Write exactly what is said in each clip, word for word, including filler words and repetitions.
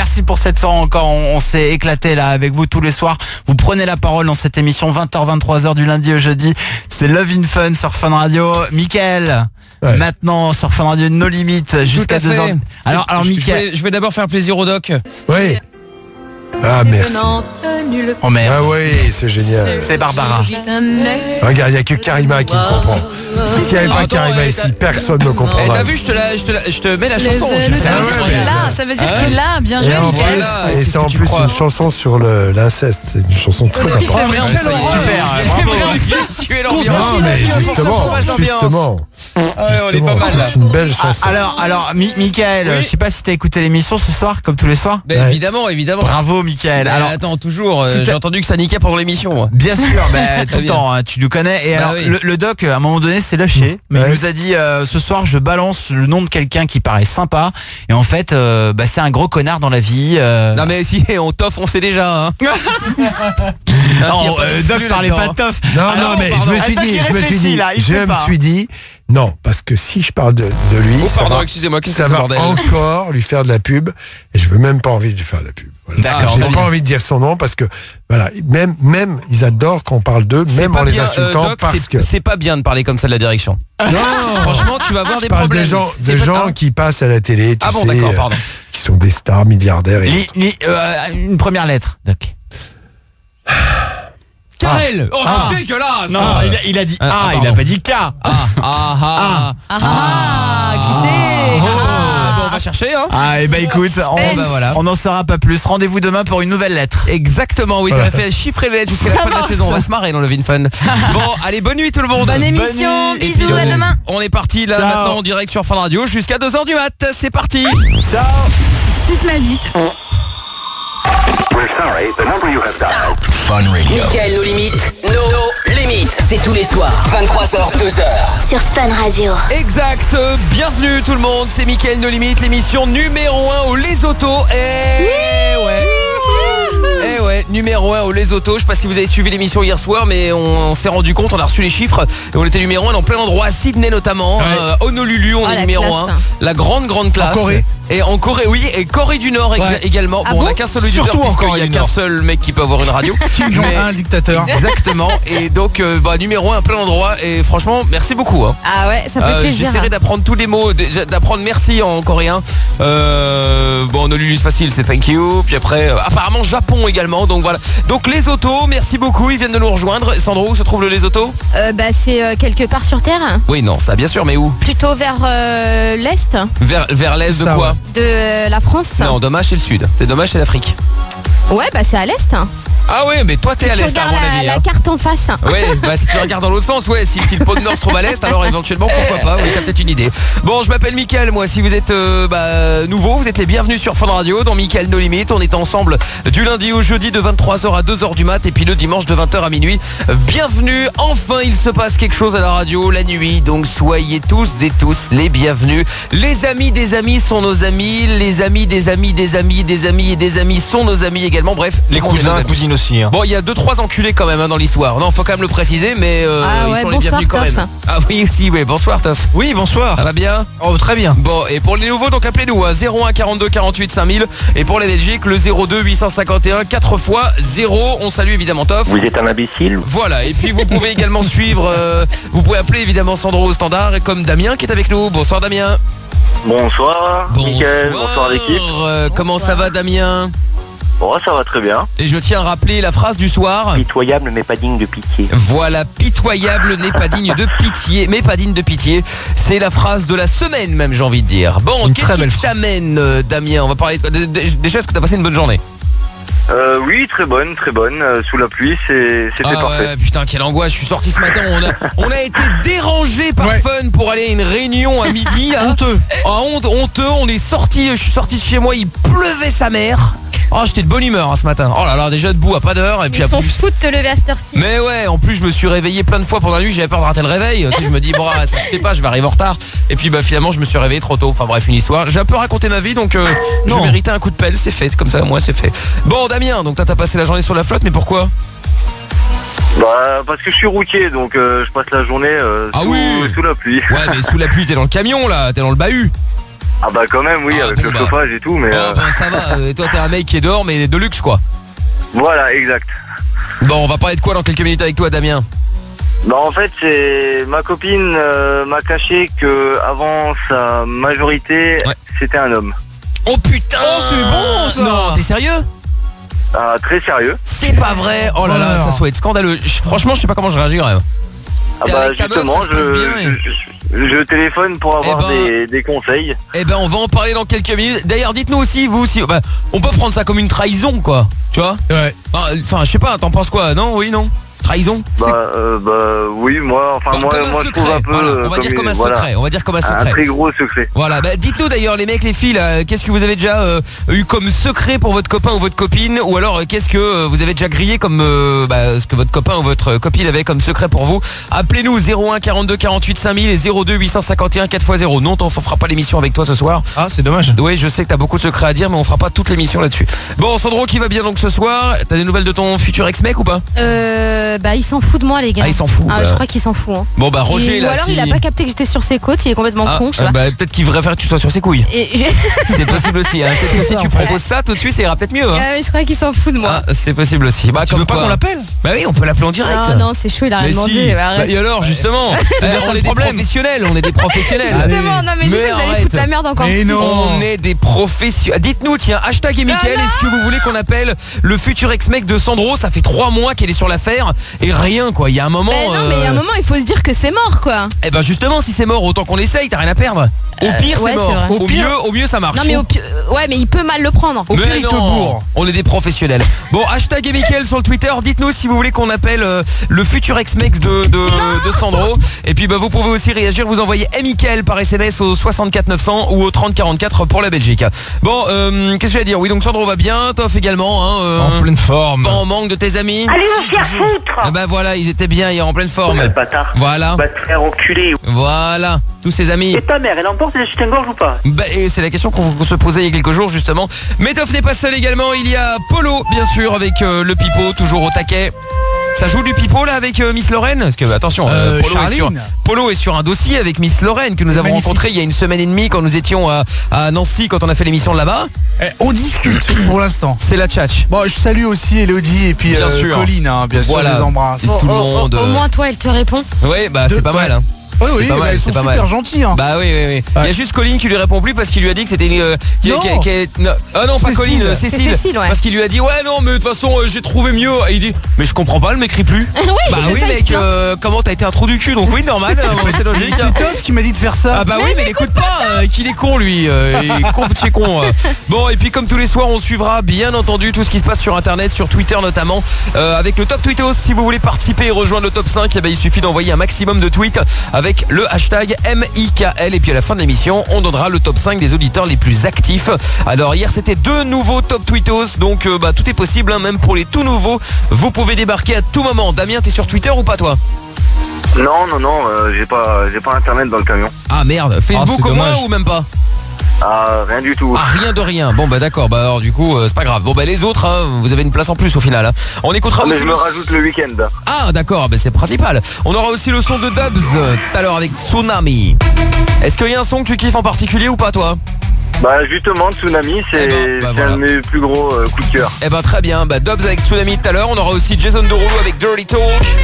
Merci pour cette soirée encore. On, on s'est éclaté là avec vous tous les soirs. Vous prenez la parole dans cette émission vingt heures vingt-trois heures du lundi au jeudi. C'est Love in Fun sur Fun Radio. Mickaël, ouais. Maintenant sur Fun Radio No Limit jusqu'à deux heures. Alors, alors je, Mickaël, je vais, je vais d'abord faire plaisir au doc. Oui. Ah merci. Oh merde. Ah oui, c'est génial. C'est Barbara. Regarde, il n'y a que Karima qui me comprend. S'il n'y avait pas Attends, Karima eh, ici, t'as- personne ne Eh, comprendra. t'as vu, je te, la, je, te la, je te mets la chanson. Je Ça sais veut pas dire si qu'il tu- l'a, ça veut dire qu'il l'a. Bien Et joué, en Mickaël. plus, Voilà, et qu'est-ce c'est que en tu plus crois une chanson sur le- l'inceste. C'est une chanson très Oui, c'est importante. vrai, Ouais, quelle c'est horreur. super, bravo. Tu es l'ambiance. Non, mais justement, justement. Ouais, on est pas mal là. C'est une belle chanson. Ah, alors, alors, Mi- Mickaël, Oui. je sais pas si t'as écouté l'émission ce soir, comme tous les soirs. Ben, Ouais. évidemment, évidemment. Bravo, Mickaël. Ben, Alors, attends, toujours. euh, tout à- J'ai entendu que ça niquait pendant l'émission. moi. bien sûr, bah, tout le bien. temps, hein, tu nous connais. Et Bah alors, oui. le, le doc, à un moment donné, s'est lâché. Mais Ouais. il nous a dit, euh, ce soir, je balance le nom de quelqu'un qui paraît sympa. Et en fait, euh, bah, c'est un gros connard dans la vie. euh. Non mais si on t'offre, on sait déjà. Hein. Non, Il y a pas euh, de Doc exclu parlait là-dedans, pas de tof. Non, Ah non, mais je pardon. me suis Attends, dit, il je me suis réfléchit, dit, là, il je sait me pas. suis dit, non, parce que si je parle de, de lui, Oh ça pardon, va, excusez-moi, qu'est-ce que ça c'est ce va bordel? encore lui faire de la pub, et je veux même pas envie de lui faire de la pub. Voilà. D'accord, J'ai très pas bien. envie de dire son nom parce que, voilà, même, même, ils adorent qu'on parle d'eux, C'est même pas en les bien, insultant, euh, Doc, parce c'est- que. c'est pas bien de parler comme ça de la direction. Non, Franchement, tu vas avoir je des parle problèmes. de gens, C'est de pas- gens hein qui passent à la télé, tu Ah bon, sais, d'accord, euh, pardon. qui sont des stars, milliardaires. Et Li- li- euh, une première lettre, Doc. Karel. Oh, Ah. c'est dégueulasse. Non, il, a, il a dit Ah, A, ah, il a pardon. pas dit K. Ah, ah, ah. Ah ah, qui c'est? Ah, bon, on va chercher, hein. Ah, et bah écoute, on, Eh ben voilà. on n'en saura pas plus. Rendez-vous demain pour une nouvelle lettre. Exactement, oui, ça Voilà. va faire chiffrer les lettres jusqu'à la Ça fin de la marche. saison. On va se marrer dans le Vin Fun. Bon, allez, bonne nuit tout le monde. Bonne émission, nuit. Et bisous, puis, à on- demain. On est parti là Ciao. maintenant en direct sur Fun Radio jusqu'à deux heures du mat. C'est parti. Ciao. Suce ma bite. Fun Radio. Mickaël, nos limites, nos limites. C'est tous les soirs, vingt-trois heures, deux heures. Sur Fun Radio. Exact, bienvenue tout le monde, c'est Mickaël No Limite, l'émission numéro un au Les Autos. Et ouais. Eh ouais, numéro un au Les Autos. Je sais pas si vous avez suivi l'émission hier soir, mais on, on s'est rendu compte, on a reçu les chiffres et on était numéro un dans plein d'endroits, à Sydney notamment, Ouais. euh, Honolulu, on Oh, est la numéro classe. un. La grande grande classe. En Corée. Et en Corée, oui, et Corée du Nord ég- Ouais. également. Ah bon, on bon n'a qu'un seul auditeur Surtout en puisqu'il Corée y a du qu'un Nord. seul mec qui peut avoir une radio. Kim Jong-un, dictateur. Exactement. Et donc, euh, bah, numéro un à plein d'endroits. Et franchement, merci beaucoup. Hein. Ah ouais, ça fait Euh, plaisir. J'essaierai d'apprendre tous les mots, déjà, d'apprendre merci en coréen. Euh, bon, en Honolulu c'est facile, c'est thank you. Puis après, euh, apparemment Japon également. Donc voilà. Donc les autos, merci beaucoup. Ils viennent de nous rejoindre. Sandro, où se trouve le les autos? Euh, bah c'est euh, quelque part sur Terre, Oui, non, ça bien sûr, mais où? plutôt vers euh, l'Est Vers, vers l'est de Ça, quoi? de euh, la France. Non, dommage c'est le sud. C'est dommage c'est l'Afrique. Ouais, bah c'est à l'Est. Ah ouais, mais toi t'es Si à tu l'est à regardes mon la, avis. la hein. carte en face. Ouais, bah si tu regardes dans l'autre sens, ouais, si, si le pôle Nord se trouve à l'est, alors éventuellement pourquoi pas, oui, t'as peut-être une idée. Bon, je m'appelle Mickaël, moi, si vous êtes euh, bah, nouveau, vous êtes les bienvenus sur Fun Radio, dans Mickaël No Limit, on est ensemble du lundi au jeudi de vingt-trois heures à deux heures du mat, et puis le dimanche de vingt heures à minuit. Bienvenue, enfin il se passe quelque chose à la radio, la nuit, donc soyez tous et tous les bienvenus. Les amis des amis sont nos amis, les amis des amis des amis des amis et des amis sont nos amis également, bref. Les on est nos cousins, amis. cousines aussi. Hein. Bon, il y a deux trois enculés quand même hein, dans l'histoire. Non, faut quand même le préciser, mais euh, Ah ils ouais, sont les bonsoir, bienvenus quand Toff. même. Ah oui, aussi, oui. Bonsoir, Toff. Oui, bonsoir. Ça va bien? Oh, très bien. Bon, et pour les nouveaux, donc appelez-nous à zéro un quarante-deux quarante-huit cinq mille. Et pour les Belgiques, le zéro deux huit cent cinquante et un quatre fois zéro. On salue évidemment Toff. Vous êtes un imbécile. Voilà, et puis vous pouvez également suivre, euh, vous pouvez appeler évidemment Sandro au standard, et comme Damien qui est avec nous. Bonsoir Damien. Bonsoir, Mickaël, bonsoir l'équipe. Euh, comment ça va Damien? Oh, ça va très bien. Et je tiens à rappeler la phrase du soir. Pitoyable mais pas digne de pitié. Voilà, pitoyable n'est pas digne de pitié, mais pas digne de pitié. C'est la phrase de la semaine même, j'ai envie de dire. Bon, Une qu'est-ce très belle qui phrase. t'amène, euh, Damien? On va parler de, de- de- déjà, est-ce que t'as passé une bonne journée? Euh, oui, très bonne, très bonne. Euh, sous la pluie, c'est, c'était Ah parfait. ouais, putain, quelle angoisse. Je suis sorti ce matin, on a, on a été dérangé par Ouais. Fun pour aller à une réunion à midi. Là. Honteux. Ah, honte, honteux, on est sorti, je suis sorti de chez moi, il pleuvait sa mère. Oh, j'étais de bonne humeur hein, ce matin. Oh là là, déjà debout à pas d'heure et puis Ils à s'en plus. foutent de te lever à cette heure-ci. Mais ouais, en plus je me suis réveillé plein de fois pendant la nuit, j'avais peur de rater le réveil. Tu sais, je me dis bon, ah, ça se fait pas, je vais arriver en retard. Et puis bah finalement je me suis réveillé trop tôt. Enfin bref, une histoire. J'ai un peu raconté ma vie, donc euh, je Non. méritais un coup de pelle, c'est fait. Comme ça, moi c'est fait. Bon Damien, donc toi t'as passé la journée sur la flotte, mais pourquoi? Bah, parce que je suis routier, donc euh, je passe la journée euh, Ah sous, oui. sous la pluie. Ouais, mais sous la pluie, t'es dans le camion là, t'es dans le bahut. Ah bah quand même, oui, Ah, avec bon, le bah. chauffage et tout, mais... Oh, euh, ben, ça va, euh, toi t'es un mec qui est dehors mais de luxe quoi. Voilà, exact. Bon, on va parler de quoi dans quelques minutes avec toi Damien? Bah en fait, c'est ma copine euh, m'a caché que avant sa majorité, Ouais. c'était un homme. Oh putain. Oh, c'est bon, ça. Non, t'es sérieux? Ah, très sérieux. C'est pas vrai. Oh là là, Alors. ça doit être scandaleux. Je- franchement, je sais pas comment je réagirais. Ah T'es bah avec ta meuf, justement, ça se passe je, bien, et- je, je téléphone pour avoir Eh ben- des, des conseils. Eh ben, on va en parler dans quelques minutes. D'ailleurs, dites-nous aussi, vous aussi, bah, on peut prendre ça comme une trahison, quoi. Tu vois? Ouais. Enfin, je sais pas. T'en penses quoi? Non, oui, non. Trahison? Bah, euh, bah oui, moi, enfin Bon, moi, comme un moi je secret. trouve un peu. Voilà, euh, on va dire comme un voilà, secret. On va dire comme un un secret. très gros secret. Voilà, bah dites-nous d'ailleurs les mecs, les filles, là, qu'est-ce que vous avez déjà euh, eu comme secret pour votre copain ou votre copine, ou alors euh, qu'est-ce que euh, vous avez déjà grillé comme euh, bah, ce que votre copain ou votre copine avait comme secret pour vous. Appelez-nous zéro un quarante-deux quarante-huit cinq mille et zéro deux huit cent cinquante et un quatre fois zéro. Non, on fera pas l'émission avec toi ce soir. Ah, c'est dommage. Oui, je sais que t'as beaucoup de secrets à dire, mais on fera pas toute l'émission là-dessus. Bon, Sandro, qui va bien donc ce soir? T'as des nouvelles de ton futur ex-mec ou pas? Euh, bah il s'en fout de moi les gars. Ah, il s'en fout. Ah, bah. je crois qu'il s'en fout. Hein. Bon bah Roger Et- là, ou alors si- il a pas capté que j'étais sur ses côtes, il est complètement Ah, con, je sais euh, pas. bah, peut-être qu'il voudrait faire que tu sois sur ses couilles. Et j'ai- C'est possible aussi. Hein. Peut-être que si tu proposes ça tout de suite, ça ira peut-être mieux. Hein. Ah, mais je crois qu'il s'en fout de moi. Ah, c'est possible aussi. Bah, Tu comme veux pas quoi. qu'on l'appelle? Bah oui, on peut l'appeler en direct. non, non, c'est chaud, il a rien Mais demandé. si. bah, arrête. Bah, et alors, justement, eh, bien ça on le est des problème. professionnels, on est des professionnels. Justement, non mais je Mais sais que vous allez arrête. foutre la merde encore Mais plus. non. On est des professionnels. Dites-nous, tiens, hashtag et Mickaël, Non, non. est-ce que vous voulez qu'on appelle le futur ex-mec de Sandro? Ça fait trois mois qu'elle est sur l'affaire et rien quoi. Il y a un moment. Mais non, mais il y a un euh, moment, il faut se dire que c'est mort quoi. Eh ben justement, si c'est mort, autant qu'on l'essaye. T'as rien à perdre. Au pire, ouais, c'est c'est mort. vrai. Au, Au pire- mieux, au mieux, ça marche. Non, mais au pi- euh, ouais, mais il peut mal le prendre. Au Mais pire, il te non, bourre. on est des professionnels. Bon, hashtag et Mickaël sur le Twitter. Dites-nous si vous voulez qu'on appelle euh, le futur ex-mec de, de, de Sandro. Et puis bah, vous pouvez aussi réagir. Vous envoyez M Mickaël par S M S au soixante-quatre neuf cents ou au trente quarante-quatre pour la Belgique. Bon, euh, qu'est-ce que je vais dire? Oui, donc Sandro va bien. Toff également. Hein, euh, En pleine forme. pas en manque de tes amis. Allez vous faire foutre. Eh ben voilà, ils étaient bien hier en pleine forme. Le bâtard. Voilà, Va te faire enculer. voilà, tous ses amis. Et ta mère, elle emporte les soutiens-gorge ou pas? Bah, et c'est la question qu'on se posait il y a quelques jours justement. Mais Toff n'est pas seul également, il y a Polo bien sûr avec euh, le pipeau toujours au taquet. Ça joue du pipeau là avec euh, Miss Lorraine? Parce que attention, euh, Euh, Polo, est sur, Charline. Polo est sur un dossier avec Miss Lorraine que nous avons Magnifique. rencontré il y a une semaine et demie quand nous étions à, à Nancy quand on a fait l'émission de là-bas. Eh, on discute pour l'instant. C'est la tchatch. Bon, je salue aussi Elodie et puis Bien euh, sûr. Colline, hein, bien sûr, Voilà. je les embrasse. Et tout le Au- au- monde, Au, euh, moins, toi, elle te répond. Oui, bah De- c'est pas mal. Hein. Oui, oui, pas bah, mal, ils c'est sont pas super mal. gentils. Hein. Bah oui, oui, oui. Il y a juste Colline qui lui répond plus parce qu'il lui a dit que c'était une. euh, qui- Non. qui- qui- non. Ah non, pas Cécile. Colline, euh, C'est Cécile. Cécile, ouais. Parce qu'il lui a dit ouais non mais de toute façon euh, j'ai trouvé mieux. Et il dit mais je comprends pas, elle m'écrit plus. oui, Bah c'est oui ça, il se mec, plaint. euh, comment t'as été un trou du cul donc oui normal, hein, c'est logique. C'est Toff qui m'a dit de faire ça. Ah bah oui mais n'écoute pas, euh, qu'il est con lui, euh, il est con petit con. euh. Bon et puis comme tous les soirs on suivra bien entendu tout ce qui se passe sur internet, sur Twitter notamment, euh, avec le top tweetos. Si vous voulez participer et rejoindre le top cinq, eh ben, il suffit d'envoyer un maximum de tweets avec le hashtag M I K L et puis à la fin de l'émission on donnera le top cinq des auditeurs les plus actifs. Alors hier c'était deux nouveaux top tweetos donc euh, bah, tout est possible hein, même pour les tout nouveaux. Vous pouvez débarquer à tout moment. Damien, t'es sur Twitter ou pas toi? Non, non, non, euh, j'ai pas, j'ai pas internet dans le camion. Ah merde, Facebook c'est au moins dommage. ou même pas? Ah, rien du tout. Ah rien de rien. Bon bah d'accord, bah alors du coup euh, c'est pas grave. Bon bah les autres hein, vous avez une place en plus au final hein. On écoutera Ah, mais aussi je le... me rajoute le week-end. Ah d'accord, bah c'est principal. On aura aussi le son de Dubs euh, tout à l'heure avec Tsunami. Est-ce qu'il y a un son que tu kiffes en particulier ou pas toi? Bah justement, Tsunami, c'est Eh ben, bah, c'est voilà. un de mes plus gros euh, coups de cœur. Eh ben très bien, bah Dubs avec Tsunami tout à l'heure. On aura aussi Jason Derulo avec Dirty Talk.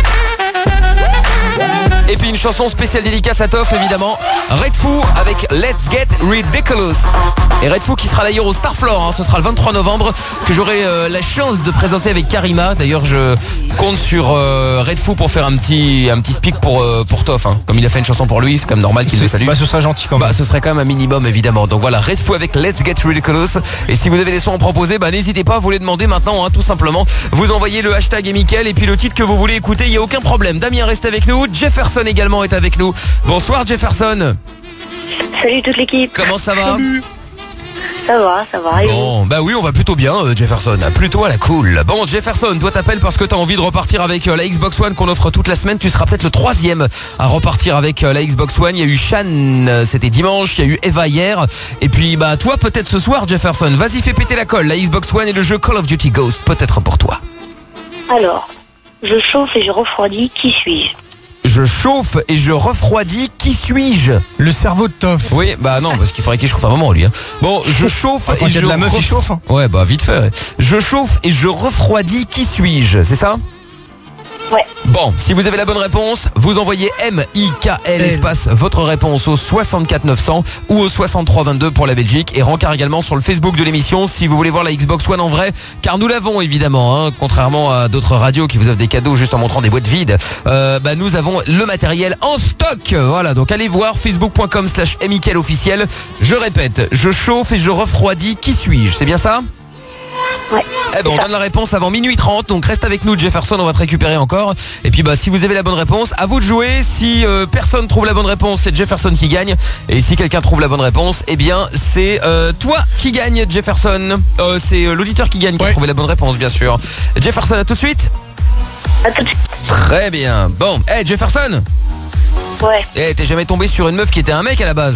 Et puis une chanson spéciale dédicace à Toff évidemment, Redfoo avec Let's Get Ridiculous. Et Redfoo qui sera d'ailleurs au Starfloor, hein, ce sera le vingt-trois novembre que j'aurai euh, la chance de présenter avec Karima. D'ailleurs je compte sur euh, Redfoo pour faire un petit un petit speak pour euh, pour Toff hein. Comme il a fait une chanson pour lui, c'est comme normal qu'il le salue. Bah, ce serait gentil quand même. Bah ce serait quand même un minimum évidemment. Donc voilà, Redfoo avec Let's Get Ridiculous. Et si vous avez des sons à proposer, bah n'hésitez pas, vous les demandez maintenant hein, tout simplement. Vous envoyez le hashtag et Mickaël et puis le titre que vous voulez écouter, il n'y a aucun problème. Damien reste avec nous, Jefferson également est avec nous. Bonsoir Jefferson. Salut toute l'équipe. Comment ça va? Ça va, ça va. Et vous? Bon, bah oui, on va plutôt bien, euh, Jefferson. Plutôt à la cool. Bon, Jefferson, toi t'appelles parce que t'as envie de repartir avec euh, la Xbox One qu'on offre toute la semaine. Tu seras peut-être le troisième à repartir avec euh, la Xbox One. Il y a eu Shan, euh, c'était dimanche. Il y a eu Eva hier. Et puis, bah toi peut-être ce soir, Jefferson. Vas-y, fais péter la colle. La Xbox One et le jeu Call of Duty Ghost, peut-être pour toi. Alors, je chauffe et je refroidis. Qui suis-je? Je chauffe et je refroidis, qui suis-je? Le cerveau de Toff. Oui, bah non, parce qu'il faudrait qu'il chauffe un moment lui. Hein. Bon, je chauffe Ah, quand et il y a je de la meuf, il ref- chauffe, hein. Ouais, bah vite fait. Je chauffe et je refroidis, qui suis-je? C'est ça? Ouais. Bon, si vous avez la bonne réponse, vous envoyez M I K L espace votre réponse au soixante-quatre neuf cents ou au soixante-trois vingt-deux pour la Belgique, et rencard également sur le Facebook de l'émission si vous voulez voir la Xbox One en vrai, car nous l'avons évidemment, hein, contrairement à d'autres radios qui vous offrent des cadeaux juste en montrant des boîtes vides. Euh, bah nous avons le matériel en stock. Voilà, donc allez voir facebook point com slash M I K L officiel. Je répète, je chauffe et je refroidis, qui suis-je? C'est bien ça? Ouais. Eh ben on donne la réponse avant minuit trente, donc reste avec nous Jefferson, on va te récupérer encore. Et puis bah si vous avez la bonne réponse, à vous de jouer. Si euh, personne trouve la bonne réponse, c'est Jefferson qui gagne. Et si quelqu'un trouve la bonne réponse, eh bien c'est euh, toi qui gagne, Jefferson. euh, C'est euh, l'auditeur qui gagne qui Ouais. a trouvé la bonne réponse, bien sûr. Jefferson, à tout de suite. À tout de suite. Très bien. Bon, eh hey, Jefferson, Ouais. eh t'es jamais tombé sur une meuf qui était un mec à la base?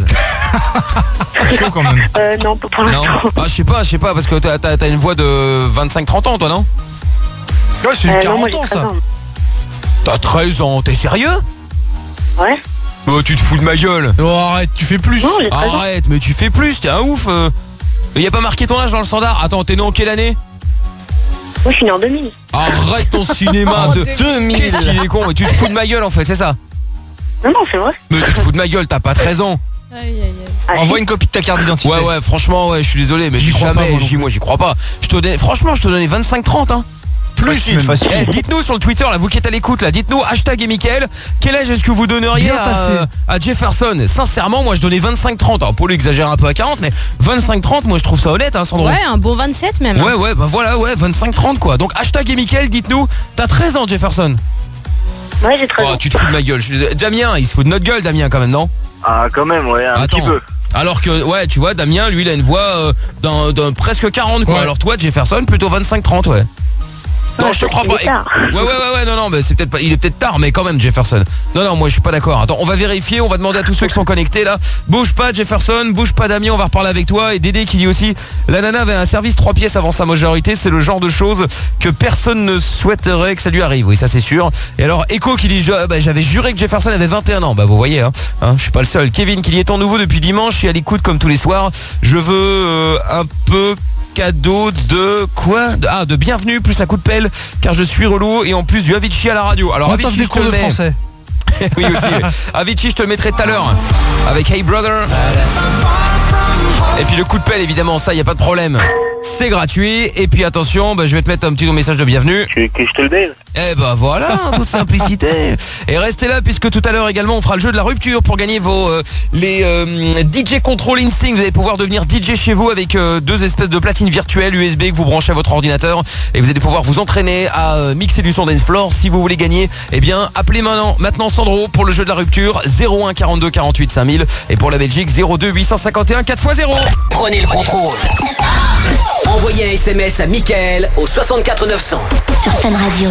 Chaud quand même. Euh, non, pas pour Non. l'instant. Ah je sais pas, je sais pas, parce que t'as, t'as, t'as une voix de vingt-cinq trente ans toi, non? Ouais, c'est Euh, non, moi, quarante j'ai ans treize ça. ans. T'as treize ans, t'es sérieux? Ouais. Oh, tu te fous de ma gueule. Oh, arrête, tu fais plus. Non, j'ai treize ans. Arrête, mais tu fais plus, t'es un ouf. euh. Il y a pas marqué ton âge dans le standard. Attends, t'es né en quelle année? Moi, je suis né en deux mille. Arrête ton cinéma de deux mille. Qu'est-ce qu'il est con? Mais tu te fous de ma gueule en fait, c'est ça? Non, non, c'est vrai. Mais tu te fous de ma gueule, t'as pas treize ans. Aïe, aïe, aïe. Ah, Envoie si. une copie de ta carte d'identité. Ouais ouais, franchement ouais, je suis désolé, mais J'y j'y crois pas, jamais, moi non j'y plus. moi j'y crois pas. Je te donnais, franchement, je te donnais vingt-cinq trente hein. Plus, Facile. facile. Eh, dites-nous sur le Twitter là, vous qui êtes à l'écoute là, dites-nous hashtag et Mickaël, quel âge est-ce que vous donneriez Bien tassé. à, à Jefferson? Sincèrement, moi je donnais vingt-cinq trente. Alors pour lui exagérer un peu à quarante, mais vingt-cinq trente, moi je trouve ça honnête, hein, Sandro. Ouais, un bon vingt-sept même. Ouais ouais bah voilà ouais vingt-cinq trente quoi. Donc hashtag et Mickaël, dites-nous, t'as treize ans Jefferson? Ouais, j'ai treize Oh ans. tu te fous de ma gueule, je suis désolé. Damien, il se fout de notre gueule Damien quand même, non? Ah, quand même, ouais, un Attends. petit peu. Alors que ouais tu vois Damien lui il a une voix euh, d'un, d'un presque quarante quoi. Ouais. Alors toi Jefferson plutôt vingt-cinq trente ouais. Non, Ouais, je te ça, crois c'est pas. tard. Ouais, ouais, ouais, ouais, non, non, mais c'est peut-être pas. Il est peut-être tard, mais quand même, Jefferson. Non, non, moi, je suis pas d'accord. Attends, on va vérifier. On va demander à tous ceux qui sont connectés là. Bouge pas, Jefferson. Bouge pas, Damien. On va reparler avec toi. Et Dédé qui dit aussi, la nana avait un service trois pièces avant sa majorité. C'est le genre de choses que personne ne souhaiterait que ça lui arrive. Oui, ça c'est sûr. Et alors, Echo qui dit, je- bah, j'avais juré que Jefferson avait vingt et un ans. Bah, vous voyez, hein, hein, je suis pas le seul. Kevin qui dit, étant nouveau depuis dimanche, je suis à l'écoute comme tous les soirs. Je veux euh, un peu cadeau de quoi de, Ah, de bienvenue plus un coup de pelle car je suis relou et en plus du Avicii à la radio. Alors On Avicii, t'offre des je te cours le de mets. français. Oui aussi. Avicii, je te le mettrai tout à l'heure avec Hey Brother. Et puis le coup de pelle évidemment, ça y a pas de problème. C'est gratuit. Et puis attention, bah, je vais te mettre un petit message de bienvenue. Tu veux que je te le baise? Eh ben voilà, en toute simplicité. Et restez là puisque tout à l'heure également on fera le jeu de la rupture pour gagner vos euh, les euh, D J Control Instinct. Vous allez pouvoir devenir D J chez vous avec euh, deux espèces de platines virtuelles U S B que vous branchez à votre ordinateur et vous allez pouvoir vous entraîner à euh, mixer du son dance floor. Si vous voulez gagner, eh bien appelez maintenant maintenant Sandro pour le jeu de la rupture zéro un quarante-deux quarante-huit cinq mille et pour la Belgique zéro deux huit cent cinquante et un quatre fois zéro. Prenez le contrôle. Envoyez un S M S à Mickaël au soixante-quatre neuf cents. Sur Fun Radio.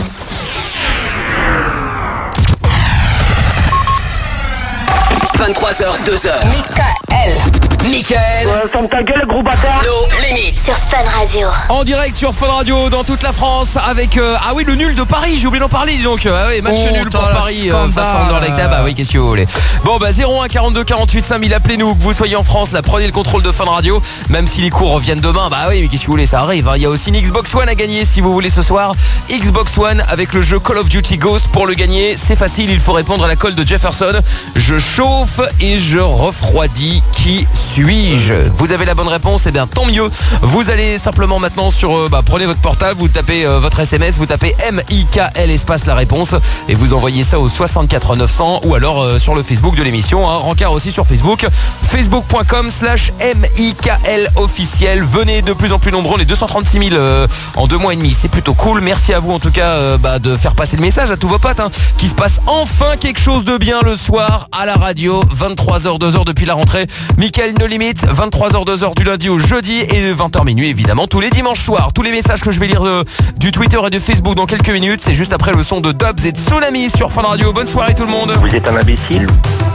vingt-trois heures, deux heures. Mickaël. Mickaël. Euh, ferme ta gueule, gros bâtard. No limites. Sur Fun Radio. En direct sur Fun Radio dans toute la France avec euh, ah oui le nul de Paris, j'ai oublié d'en parler donc ah oui, match Oh, nul pour t'as la Paris euh, face à scandale. Anderlecht. Ah bah oui, qu'est-ce que vous voulez. Bon bah zéro un quarante-deux quarante-huit cinq mille, appelez-nous, que vous soyez en France là, prenez le contrôle de Fun Radio même si les cours reviennent demain. Bah oui, mais qu'est-ce que vous voulez, ça arrive hein. Il y a aussi une Xbox One à gagner si vous voulez ce soir. Xbox One avec le jeu Call of Duty Ghost. Pour le gagner, c'est facile, il faut répondre à la colle de Jefferson. Je chauffe et je refroidis, qui suis-je? Vous avez la bonne réponse, et eh bien tant mieux. Vous allez simplement maintenant sur euh, bah, prenez votre portable, vous tapez euh, votre S M S, vous tapez M I K L espace la réponse et vous envoyez ça au soixante-quatre neuf cents ou alors euh, sur le Facebook de l'émission hein. Rencard aussi sur Facebook, facebook point com slash M I K L officiel. Venez de plus en plus nombreux, les deux cent trente-six mille euh, en deux mois et demi, c'est plutôt cool. Merci à vous en tout cas euh, bah, de faire passer le message à tous vos potes hein, qu'il se passe enfin quelque chose de bien le soir à la radio. Vingt-trois heures deux heures depuis la rentrée. Mickaël No Limit, vingt-trois heures deux heures du lundi au jeudi et vingt heures minuit évidemment tous les dimanches soirs. Tous les messages que je vais lire de, du Twitter et du Facebook dans quelques minutes, c'est juste après le son de Dubs et de Tsunami sur Fun Radio. Bonne soirée tout le monde. Vous êtes un imbécile.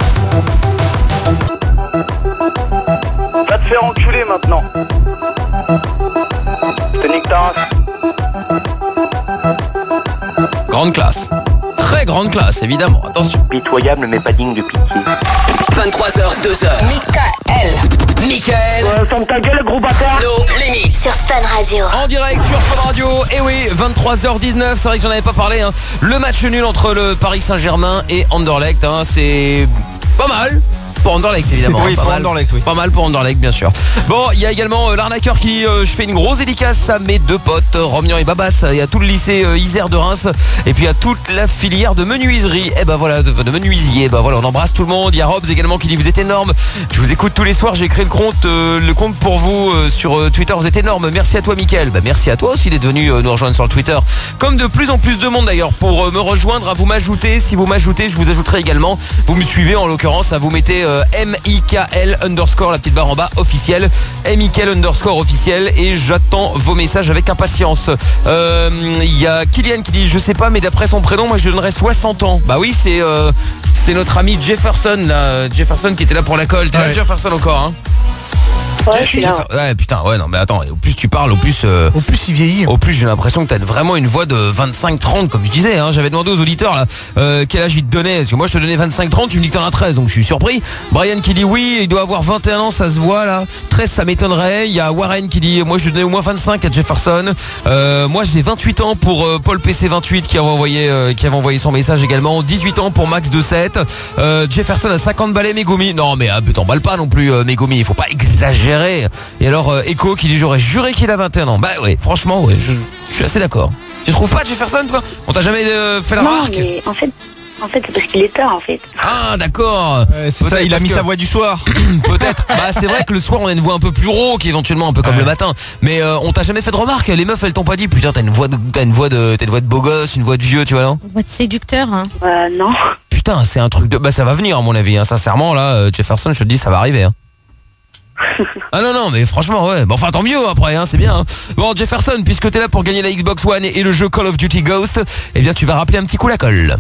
Va te faire enculer maintenant. Je te nique ta race. Grande classe. Très très grande classe, évidemment. Attention. Pitoyable mais pas digne de pitié. vingt-trois heures, deux heures. Michael. Mickaël. Euh, ferme ta gueule, gros bâtard. No Limit. Sur Fun Radio. En direct sur Fun Radio. Et oui, vingt-trois heures dix-neuf, c'est vrai que j'en avais pas parlé. Hein. Le match nul entre le Paris Saint-Germain et Anderlecht, hein, c'est pas mal. Pour Anderlecht évidemment, Oui, pas, pour mal. Anderlecht, oui. Pas mal pour Anderlecht bien sûr. Bon, il y a également euh, l'arnaqueur qui euh, je fais une grosse dédicace à mes deux potes euh, Romian et Babas. Il y a tout le lycée euh, Isère de Reims et puis il y a toute la filière de menuiserie. Et ben voilà, de, de menuisier. Ben voilà, on embrasse tout le monde. Il y a Robs également qui dit vous êtes énorme. Je vous écoute tous les soirs. J'ai créé le compte, euh, le compte pour vous euh, sur euh, Twitter. Vous êtes énorme. Merci à toi Mickaël. Ben merci à toi aussi d'être venu euh, nous rejoindre sur le Twitter. Comme de plus en plus de monde d'ailleurs pour euh, me rejoindre, à vous m'ajouter. Si vous m'ajoutez, je vous ajouterai également. Vous me suivez en l'occurrence. À vous mettez euh, M I K L underscore la petite barre en bas officiel M I K L underscore officiel et j'attends vos messages avec impatience. Euh, Il y a Kylian qui dit je sais pas mais d'après son prénom moi je lui donnerais soixante ans. Bah oui c'est euh, c'est notre ami Jefferson là, Jefferson qui était là pour la colle. T'es Ouais. là Jefferson encore hein. Ouais, je suis là. Jeffer- Ouais putain ouais non mais attends au plus tu parles au plus euh, Au plus, il vieillit. au plus j'ai l'impression que t'as vraiment une voix de vingt-cinq trente comme je disais hein. J'avais demandé aux auditeurs là euh, quel âge ils te donnaient parce que moi je te donnais vingt-cinq trente, tu me dis que t'en as treize donc je suis surpris. Brian qui dit oui il doit avoir vingt et un ans ça se voit là. treize ça m'étonnerait. Il y a Warren qui dit moi je lui donnais au moins vingt-cinq à Jefferson. euh, Moi j'ai vingt-huit ans pour euh, Paul P C vingt-huit qui avait envoyé euh, qui avait envoyé son message également. dix-huit ans pour Max de sept. euh, Jefferson a cinquante balais Megumi. Non mais ah, t'emballes pas non plus euh, Megumi, il faut pas exagérer. Et alors euh, Echo qui dit j'aurais juré qu'il a vingt et un ans. Bah ouais franchement ouais je, je suis assez d'accord. Tu trouves pas Jefferson toi? On t'a jamais euh, fait la Non, remarque? mais en fait, en fait c'est parce qu'il est tard, en fait. Ah d'accord. C'est ça, Peut-être il a parce mis que- sa voix du soir. Peut-être. Bah c'est vrai que le soir on a une voix un peu plus rauque éventuellement un peu comme Ouais. le matin. Mais euh, on t'a jamais fait de remarque. Les meufs elles t'ont pas dit putain t'as une voix de t'as une voix de t'as une voix de beau gosse, une voix de vieux tu vois non? Voix de séducteur. Hein. Euh, non. Putain c'est un truc de bah ça va venir à mon avis hein. Sincèrement là euh, Jefferson je te dis ça va arriver hein. Ah non non mais franchement ouais bon, enfin tant mieux après hein, c'est bien hein. Bon Jefferson puisque t'es là pour gagner la Xbox One et, et le jeu Call of Duty Ghost, eh bien tu vas rappeler un petit coup la colle.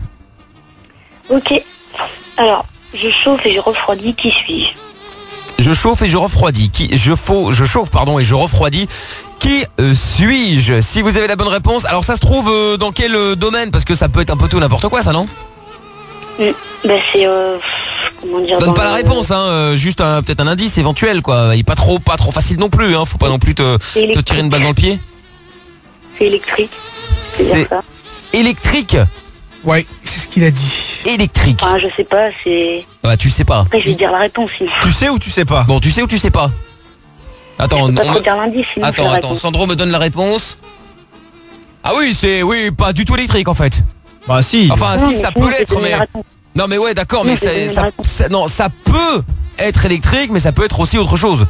Ok. Alors, je chauffe et je refroidis. Qui suis-je? Je chauffe et je refroidis. Qui je faux, je chauffe pardon et je refroidis. Qui euh, suis-je? Si vous avez la bonne réponse, alors ça se trouve euh, dans quel euh, domaine? Parce que ça peut être un peu tout n'importe quoi ça non? Mm, Bah c'est euh, comment dire. Donne dans pas la le- réponse hein, euh, juste un- peut-être un indice éventuel quoi. Il est pas trop pas trop facile non plus hein. Faut pas non plus te, C'est te électrique. tirer une balle dans le pied. C'est électrique. C'est C'est bien ça. électrique. Ouais, c'est ce qu'il a dit. Électrique. Enfin, je sais pas. C'est. Ouais, tu sais pas. Après, je vais dire la réponse. Sinon. Tu sais ou tu sais pas? Bon, tu sais ou tu sais pas? Attends, Je peux pas on trop me- dire l'indice. Sinon, c'est attends, la attends. réponse. Sandro me donne la réponse. Ah oui, c'est oui, pas du tout électrique en fait. Bah si. Enfin, Non, si mais ça sinon, peut c'est l'être, donner mais la réponse. non, mais ouais, d'accord, Non, mais c'est ça, donner la ça, réponse. ça- non, ça peut être électrique, mais ça peut être aussi autre chose.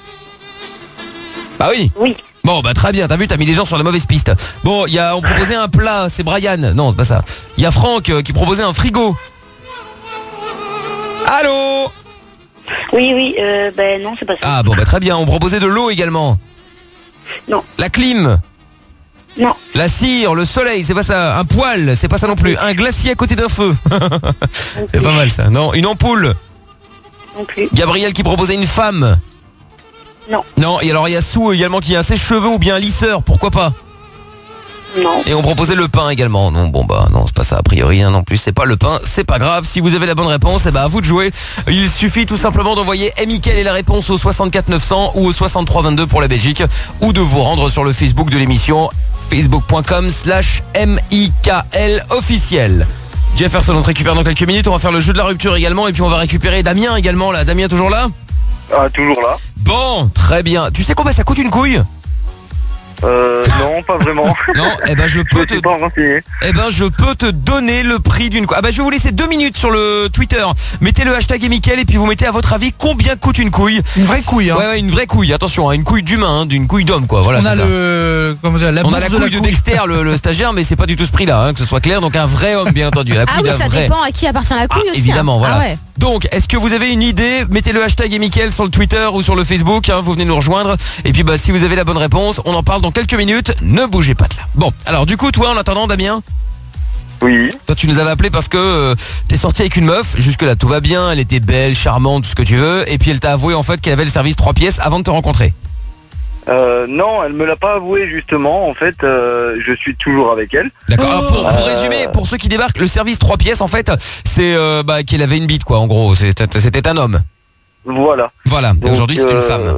Bah oui. Oui. Bon, bah très bien. T'as vu, t'as mis les gens sur la mauvaise piste. Bon, il y a, on proposait un plat, c'est Brian. Non, c'est pas ça. Il y a Franck euh, qui proposait un frigo. Allô? Oui, oui. Euh, ben non, c'est pas ça. Ah bon, bah très bien. On proposait de l'eau également. Non. La clim. Non. La cire, le soleil, c'est pas ça. Un poêle, c'est pas ça non plus. Un glacier à côté d'un feu. C'est pas mal ça. Non, une ampoule. Non plus. Gabriel qui proposait une femme. Non. Non, et alors il y a Sou également qui a un sèche-cheveux ou bien un lisseur, pourquoi pas. Non. Et on proposait le pain également. Non, bon bah non, c'est pas ça a priori hein, non plus, c'est pas le pain, c'est pas grave. Si vous avez la bonne réponse, eh ben à vous de jouer. Il suffit tout simplement d'envoyer Mickaël et la réponse au soixante-quatre neuf cents ou au soixante-trois vingt-deux pour la Belgique ou de vous rendre sur le Facebook de l'émission facebook.com slash M-I-K-L officiel. Jefferson, on te récupère dans quelques minutes, on va faire le jeu de la rupture également et puis on va récupérer Damien également là. Damien toujours là? Ah, toujours là. Bon, très bien. Tu sais combien ça coûte une couille? Euh, non, pas vraiment. Non, eh ben je Je peux me te suis pas renseigné. Eh ben je peux te donner le prix d'une couille. Ah bah je vais vous laisser deux minutes sur le Twitter. Mettez le hashtag et Mickaël et puis vous mettez à votre avis combien coûte une couille. Une vraie couille, hein. Ouais ouais une vraie couille, attention, hein, une couille d'humain, hein, d'une couille d'homme quoi. Voilà, On c'est a ça. le, comment dire, la On a bourse la de couille de Dexter, le, le stagiaire, mais c'est pas du tout ce prix-là, hein, que ce soit clair. Donc un vrai homme, bien entendu. La Ah couille oui, d'un ça vrai. dépend à qui appartient la couille Ah, aussi. évidemment, hein. voilà. Ah ouais. Donc, est-ce que vous avez une idée? Mettez le hashtag et Mickaël sur le Twitter ou sur le Facebook, hein, vous venez nous rejoindre. Et puis, bah, si vous avez la bonne réponse, on en parle dans quelques minutes. Ne bougez pas de là. Bon, alors du coup, toi, en attendant, Damien, Oui. toi, tu nous avais appelé parce que euh, t'es sorti avec une meuf. Jusque-là, tout va bien. Elle était belle, charmante, tout ce que tu veux. Et puis, elle t'a avoué en fait qu'elle avait le service trois pièces avant de te rencontrer. Euh, non, elle me l'a pas avoué justement. En fait, euh, je suis toujours avec elle. D'accord. Alors, pour, pour Euh, résumer, pour ceux qui débarquent, le service trois pièces, en fait, c'est euh, bah, qu'elle avait une bite, quoi. En gros, c'était, c'était un homme. Voilà. Voilà. Et Donc, aujourd'hui, c'est une euh, femme.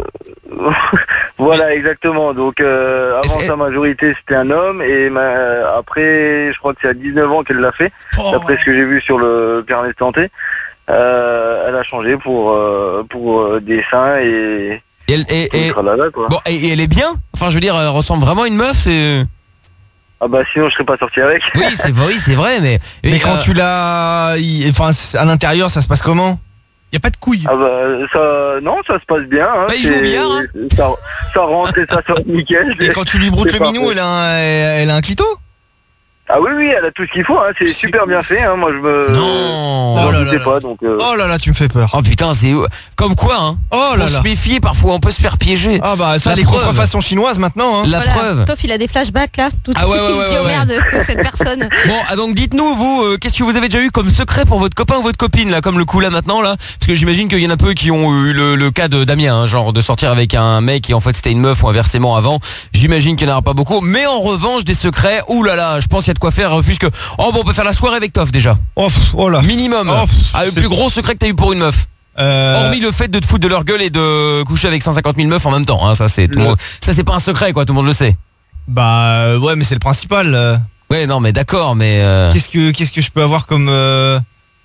Voilà, exactement. Donc euh, avant Est-ce- sa majorité, c'était un homme et ma- après, je crois que c'est à dix-neuf ans qu'elle l'a fait. Oh. D'après ce que j'ai vu sur le carnet de santé, euh, elle a changé pour euh, pour euh, des seins et Et, elle- et, et- et tralala, quoi. bon, et, et elle est bien. Enfin, je veux dire, elle ressemble vraiment à une meuf. C'est. Ah bah sinon, je serais pas sorti avec. Oui, c'est vrai, oui, c'est vrai, mais. Mais et, quand euh, tu l'as, il- enfin, c'est- à l'intérieur, ça se passe comment? Y a pas de couilles. Ah bah ça, non, ça se passe bien. Hein, Bah, il joue au c'est- billard, hein. ça, ça rentre et ça sort nickel. Et quand tu lui broutes c'est le minou, parfait. elle a un, elle a un clito? Ah oui, oui, elle a tout ce qu'il faut. Hein, c'est super bien fait. Hein, moi, je me. Non. je Oh là m'en là doutais là. pas, donc. euh, Oh là là, tu me fais peur. Oh putain, c'est comme quoi, hein. Oh Faut là là. se méfier. Parfois, on peut se faire piéger. Ah bah ça, La les preuve. contrefaçons chinoises maintenant, hein. La Voilà. preuve. Toff, il a des flashbacks là. Tout de Ah ouais, suite, ouais, il se ouais, dit, oh ouais. merde, que cette personne. Bon, ah, donc dites-nous, vous, euh, qu'est-ce que vous avez déjà eu comme secret pour votre copain ou votre copine, là, comme le coup là maintenant, là? Parce que j'imagine qu'il y en a peu qui ont eu le, le cas de Damien, hein, genre de sortir avec un mec et en fait c'était une meuf ou inversement avant. J'imagine qu'il n'y en aura pas beaucoup. Mais en revanche, des secrets, ouh là là, je pense qu'il y a de quoi faire, puisque, oh bon, on peut faire la soirée avec Toff déjà. Oh, pff, oh là. Minimum. Oh, pff, Ah, le c'est- plus gros secret que t'as eu pour une meuf. Euh, Hormis le fait de te foutre de leur gueule et de coucher avec cent cinquante mille meufs en même temps, hein, ça c'est tout le Le- monde. Ça c'est pas un secret quoi, tout le monde le sait. Bah euh, ouais, mais c'est le principal. euh. Ouais, non mais d'accord, mais euh, Qu'est-ce que qu'est-ce que je peux avoir comme euh,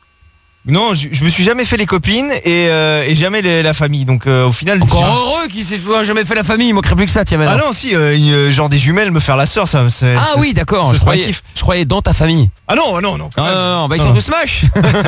Non, je, je me suis jamais fait les copines et, euh, et jamais les- la famille. Donc euh, au final, encore j'ai- heureux qu'il s'est jamais fait la famille, il manquerait plus que ça, tiens Ah maintenant. non, si euh, une- genre des jumelles me faire la sœur, ça. c'est- Ah c'est- oui, d'accord, ce je serait un croyais, kiff. je croyais dans ta famille. Ah non, non, non. Ah, non, non, non, bah ils Non. sont tous moches.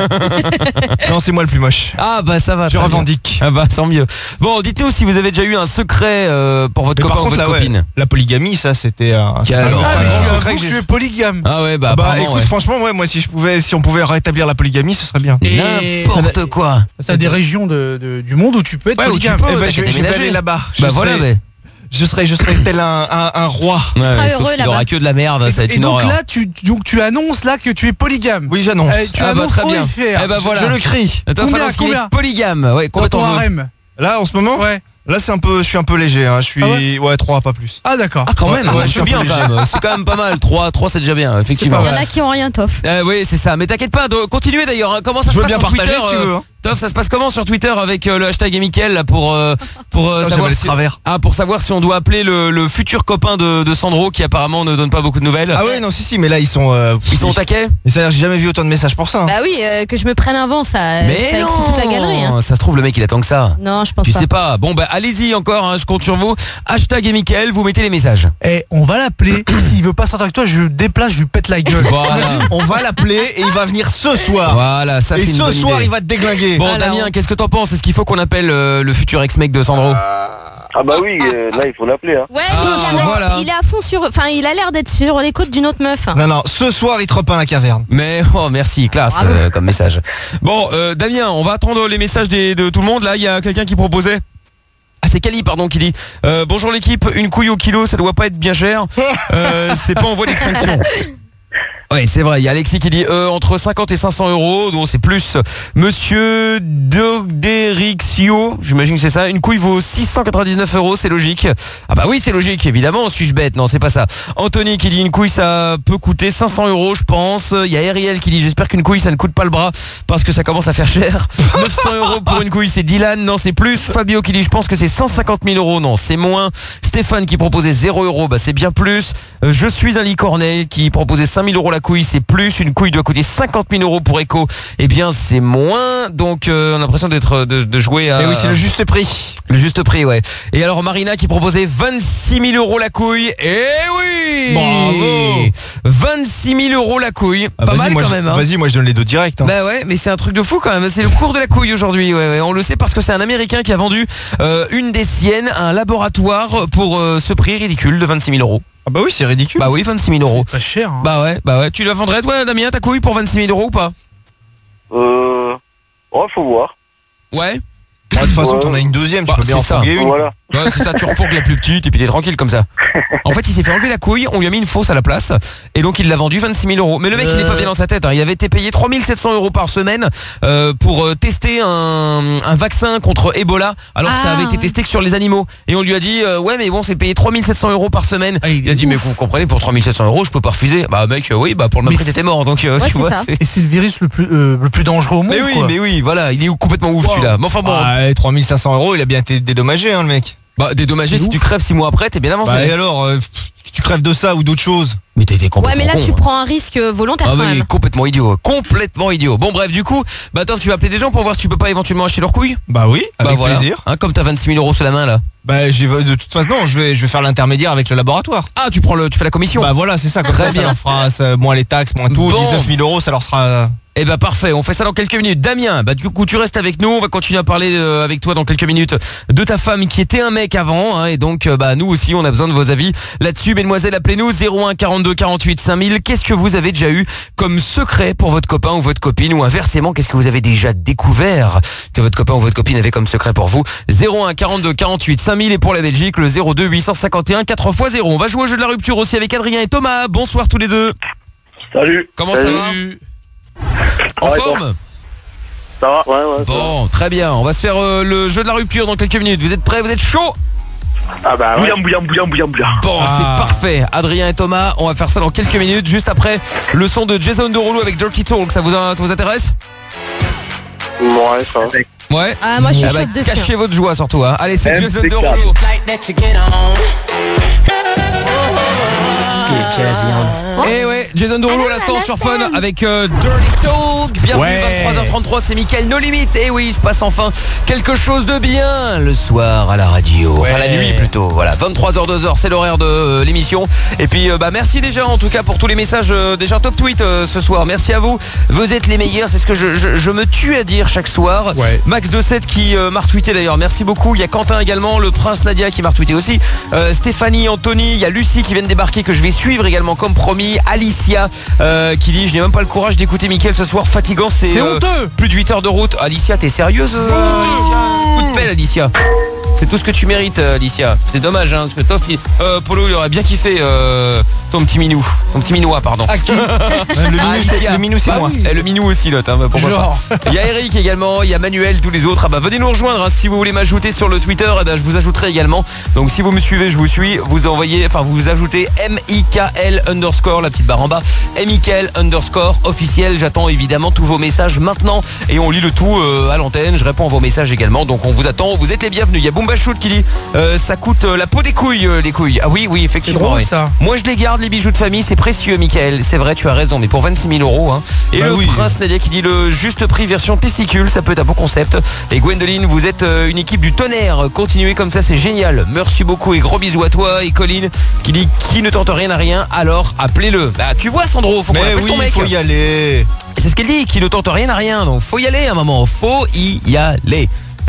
Non, c'est moi le plus moche. Ah bah ça va. Je très bien. revendique. Ah bah sans mieux. Bon, dites-nous si vous avez déjà eu un secret euh, pour votre Mais copain par ou contre, votre là, ouais, copine. la polygamie, ça, c'était un. Quel- c'était un- Ah, c'était un mais grand tu secret avoues que que j'ai- tu es polygame. Ah ouais, bah, Ah bah apparemment, écoute, ouais. franchement, ouais, moi si je pouvais, si on pouvait rétablir la polygamie, ce serait bien. Et- N'importe quoi. T'as des régions de, de- du monde où tu peux être Ouais, où tu polygame. peux. Eh ben, t'as je, qu'à vais- je vais déménager. aller là-bas. Je Bah serai- voilà, mais. Je serais, je serais tel un, un, un roi. Ouais, seras sauf heureux qu'il là-bas. aura que de la merde, ça va être Et une donc horreur. là, tu, donc tu annonces là que tu es polygame. Oui, j'annonce. Eh, tu Ah bah, annonces très haut bien. et fier. Eh bah, voilà. Je le crie. Attends, Combien, Fallon, qu'il combien est polygame. Ouais, Dans combien ton t'en veux? harem. Là, en ce moment, Ouais. là, c'est un peu, je suis un peu léger. Hein. Je suis, Ah ouais, trois, pas plus. Ah d'accord. Ah quand même, Ouais, ah, ouais, je je suis suis un bien peu quand même. C'est quand même pas mal. trois, trois c'est déjà bien, effectivement. Il y en a qui ont rien, Toff. Euh, oui, c'est ça. Mais t'inquiète pas, de- continuez d'ailleurs. hein. Comment ça Je se veux passe bien sur partager Twitter si tu veux. euh, Hein. Toff, ça se passe comment sur Twitter avec euh, le hashtag Mickaël là, pour euh, pour euh, Oh, savoir j'avais si... le travers. ah pour savoir si on doit appeler le, le futur copain de, de Sandro qui apparemment ne donne pas beaucoup de nouvelles. Ah ouais, non, si, si, mais là, ils sont. euh, Ils sont au taquet. Et ça, j'ai jamais vu autant de messages pour ça. Hein. Bah oui, euh, que je me prenne un vent, ça, Mais ça non, excite toute la galerie. Hein. ça se trouve le mec il attend que ça. Non, je pense Tu pas. sais pas. Bon bah allez-y encore. hein, je compte sur vous. Hashtag et Mickaël, vous mettez les messages. Et on va l'appeler. S'il veut pas sortir avec toi, je le déplace, je lui pète la gueule. Voilà. On va l'appeler et il va venir ce soir. Voilà, ça et c'est une ce bonne soir, idée. il va te déglinguer. Bon Ah, là, Damien, on- qu'est-ce que t'en penses? Est-ce qu'il faut qu'on appelle euh, le futur ex-mec de Sandro? Ah bah oui, euh, là il faut l'appeler. Hein. Ouais, Ah, il, a- voilà. il est à fond sur. Enfin, il a l'air d'être sur les côtes d'une autre meuf. Non, non, ce soir, il te repeint la caverne. Mais oh merci, classe Bravo. euh, comme message. Bon euh, Damien, on va attendre les messages des- de tout le monde. Là il y a quelqu'un qui proposait. Ah c'est Cali pardon qui dit euh, bonjour l'équipe, une couille au kilo ça doit pas être bien cher. Euh, c'est pas en voie d'extinction. Ouais c'est vrai, il y a Alexis qui dit euh, entre cinquante et cinq cents euros, donc c'est plus. Monsieur Doderixio, j'imagine que c'est ça, une couille vaut six cent quatre-vingt-dix-neuf euros, c'est logique. Ah bah oui c'est logique, évidemment, suis-je bête? Non c'est pas ça. Anthony qui dit une couille ça peut coûter cinq cents euros je pense. Il y a Ariel qui dit j'espère qu'une couille ça ne coûte pas le bras parce que ça commence à faire cher. neuf cents euros pour une couille c'est Dylan, non c'est plus. Fabio qui dit je pense que c'est cent cinquante mille euros, non c'est moins. Stéphane qui proposait zéro euros, bah c'est bien plus. Euh, je suis un licornet qui proposait cinq mille euros la couille, c'est plus. Une couille doit coûter cinquante mille euros pour Echo, eh bien c'est moins. Donc euh, on a l'impression d'être de, de jouer à... Et oui, c'est le juste prix. Le juste prix, ouais. Et alors Marina qui proposait vingt-six mille euros la couille. Eh oui Bravo. vingt-six mille euros la couille. Ah, Pas vas-y, mal moi, quand je- même. Hein. Vas-y, moi je donne les deux directs. Hein. Bah ouais, mais c'est un truc de fou quand même. C'est le cours de la couille aujourd'hui. Ouais, ouais. On le sait parce que c'est un Américain qui a vendu euh, une des siennes à un laboratoire pour euh, ce prix ridicule de vingt-six mille euros. Ah bah oui, c'est ridicule. Bah oui, vingt-six mille euros. C'est pas cher. Hein. Bah ouais, bah ouais. Tu la vendrais toi, Damien, ta couille pour vingt-six mille euros ou pas? Euh... Oh faut voir. Ouais. De toute façon, Ouais. t'en as une deuxième, tu Bah, peux bien en c'est ça. fourguer une. Voilà. Ouais, c'est ça, tu refourgues la plus petite et puis t'es tranquille comme ça. En fait, il s'est fait enlever la couille, on lui a mis une fausse à la place et donc il l'a vendu vingt-six mille euros. Mais le mec, il est pas bien dans sa tête. Hein. Il avait été payé trois mille sept cents euros par semaine euh, pour euh, tester un, un vaccin contre Ebola, alors que ça Ah, avait été ouais. testé que sur les animaux. Et on lui a dit, euh, ouais, mais bon, c'est payé trois mille sept cents euros par semaine. Ah, il il a est dit, ouf. mais vous comprenez, pour trois mille sept cents euros, je peux pas refuser. Bah, mec, euh, oui, bah pour le même Mais prix, c'est- t'étais mort. Donc, euh, Ouais, tu c'est vois, ça. c'est. Et c'est le virus le plus, euh, le plus dangereux au monde. Mais oui, quoi. mais oui, voilà, il est complètement ouf Wow. celui-là. Mais enfin bon, Bah, trois mille cinq cents euros, il a bien été dédommagé, hein, le mec. bah dédommagé, C'est si ouf. tu crèves six mois après, t'es bien avancé. Bah, et alors, euh, pff, tu crèves de ça ou d'autre chose? Mais t'étais Ouais, complètement mais là, con, tu hein. prends un risque euh, volontaire Ah quand oui, même. complètement idiot, complètement idiot. Bon bref, du coup, bah Toff, tu vas appeler des gens pour voir si tu peux pas éventuellement acheter leurs couilles. Bah oui, avec Bah voilà, plaisir. hein, comme t'as vingt-six mille euros sous la main là. Bah, j'y vais- de toute façon, non, je vais, je vais faire l'intermédiaire avec le laboratoire. Ah, tu prends le, tu fais la commission. Bah voilà, c'est ça, comme Très ça, bien. ça leur fera ça, moins les taxes, moins tout, Bon. dix-neuf mille euros, ça leur sera... Eh bah parfait, on fait ça dans quelques minutes. Damien, bah du coup tu restes avec nous, on va continuer à parler euh, avec toi dans quelques minutes de ta femme qui était un mec avant, hein, et donc euh, bah nous aussi on a besoin de vos avis là-dessus. Mesdemoiselles, appelez-nous zéro un quarante-deux quarante-huit cinq mille. Qu'est-ce que vous avez déjà eu comme secret pour votre copain ou votre copine, ou inversement, qu'est-ce que vous avez déjà découvert que votre copain ou votre copine avait comme secret pour vous? Zéro un quarante-deux quarante-huit cinq mille, et pour la Belgique le zéro deux huit cent cinquante et un quatre fois zéro. On va jouer au jeu de la rupture aussi avec Adrien et Thomas. Bonsoir tous les deux. Salut. Comment Salut. ça va? En Ouais, forme? Ça va? Ouais, ouais. ça va. Bon, très bien. On va se faire euh, le jeu de la rupture dans quelques minutes. Vous êtes prêts? Vous êtes chaud? Ah bah, bouillant, bouillant, bouillant, bouillant, bouillant. Bon, Ah. c'est parfait. Adrien et Thomas, on va faire ça dans quelques minutes, juste après le son de Jason Derulo avec Dirty Talk. Ça vous, ça vous intéresse? Ouais, ça va. Ouais. Ah, moi, je suis Ah bah, chaude dessus. cachez votre joie surtout. Hein. Allez, c'est Jason Impeccable. Derulo. Et ouais, Jason Derulo à l'instant sur Fun avec euh, Dirty Talk. Bienvenue, Ouais. vingt-trois heures trente-trois, c'est Mickaël No Limit. Et oui, il se passe enfin quelque chose de bien le soir à la radio. Enfin la nuit plutôt. Voilà, vingt-trois heures deux heures, c'est l'horaire de euh, l'émission. Et puis euh, bah merci déjà en tout cas pour tous les messages euh, déjà top tweet euh, ce soir. Merci à vous. Vous êtes les meilleurs, c'est ce que je, je, je me tue à dire chaque soir. Ouais. Max deux sept qui euh, m'a retweeté d'ailleurs. Merci beaucoup. Il y a Quentin également, le prince Nadia qui m'a retweeté aussi. Euh, Stéphanie, Anthony, il y a Lucie qui vient de débarquer que je vais suivre également comme promis. Alicia euh, qui dit je n'ai même pas le courage d'écouter Mickaël ce soir, fatigant, c'est C'est euh, honteux. plus de huit heures de route. Alicia, t'es sérieuse euh, Alicia, coup de pelle Alicia. C'est tout ce que tu mérites euh, Alicia. C'est dommage hein, parce que Toff, il- euh, Polo il aurait bien kiffé euh, ton petit minou. Ton petit minois pardon. Ah, qui Le minou, c'est- Alicia. le minou, c'est Bah moi. oui. Et le minou aussi note hein, pourquoi Genre. pas. Il y a Eric également, il y a Manuel, tous les autres. Ah bah venez nous rejoindre hein, si vous voulez m'ajouter sur le Twitter, eh ben, je vous ajouterai également. Donc si vous me suivez, je vous suis, vous envoyez, enfin vous ajoutez M I K L underscore, la petite barre en bas, M I K L underscore officiel. J'attends évidemment tous vos messages maintenant et on lit le tout euh, à l'antenne. Je réponds à vos messages également. Donc on vous attend, vous êtes les bienvenus. Il y a Boomba Shoot qui dit euh, ça coûte euh, la peau des couilles euh, les couilles. Ah oui oui effectivement. drôle, oui. ça. Moi je les garde les bijoux de famille, c'est précieux Mickaël. C'est vrai, tu as raison, mais pour vingt-six mille euros hein. Et Bah le oui. prince Nadia qui dit le juste prix version testicule, ça peut être un bon concept. Et Gwendoline, vous êtes euh, une équipe du tonnerre. Continuez comme ça, c'est génial. Merci beaucoup et gros bisous à toi. Et Colline qui dit qui ne tente rien à rien, alors appelez-le. Bah tu vois Sandro, faut qu'on Mais appelle oui, ton mec. faut y aller. Et c'est ce qu'elle dit, qui ne tente rien à rien. Donc faut y aller à un moment, faut y aller.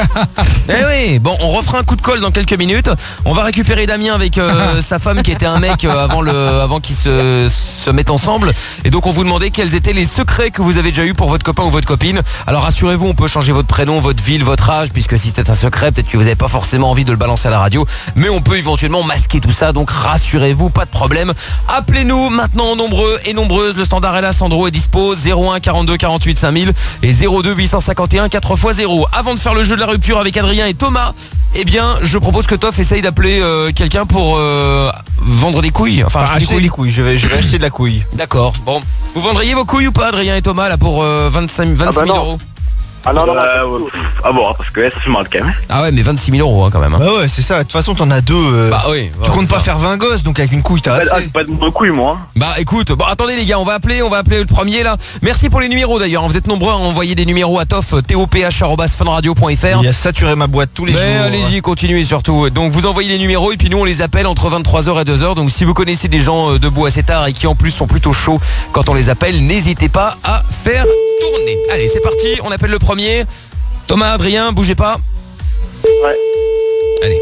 Eh oui, bon, on refera un coup de colle dans quelques minutes. On va récupérer Damien avec euh, sa femme qui était un mec euh, avant le, avant qu'ils se, se mettent ensemble. Et donc on vous demandait quels étaient les secrets que vous avez déjà eu pour votre copain ou votre copine. Alors rassurez-vous, on peut changer votre prénom, votre ville, votre âge, puisque si c'est un secret, peut-être que vous n'avez pas forcément envie de le balancer à la radio. Mais on peut éventuellement masquer tout ça. Donc rassurez-vous, pas de problème. Appelez-nous maintenant nombreux et nombreuses. Le standard est là, Sandro est dispo. zéro un quarante-deux quarante-huit cinq mille et zéro deux huit cent cinquante et un quatre fois zéro. Avant de faire le jeu de la rupture avec Adrien et Thomas, eh bien je propose que Toff essaye d'appeler euh, quelqu'un pour euh, vendre des couilles. Enfin Ah, acheter des acheter couilles. les couilles, je vais, je vais acheter de la couille. D'accord, bon. Vous vendriez vos couilles ou pas Adrien et Thomas là pour euh, vingt-cinq, vingt-six mille non. euros? Ah non, non, non. Euh, ouais. Ah bon, parce que ça fait mal quand même. Ah ouais mais vingt-six mille euros hein, quand même hein. Bah ouais, c'est ça. De toute façon, t'en as deux. euh, Bah oui, tu ouais, comptes c'est pas ça. faire vingt gosses, donc avec une couille, t'as Ah, assez. pas de mon couille, moi. Bah écoute, bon attendez les gars, on va appeler, on va appeler le premier là. Merci pour les numéros d'ailleurs, vous êtes nombreux à envoyer des numéros à Toff, T O P H arobase fun radio point F R. Il a saturé ma boîte tous les Mais jours. allez-y, continuez surtout. Donc vous envoyez les numéros et puis nous on les appelle entre vingt-trois heures et deux heures. Donc si vous connaissez des gens euh, debout assez tard et qui en plus sont plutôt chauds quand on les appelle, n'hésitez pas à faire tourner. Allez, c'est parti, on appelle le premier. Thomas, Adrien, bougez pas. Ouais. Allez.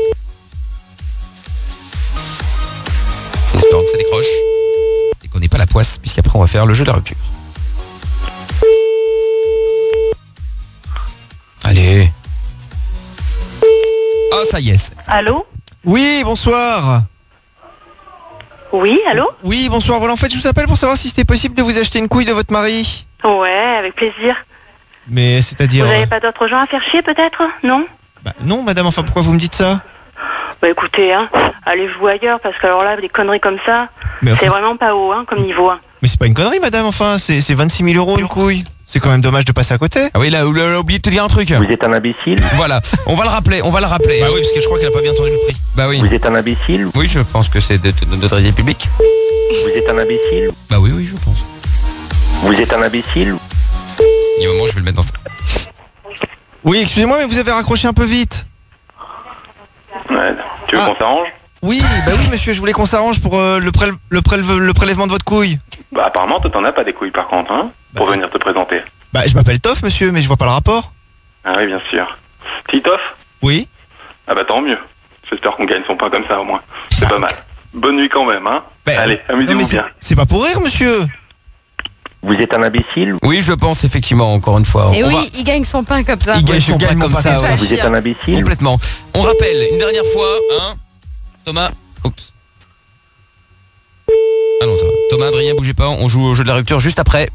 J'espère que ça décroche et qu'on n'ait pas la poisse, puisqu'après on va faire le jeu de la rupture. Allez. Ça y est. Allô? Oui, bonsoir. Oui, allô? Oui, bonsoir. Voilà, en fait, je vous appelle pour savoir si c'était possible de vous acheter une couille de votre mari. Ouais, avec plaisir. Mais c'est-à-dire... Vous euh, n'avez pas d'autres gens à faire chier peut-être? Non? Bah non, madame, enfin, pourquoi vous me dites ça? Bah écoutez, hein, allez jouer ailleurs parce que alors là, des conneries comme ça, Mais enfin- c'est vraiment pas haut, hein, comme niveau. Hein. Mais c'est pas une connerie, madame, enfin, c'est c'est vingt-six mille euros une couille. C'est quand même dommage de passer à côté. Ah oui, là, il a oublié de te dire un truc. Vous êtes un imbécile. Voilà, on va le rappeler, on va le rappeler. Bah oui, parce que je crois qu'elle a pas bien entendu le prix. Bah oui. Vous êtes un imbécile. Oui, je pense que c'est de de notoriété publique. Vous êtes un imbécile. Bah oui, oui, je pense. Vous êtes un imbécile. Il y a un moment, je vais le mettre dans ça. Oui, excusez-moi, mais vous avez raccroché un peu vite. Ouais. Tu veux Ah. qu'on s'arrange? Oui, bah oui, monsieur, je voulais qu'on s'arrange pour euh, le, préle- le, préleve- le prélèvement de votre couille. Bah apparemment toi t'en as pas des couilles par contre, hein, pour venir te présenter. Bah, je m'appelle Toff, monsieur, mais je vois pas le rapport. Ah oui bien sûr. Titoff? Oui. Ah bah tant mieux. J'espère qu'on gagne son pain comme ça au moins. C'est pas mal. Bonne nuit quand même, hein. Bah, Allez, non, mais amusez-vous c'est- bien. C'est pas pour rire, monsieur. Vous êtes un imbécile. Oui, je pense effectivement, encore une fois. Et On oui, va- il gagne son pain comme ça. Il gagne Ouais, son je gagne pain mon comme pain ça. comme ça. ouais. Vous êtes un imbécile. Complètement. On rappelle, une dernière fois, hein. Thomas. Oups. Ah non, ça va. Thomas, Adrien, bougez pas, on joue au jeu de la rupture juste après.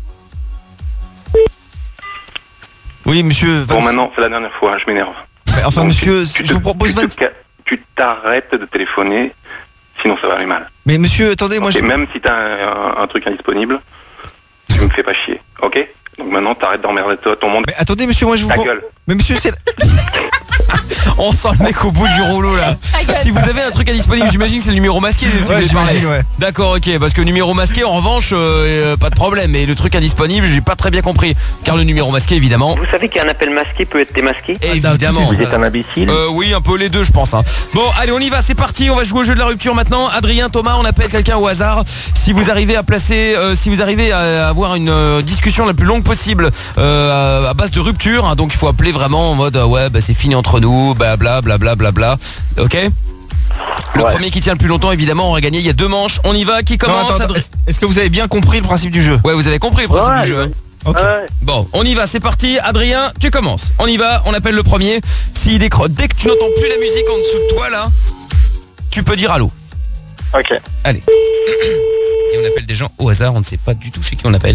Oui, monsieur. Bon vingt- maintenant, c'est la dernière fois, je m'énerve. Bah, enfin, Donc, monsieur, tu je te- vous propose tu te vingt... ca- Tu t'arrêtes de téléphoner, sinon ça va aller mal. Mais monsieur, attendez, moi Et je... même si t'as un, un, un truc indisponible, tu me fais pas chier, ok? Donc maintenant t'arrêtes d'emmerder toi, ton monde. Mais attendez, monsieur, moi je vous... Ta pro- gueule. Mais monsieur, c'est... On sent le mec au bout du rouleau là. Si vous avez un truc indisponible, j'imagine que c'est le numéro masqué. dont tu Ouais, voulais parler. j'imagine, ouais. D'accord, ok, parce que numéro masqué, en revanche, euh, euh, pas de problème. Mais le truc indisponible, j'ai pas très bien compris. Car le numéro masqué, évidemment. Vous savez qu'un appel masqué peut être démasqué? Évidemment. Vous êtes un imbécile. Euh, oui, un peu les deux, je pense. hein. Bon, allez, on y va, c'est parti. On va jouer au jeu de la rupture maintenant. Adrien, Thomas, on appelle quelqu'un au hasard. Si vous arrivez à placer, euh, si vous arrivez à avoir une euh, discussion la plus longue possible euh, à, à base de rupture, hein, donc il faut appeler vraiment en mode euh, ouais, bah c'est fini entre nous, bla bla bla bla bla bla. Ok. Le Ouais. premier qui tient le plus longtemps, évidemment, aura gagné. Il y a deux manches. On y va. Qui Non, commence? attends, attends, Adrien est-ce est-ce que vous avez bien compris le principe du jeu? Ouais, vous avez compris le principe Ouais, du jeu. hein. Ok. Ouais. Bon, on y va, c'est parti. Adrien, tu commences. On y va, on appelle le premier. S'il décroche, dès que tu n'entends plus la musique en dessous de toi là, tu peux dire allô. Ok. Allez. Et on appelle des gens au hasard, on ne sait pas du tout chez qui on appelle.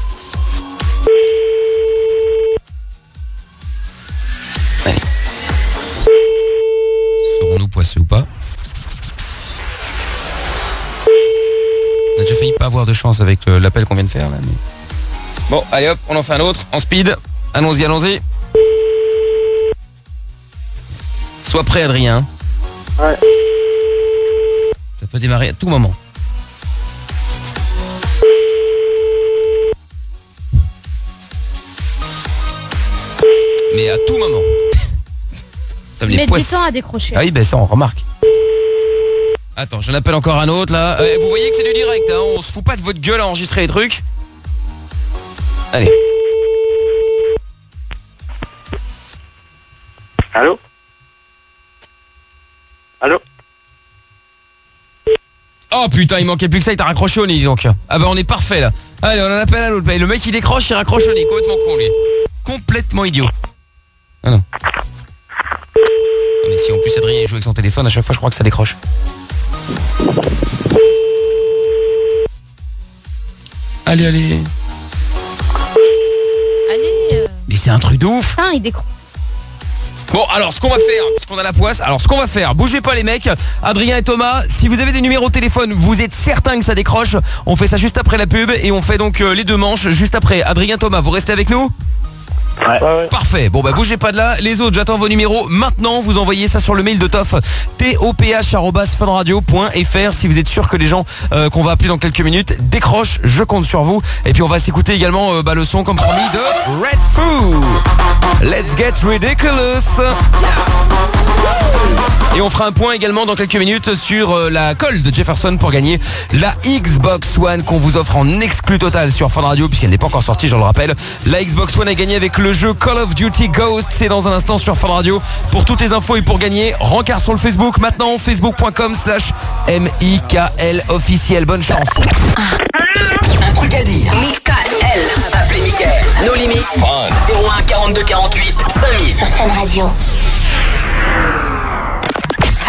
Allez. Serons-nous poisseux ou pas? On a déjà failli pas avoir de chance avec euh, l'appel qu'on vient de faire là. mais- Bon, allez hop, on en fait un autre, en speed. Allons-y, allons-y. Sois prêt, Adrien. Ouais. Ça peut démarrer à tout moment. Mais à tout moment. Comme les Mettre du poissons. temps à décrocher. Ah oui, ben ça, on remarque. Attends, j'en appelle encore un autre là. Euh, vous voyez que c'est du direct, hein. On se fout pas de votre gueule à enregistrer les trucs. Allez. Allô? Allô? Oh putain, il manquait plus que ça, il t'a raccroché au nez donc. Ah bah on est parfait là. Allez, on en appelle un autre. Le mec il décroche, il raccroche au nez. Complètement con lui. Complètement idiot. Ah non. Mais si en plus Adrien joue avec son téléphone, à chaque fois je crois que ça décroche. Allez, allez. Allez. euh, Mais c'est un truc de ouf. Putain, il décroche. Bon, alors ce qu'on va faire, parce qu'on a la poisse, alors ce qu'on va faire, bougez pas les mecs, Adrien et Thomas, si vous avez des numéros de téléphone, vous êtes certains que ça décroche, on fait ça juste après la pub et on fait donc euh, les deux manches juste après. Adrien, Thomas, vous restez avec nous ? Ouais. Ouais, ouais. Parfait, bon bah bougez pas de là. Les autres, j'attends vos numéros. Maintenant, vous envoyez ça sur le mail de Toff, toph arobase funradio point fr. Si vous êtes sûr que les gens euh, qu'on va appeler dans quelques minutes décrochent, je compte sur vous. Et puis on va s'écouter également euh, bah, le son comme promis de Red Foo. Let's get ridiculous. Et on fera un point également dans quelques minutes sur euh, la colle de Jefferson pour gagner la Xbox One qu'on vous offre en exclu total sur Fun Radio puisqu'elle n'est pas encore sortie, je le rappelle. La Xbox One a gagné avec le jeu Call of Duty Ghost. C'est dans un instant sur Fun Radio. Pour toutes les infos et pour gagner, rencard sur le Facebook maintenant, facebook point com slash M I K L officiel. Bonne chance. Un truc à dire. Michael. Appelez Michael. Nos limites. zéro un quarante-deux quarante-huit cinq mille. Sur Fun Radio.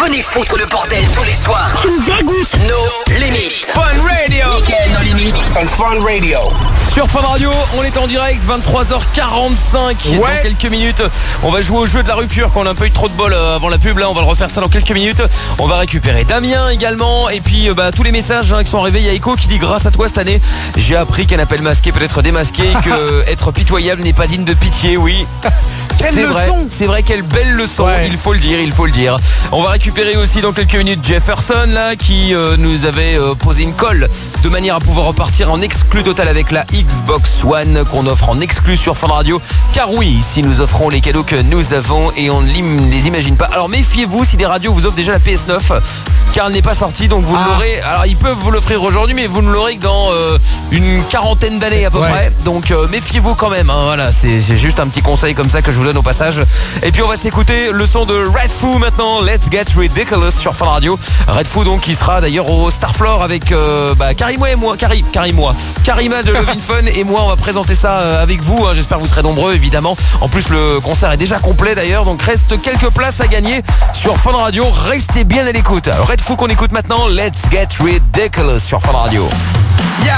Venez foutre le bordel tous les soirs. Tu me dégoûtes. No limites. Fun Radio. Mickaël, no limites. Fun Radio. Sur Fun Radio, on est en direct, vingt-trois heures quarante-cinq. Ouais. Dans quelques minutes, on va jouer au jeu de la rupture. Quand on a un peu eu trop de bol euh, avant la pub, là, on va le refaire ça dans quelques minutes. On va récupérer Damien également. Et puis, euh, bah, tous les messages hein, qui sont arrivés. Il y a Echo qui dit grâce à toi cette année, j'ai appris qu'un appel masqué peut être démasqué et que être pitoyable n'est pas digne de pitié. Oui. Quelle C'est vrai, leçon. c'est vrai, quelle belle leçon, Ouais. il faut le dire, il faut le dire. On va récupérer aussi dans quelques minutes Jefferson là qui euh, nous avait euh, posé une colle de manière à pouvoir repartir en exclu total avec la Xbox One qu'on offre en exclu sur Fun Radio. Car oui, ici nous offrons les cadeaux que nous avons et on ne les imagine pas. Alors méfiez-vous si des radios vous offrent déjà la P S neuf car elle n'est pas sortie, donc vous Ah. l'aurez. Alors ils peuvent vous l'offrir aujourd'hui, mais vous ne l'aurez que dans euh, une quarantaine d'années à peu Ouais. près. Donc euh, méfiez-vous quand même. Hein, voilà, c'est c'est juste un petit conseil comme ça que je vous donne au passage. Et puis on va s'écouter le son de Red Foo maintenant. Let's Get Ridiculous sur Fun Radio. Red Foo donc qui sera d'ailleurs au Starfloor avec euh, bah, Karima et moi, Karim, Karim moi, Karima de Love in Fun et moi. On va présenter ça euh, avec vous. Hein. J'espère que vous serez nombreux évidemment. En plus le concert est déjà complet d'ailleurs, donc reste quelques places à gagner sur Fun Radio. Restez bien à l'écoute. Red Foo qu'on écoute maintenant. Let's Get Ridiculous sur Fun Radio. Yeah.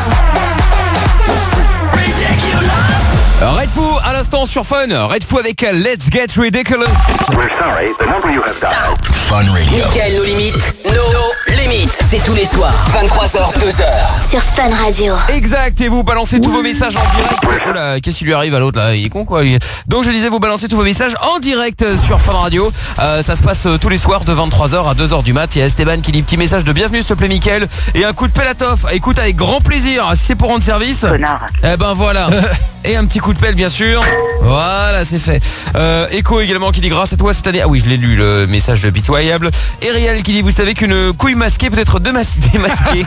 Red Foo à l'instant sur Fun. Red Foo avec Let's Get Ridiculous. We're sorry, the number you have dialed. Fun Radio. Mickaël, no limites. No, no limites. C'est tous les soirs, vingt-trois heures, deux heures. Sur Fun Radio. Exact, et vous balancez tous vos messages en direct. Oh là, qu'est-ce qui lui arrive à l'autre là? Il est con quoi lui. Donc je disais, vous balancez tous vos messages en direct sur Fun Radio. euh, Ça se passe euh, tous les soirs de vingt-trois heures à deux heures du mat. Il y a Esteban qui dit petit message de bienvenue s'il te plaît Mickaël. Et un coup de Pelatoff. Écoute avec grand plaisir. Si c'est pour rendre service, Connard. eh ben voilà. Et un petit coup de pelle bien sûr. Voilà, c'est fait. euh, Echo également qui dit grâce à toi cette année. Ah oui, je l'ai lu le message de pitoyable. Et Riel qui dit vous savez qu'une couille masquée peut être démasquée.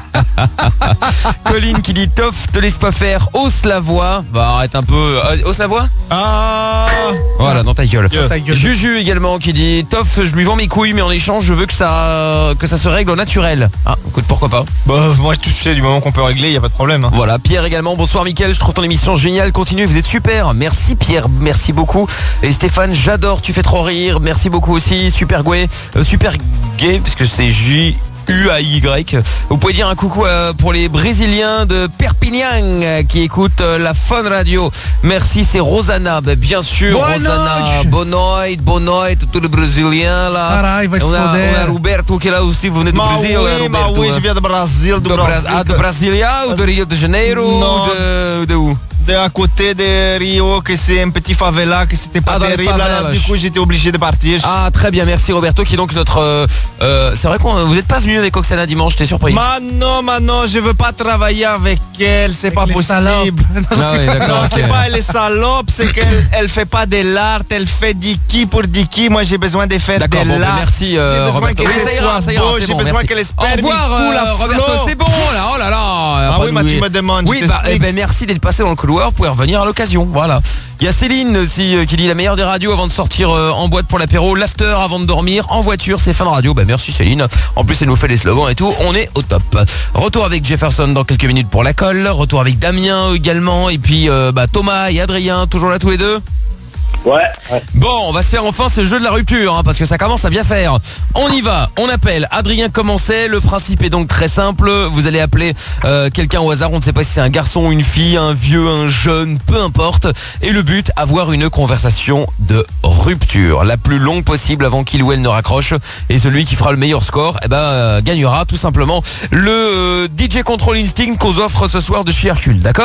Colline qui dit Toff te laisse pas faire, hausse la voix. Bah arrête un peu. Euh, hausse la voix. Ah. Voilà, dans ta gueule. Dans ta gueule. Juju également qui dit Toff je lui vends mes couilles mais en échange je veux que ça que ça se règle au naturel. Ah écoute pourquoi pas. Bah moi tu sais du moment qu'on peut régler, y a pas de problème. Hein. Voilà, Pierre également, bonsoir Mickaël, je trouve ton émission géniale, continuez, vous êtes super. Merci Pierre, merci beaucoup. Et Stéphane, j'adore, tu fais trop rire, merci beaucoup aussi. Super gay, euh, super gay, parce que c'est J U A Y. Vous pouvez dire un coucou euh, pour les Brésiliens de Perpignan euh, qui écoutent euh, la Fun Radio. Merci, c'est Rosana, bah, bien sûr. Boa Rosana, noite. boa noite, boa noite, tous les Brésiliens là. Caralho, vai se on, a, foder. on a Roberto qui est là aussi, vous venez do Mas Brasil, oui, hein, mas Roberto. oui, je hein. viens de Brasil, do Do Bra- Brasil. ah, de Brasilia ou de Rio de Janeiro Non. ou de, de où? De à côté de Rio, que c'est un petit favela, que c'était pas Ah, dans les terrible. favelas. Alors, du coup, j'étais obligé de partir. Ah très bien, merci Roberto qui est donc notre euh, euh, c'est vrai qu'on vous n'êtes pas venu avec Oksana dimanche, j'étais surpris. Maintenant, maintenant, je veux pas travailler avec elle, c'est pas les possible. salopes. Ah oui, d'accord. Non, ok. c'est pas elle est salope, c'est qu'elle elle fait pas de l'art, elle fait diki pour diki. Moi, j'ai besoin de faire de D'accord, bon, bah, l'art. merci euh, J'ai besoin Roberto. qu'elle Oui, ça ira, soit ça ira, beau, c'est j'ai bon, besoin merci. qu'elle Au espère revoir du coup, euh, la Roberto, flow. c'est bon là, oh là là. Ah Pas oui, de bah, tu oublier. me demandes, Oui, je bah, eh t'explique. ben, merci d'être passé dans le couloir, vous pouvez revenir à l'occasion, voilà. Il y a Céline aussi euh, qui dit la meilleure des radios avant de sortir euh, en boîte pour l'apéro, l'after avant de dormir, en voiture, c'est Fun Radio. Bah merci Céline. En plus elle nous fait les slogans et tout, on est au top. Retour avec Jefferson dans quelques minutes pour la colle, retour avec Damien également et puis euh, bah, Thomas et Adrien toujours là tous les deux. Ouais. ouais. Bon, on va se faire enfin ce jeu de la rupture, hein, parce que ça commence à bien faire. On y va, on appelle. Adrien commençait. Le principe est donc très simple. Vous allez appeler euh, quelqu'un au hasard. On ne sait pas si c'est un garçon, une fille, un vieux, un jeune, peu importe. Et le but, avoir une conversation de rupture, la plus longue possible avant qu'il ou elle ne raccroche. Et celui qui fera le meilleur score, eh ben, euh, gagnera tout simplement le euh, D J Control Instinct qu'on offre ce soir de chez Hercule. D'accord ?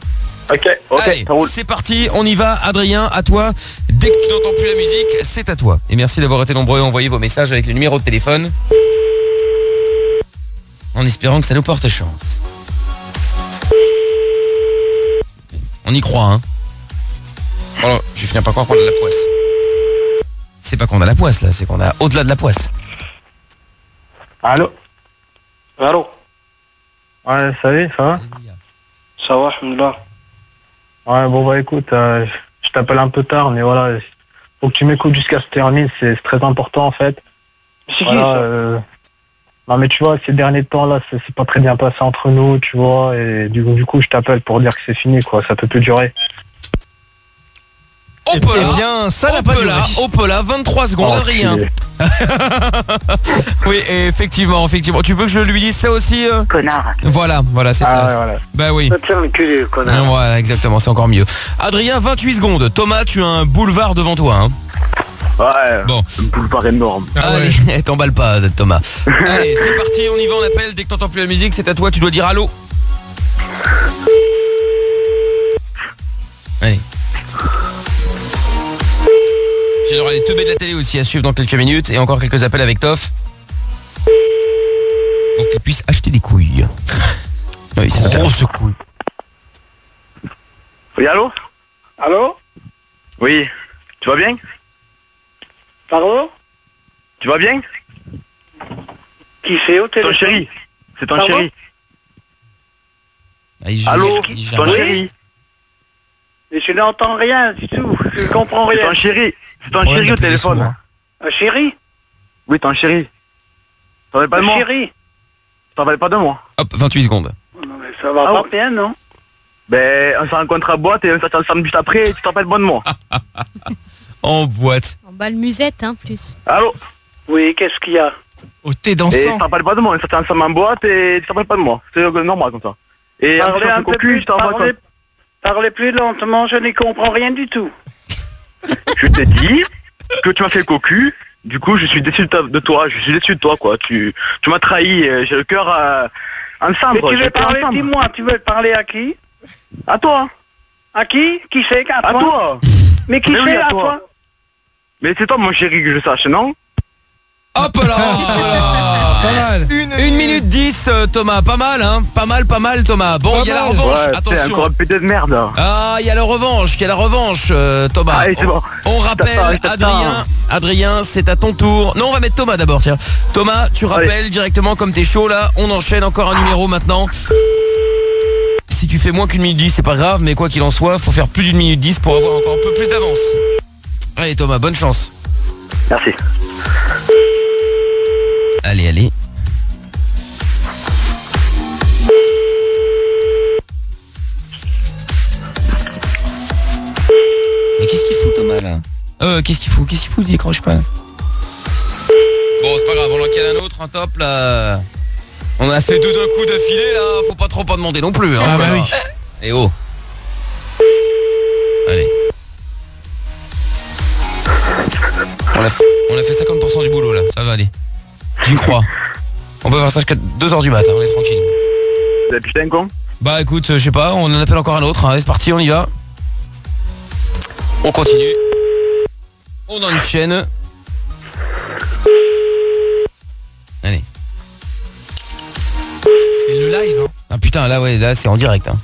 Ok, ok, Allez, ça roule. c'est parti, on y va. Adrien, à toi. Dès que tu n'entends plus la musique, c'est à toi. Et merci d'avoir été nombreux à envoyer vos messages avec le numéro de téléphone, en espérant que ça nous porte chance. On y croit, hein. Oh, je finis pas croire qu'on a de la poisse. C'est pas qu'on a la poisse, là, c'est qu'on a au-delà de la poisse. Allô. Allô. Ouais, salut, ça va? Ça va, alhamdoulilah. Ouais, bon bah écoute, euh, je t'appelle un peu tard, mais voilà, faut que tu m'écoutes jusqu'à ce que je termine, c'est c'est très important en fait. C'est Voilà, qui, ça euh, non mais tu vois, ces derniers temps là, c'est c'est pas très bien passé entre nous, tu vois, et du, du coup je t'appelle pour dire que c'est fini quoi, ça peut plus durer. Opela. Eh bien, ça n'a pas duré. Opela, Opela, vingt-trois secondes, Oh, Adrien. enculé. Oui, et effectivement, effectivement. Tu veux que je lui dise ça aussi euh Connard. Voilà, voilà, c'est Ah, ça. ouais, voilà. Bah oui. Tiens, le cul, connard. Voilà, exactement, c'est encore mieux. Adrien, vingt-huit secondes. Thomas, tu as un boulevard devant toi. Hein. Ouais, Bon. le boulevard énorme. Ah ouais. Allez, t'emballes pas, Thomas. Allez, c'est parti, on y va, on appelle. Dès que t'entends plus la musique, c'est à toi, tu dois dire allô. Allez. J'aurai les teubés de la télé aussi à suivre dans quelques minutes et encore quelques appels avec Toff. Pour qu'ils puissent acheter des couilles. Oui, c'est Grosse couille. Oui, allô? Allô? Oui. Tu vas bien? Pardon? Tu vas bien? Qui c'est au téléphone? C'est ton chéri. C'est ton Pardon? chéri. Ah, il gère- Allô? il gère- Ton Oui. chéri. Mais je n'entends rien du tout. Je comprends C'est rien. ton chéri. C'est ton Problème chéri au d'appeler téléphone. souvent. Un chéri? Oui, ton chéri. T'en rappelles pas de Un moi? chéri? T'en rappelles pas de moi? Hop, vingt-huit secondes. Non, mais ça va Ah pas ouais. bien, non? Ben, on s'est rencontré à boîte et on s'est ensemble juste après et tu t'en rappelles pas de moi. En boîte. En balle musette, hein, plus. Allô? Oui, qu'est-ce qu'il y a? Au thé Et tu dansant. t'en rappelles pas de moi, on s'est ensemble en boîte et tu t'en rappelles pas de moi. C'est euh, normal comme ça. Et Parlez après, un un peu cocu, plus, je t'en rappelle parlez, pas. parlez plus lentement, je n'y comprends rien du tout. Je t'ai dit que tu m'as fait le cocu. Du coup, je suis déçu de, ta- de toi. Je suis déçu de toi, quoi. Tu, tu m'as trahi. euh, J'ai le cœur euh, ensemble. Mais tu j'ai veux le cœur parler, ensemble. dis-moi, tu veux parler à qui? À toi. À qui? Qui c'est? À À toi? toi. Mais qui Mais oui, c'est à à toi. toi? Mais c'est toi, mon chéri, que je sache, non? Hop là. C'est pas mal. Une minute dix, euh, Thomas. Pas mal, hein. Pas mal, pas mal, Thomas. Bon, Pas il y a la mal. revanche. Ouais, c'est Attention. encore un peu de merde. là. Ah, il y a la revanche, il y a la revanche, euh, Thomas. Allez, c'est on, bon. on Je rappelle, t'attends, je t'attends. Adrien, Adrien, c'est à ton tour. Non, on va mettre Thomas d'abord, tiens. Thomas, tu rappelles directement comme t'es chaud là. On enchaîne encore un numéro maintenant. Si tu fais moins qu'une minute dix, c'est pas grave, mais quoi qu'il en soit, faut faire plus d'une minute dix pour avoir encore un peu plus d'avance. Allez Thomas, bonne chance. Merci. Allez, allez. Mais qu'est-ce qu'il fout Thomas là? Euh, qu'est-ce qu'il fout? Qu'est-ce qu'il fout? Il décroche pas. Bon, c'est pas grave, on en cale un autre, un top là. On a fait deux d'un coup d'affilée là, faut pas trop pas demander non plus. Hein, Ah bah voilà. oui. Et oh. Allez. On a, on a fait cinquante pour cent du boulot là, ça va aller. J'y crois. On peut faire ça jusqu'à deux heures du matin, on est tranquille. Vous êtes putain con? Bah écoute, euh, je sais pas, on en appelle encore un autre. Hein. Allez, c'est parti, on y va. On continue. On enchaîne. Allez. C'est le live. Hein. Ah putain, là ouais, là c'est en direct. Hein.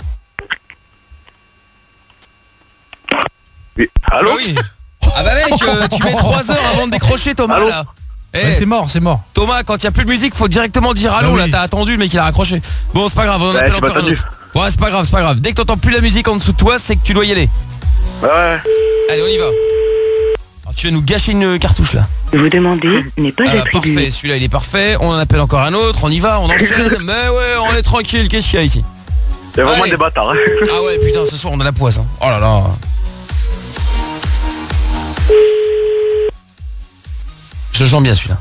Oui. Allô? Ah oui. Ah bah mec, euh, tu mets trois heures avant de décrocher Thomas Allô là. Eh, Ouais, c'est mort, c'est mort. Thomas, quand il y a plus de musique, faut directement dire allô. Ah oui. Là, t'as attendu, le mec il a raccroché. Bon, c'est pas grave, on en Ouais, appelle j'ai pas encore un attendu. autre. Ouais, c'est pas grave, c'est pas grave. Dès que t'entends plus la musique en dessous de toi, c'est que tu dois y aller. Ouais, ouais. Allez, on y va. Alors, tu vas nous gâcher une cartouche là. Vous demandez n'est pas Ah, parfait, celui-là il est parfait. On en appelle encore un autre, on y va, on enchaîne. Mais ouais, on est tranquille, qu'est-ce qu'il y a ici? Il y a vraiment Allez. des bâtards. hein. Ah ouais, putain, ce soir on a la poisse. Hein. Oh là là. Je le sens bien celui-là.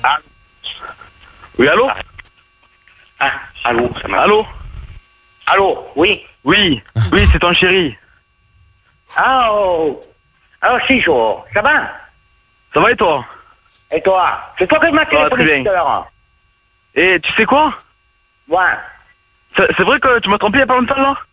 Oui, allô? Ah, allô, ça marche. Allô? Allô, oui. Oui, oui, c'est ton chéri. Ah, oh. Alors, c'est chaud. Ça va? Ça va et toi? Et toi? C'est toi qui m'as Ça va très téléphoné bien. tout à l'heure. Et tu sais quoi? Ouais. C'est c'est vrai que tu m'as trompé il y a pas longtemps là?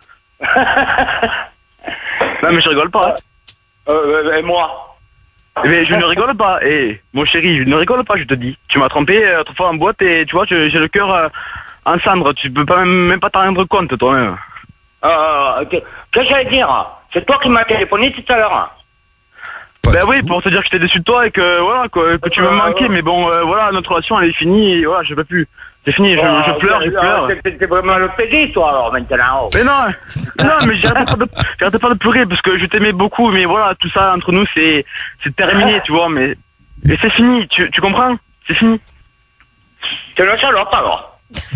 Non mais je rigole pas. Euh, et moi? Mais je ne rigole pas. Et mon chéri, je ne rigole pas, je te dis. Tu m'as trompé euh, autrefois en boîte et tu vois, je- j'ai le cœur euh, en cendres. Tu peux pas même, même pas t'en rendre compte toi-même. Euh, que- qu'est-ce que j'allais dire? C'est toi qui m'as téléphoné tout à l'heure. Ben oui, pour te dire que j'étais déçu de toi et que voilà, que, que tu me Euh, manquais, mais bon, euh, voilà, notre relation elle est finie, et voilà, je peux plus. C'est fini, je, je pleure, je pleure. T'es vraiment le pédé, toi, alors, maintenant. oh. Mais non, non, mais j'arrête pas, de- j'arrête pas de pleurer parce que je t'aimais beaucoup, mais voilà, tout ça entre nous c'est c'est terminé, tu vois, mais, mais c'est fini, tu, tu comprends? C'est fini. C'est le salope, alors.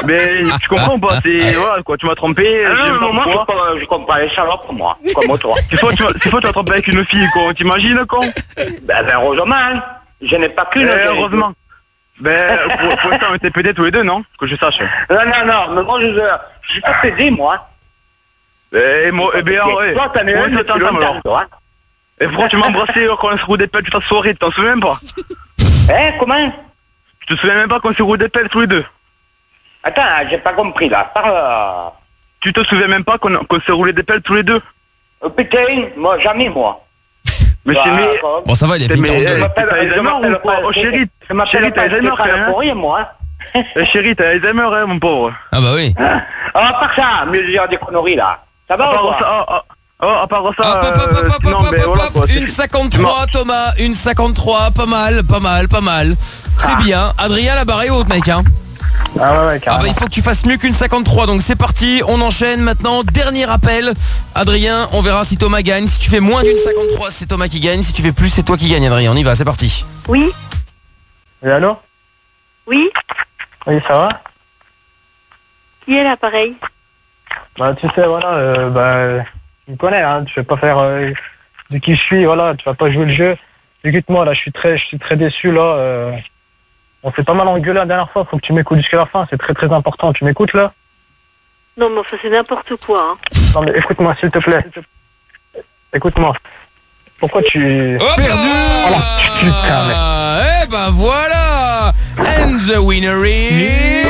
Mais tu comprends pas, c'est voilà quoi, tu m'as trompé. Ah j'aime non, pas moi, pourquoi. je comprends, je comprends les salopes, moi, comme toi. C'est fois tu m'as c'est fois tu m'as trompé avec une fille, quoi, t'imagines, con? Ben, ben, heureusement, je n'ai pas qu'une. Eh, heureusement. Ben, pour, pour l'instant, on était pédés tous les deux, non? Que je sache. Non, non, non, mais moi, je, je peux t'aider, moi. Eh, moi, eh bien, ouais. Toi, t'en es Ouais, un c'est depuis ensemble, longtemps, alors. toi. Et pourquoi tu m'as embrassé alors qu'on s'est roulé des pelles toute la soirée, tu t'en souviens pas? Hein, comment? Tu te souviens même pas qu'on s'est roulé des pelles tous les deux? Attends, j'ai pas compris, là. Parle. Tu te souviens même pas qu'on qu'on s'est roulé des pelles tous les deux? Oh, putain, moi, jamais, moi. Mais Bah, c'est mais... Bon, ça va, il a fait Mais, quarante-deux. eh, m'appelle- t'as je Alzheimer m'appelle ou quoi? pas- Oh chérie, Je m'appelle chérie, t'as pas Alzheimer quand Stéphane même, pour hein? rien, moi. Eh, chérie, t'as Alzheimer, hein, mon pauvre. Ah bah oui. Ah, par ça, mieux dire des conneries, là. Ça À va ou part quoi? ça, ah, ah, ah, à part ça, Hop, hop, hop, euh, hop, hop, sinon, hop, ben hop, voilà, hop. quoi, c'est- Une cinquante-trois, Thomas. Une cinquante-trois, pas mal, pas mal, pas mal. Très bien. Adrien, la barre est haute, mec, hein. Ah ouais, ouais, Ah carrément. bah il faut que tu fasses mieux qu'une cinquante-trois, donc c'est parti, on enchaîne maintenant, dernier appel. Adrien, on verra si Thomas gagne. Si tu fais moins d'une cinquante-trois, c'est Thomas qui gagne. Si tu fais plus, c'est toi qui gagne, Adrien. On y va, c'est parti. Oui, Oui, allô? oui. Oui, ça va? Qui est l'appareil? Bah, tu sais, voilà, euh, bah, tu me connais, hein, tu vas pas faire euh, de qui je suis, voilà, tu vas pas jouer le jeu. Écoute-moi, là, je suis très, je suis très déçu, là. Euh, on s'est pas mal engueulé la dernière fois, faut que tu m'écoutes jusqu'à la fin, c'est très très important. Tu m'écoutes, là? Non, mais enfin, c'est n'importe quoi. Hein. Non, mais écoute-moi, s'il te plaît. Écoute-moi. Pourquoi tu... Hop Perdu! Voilà, putain, mec. Eh ben voilà. And the winner is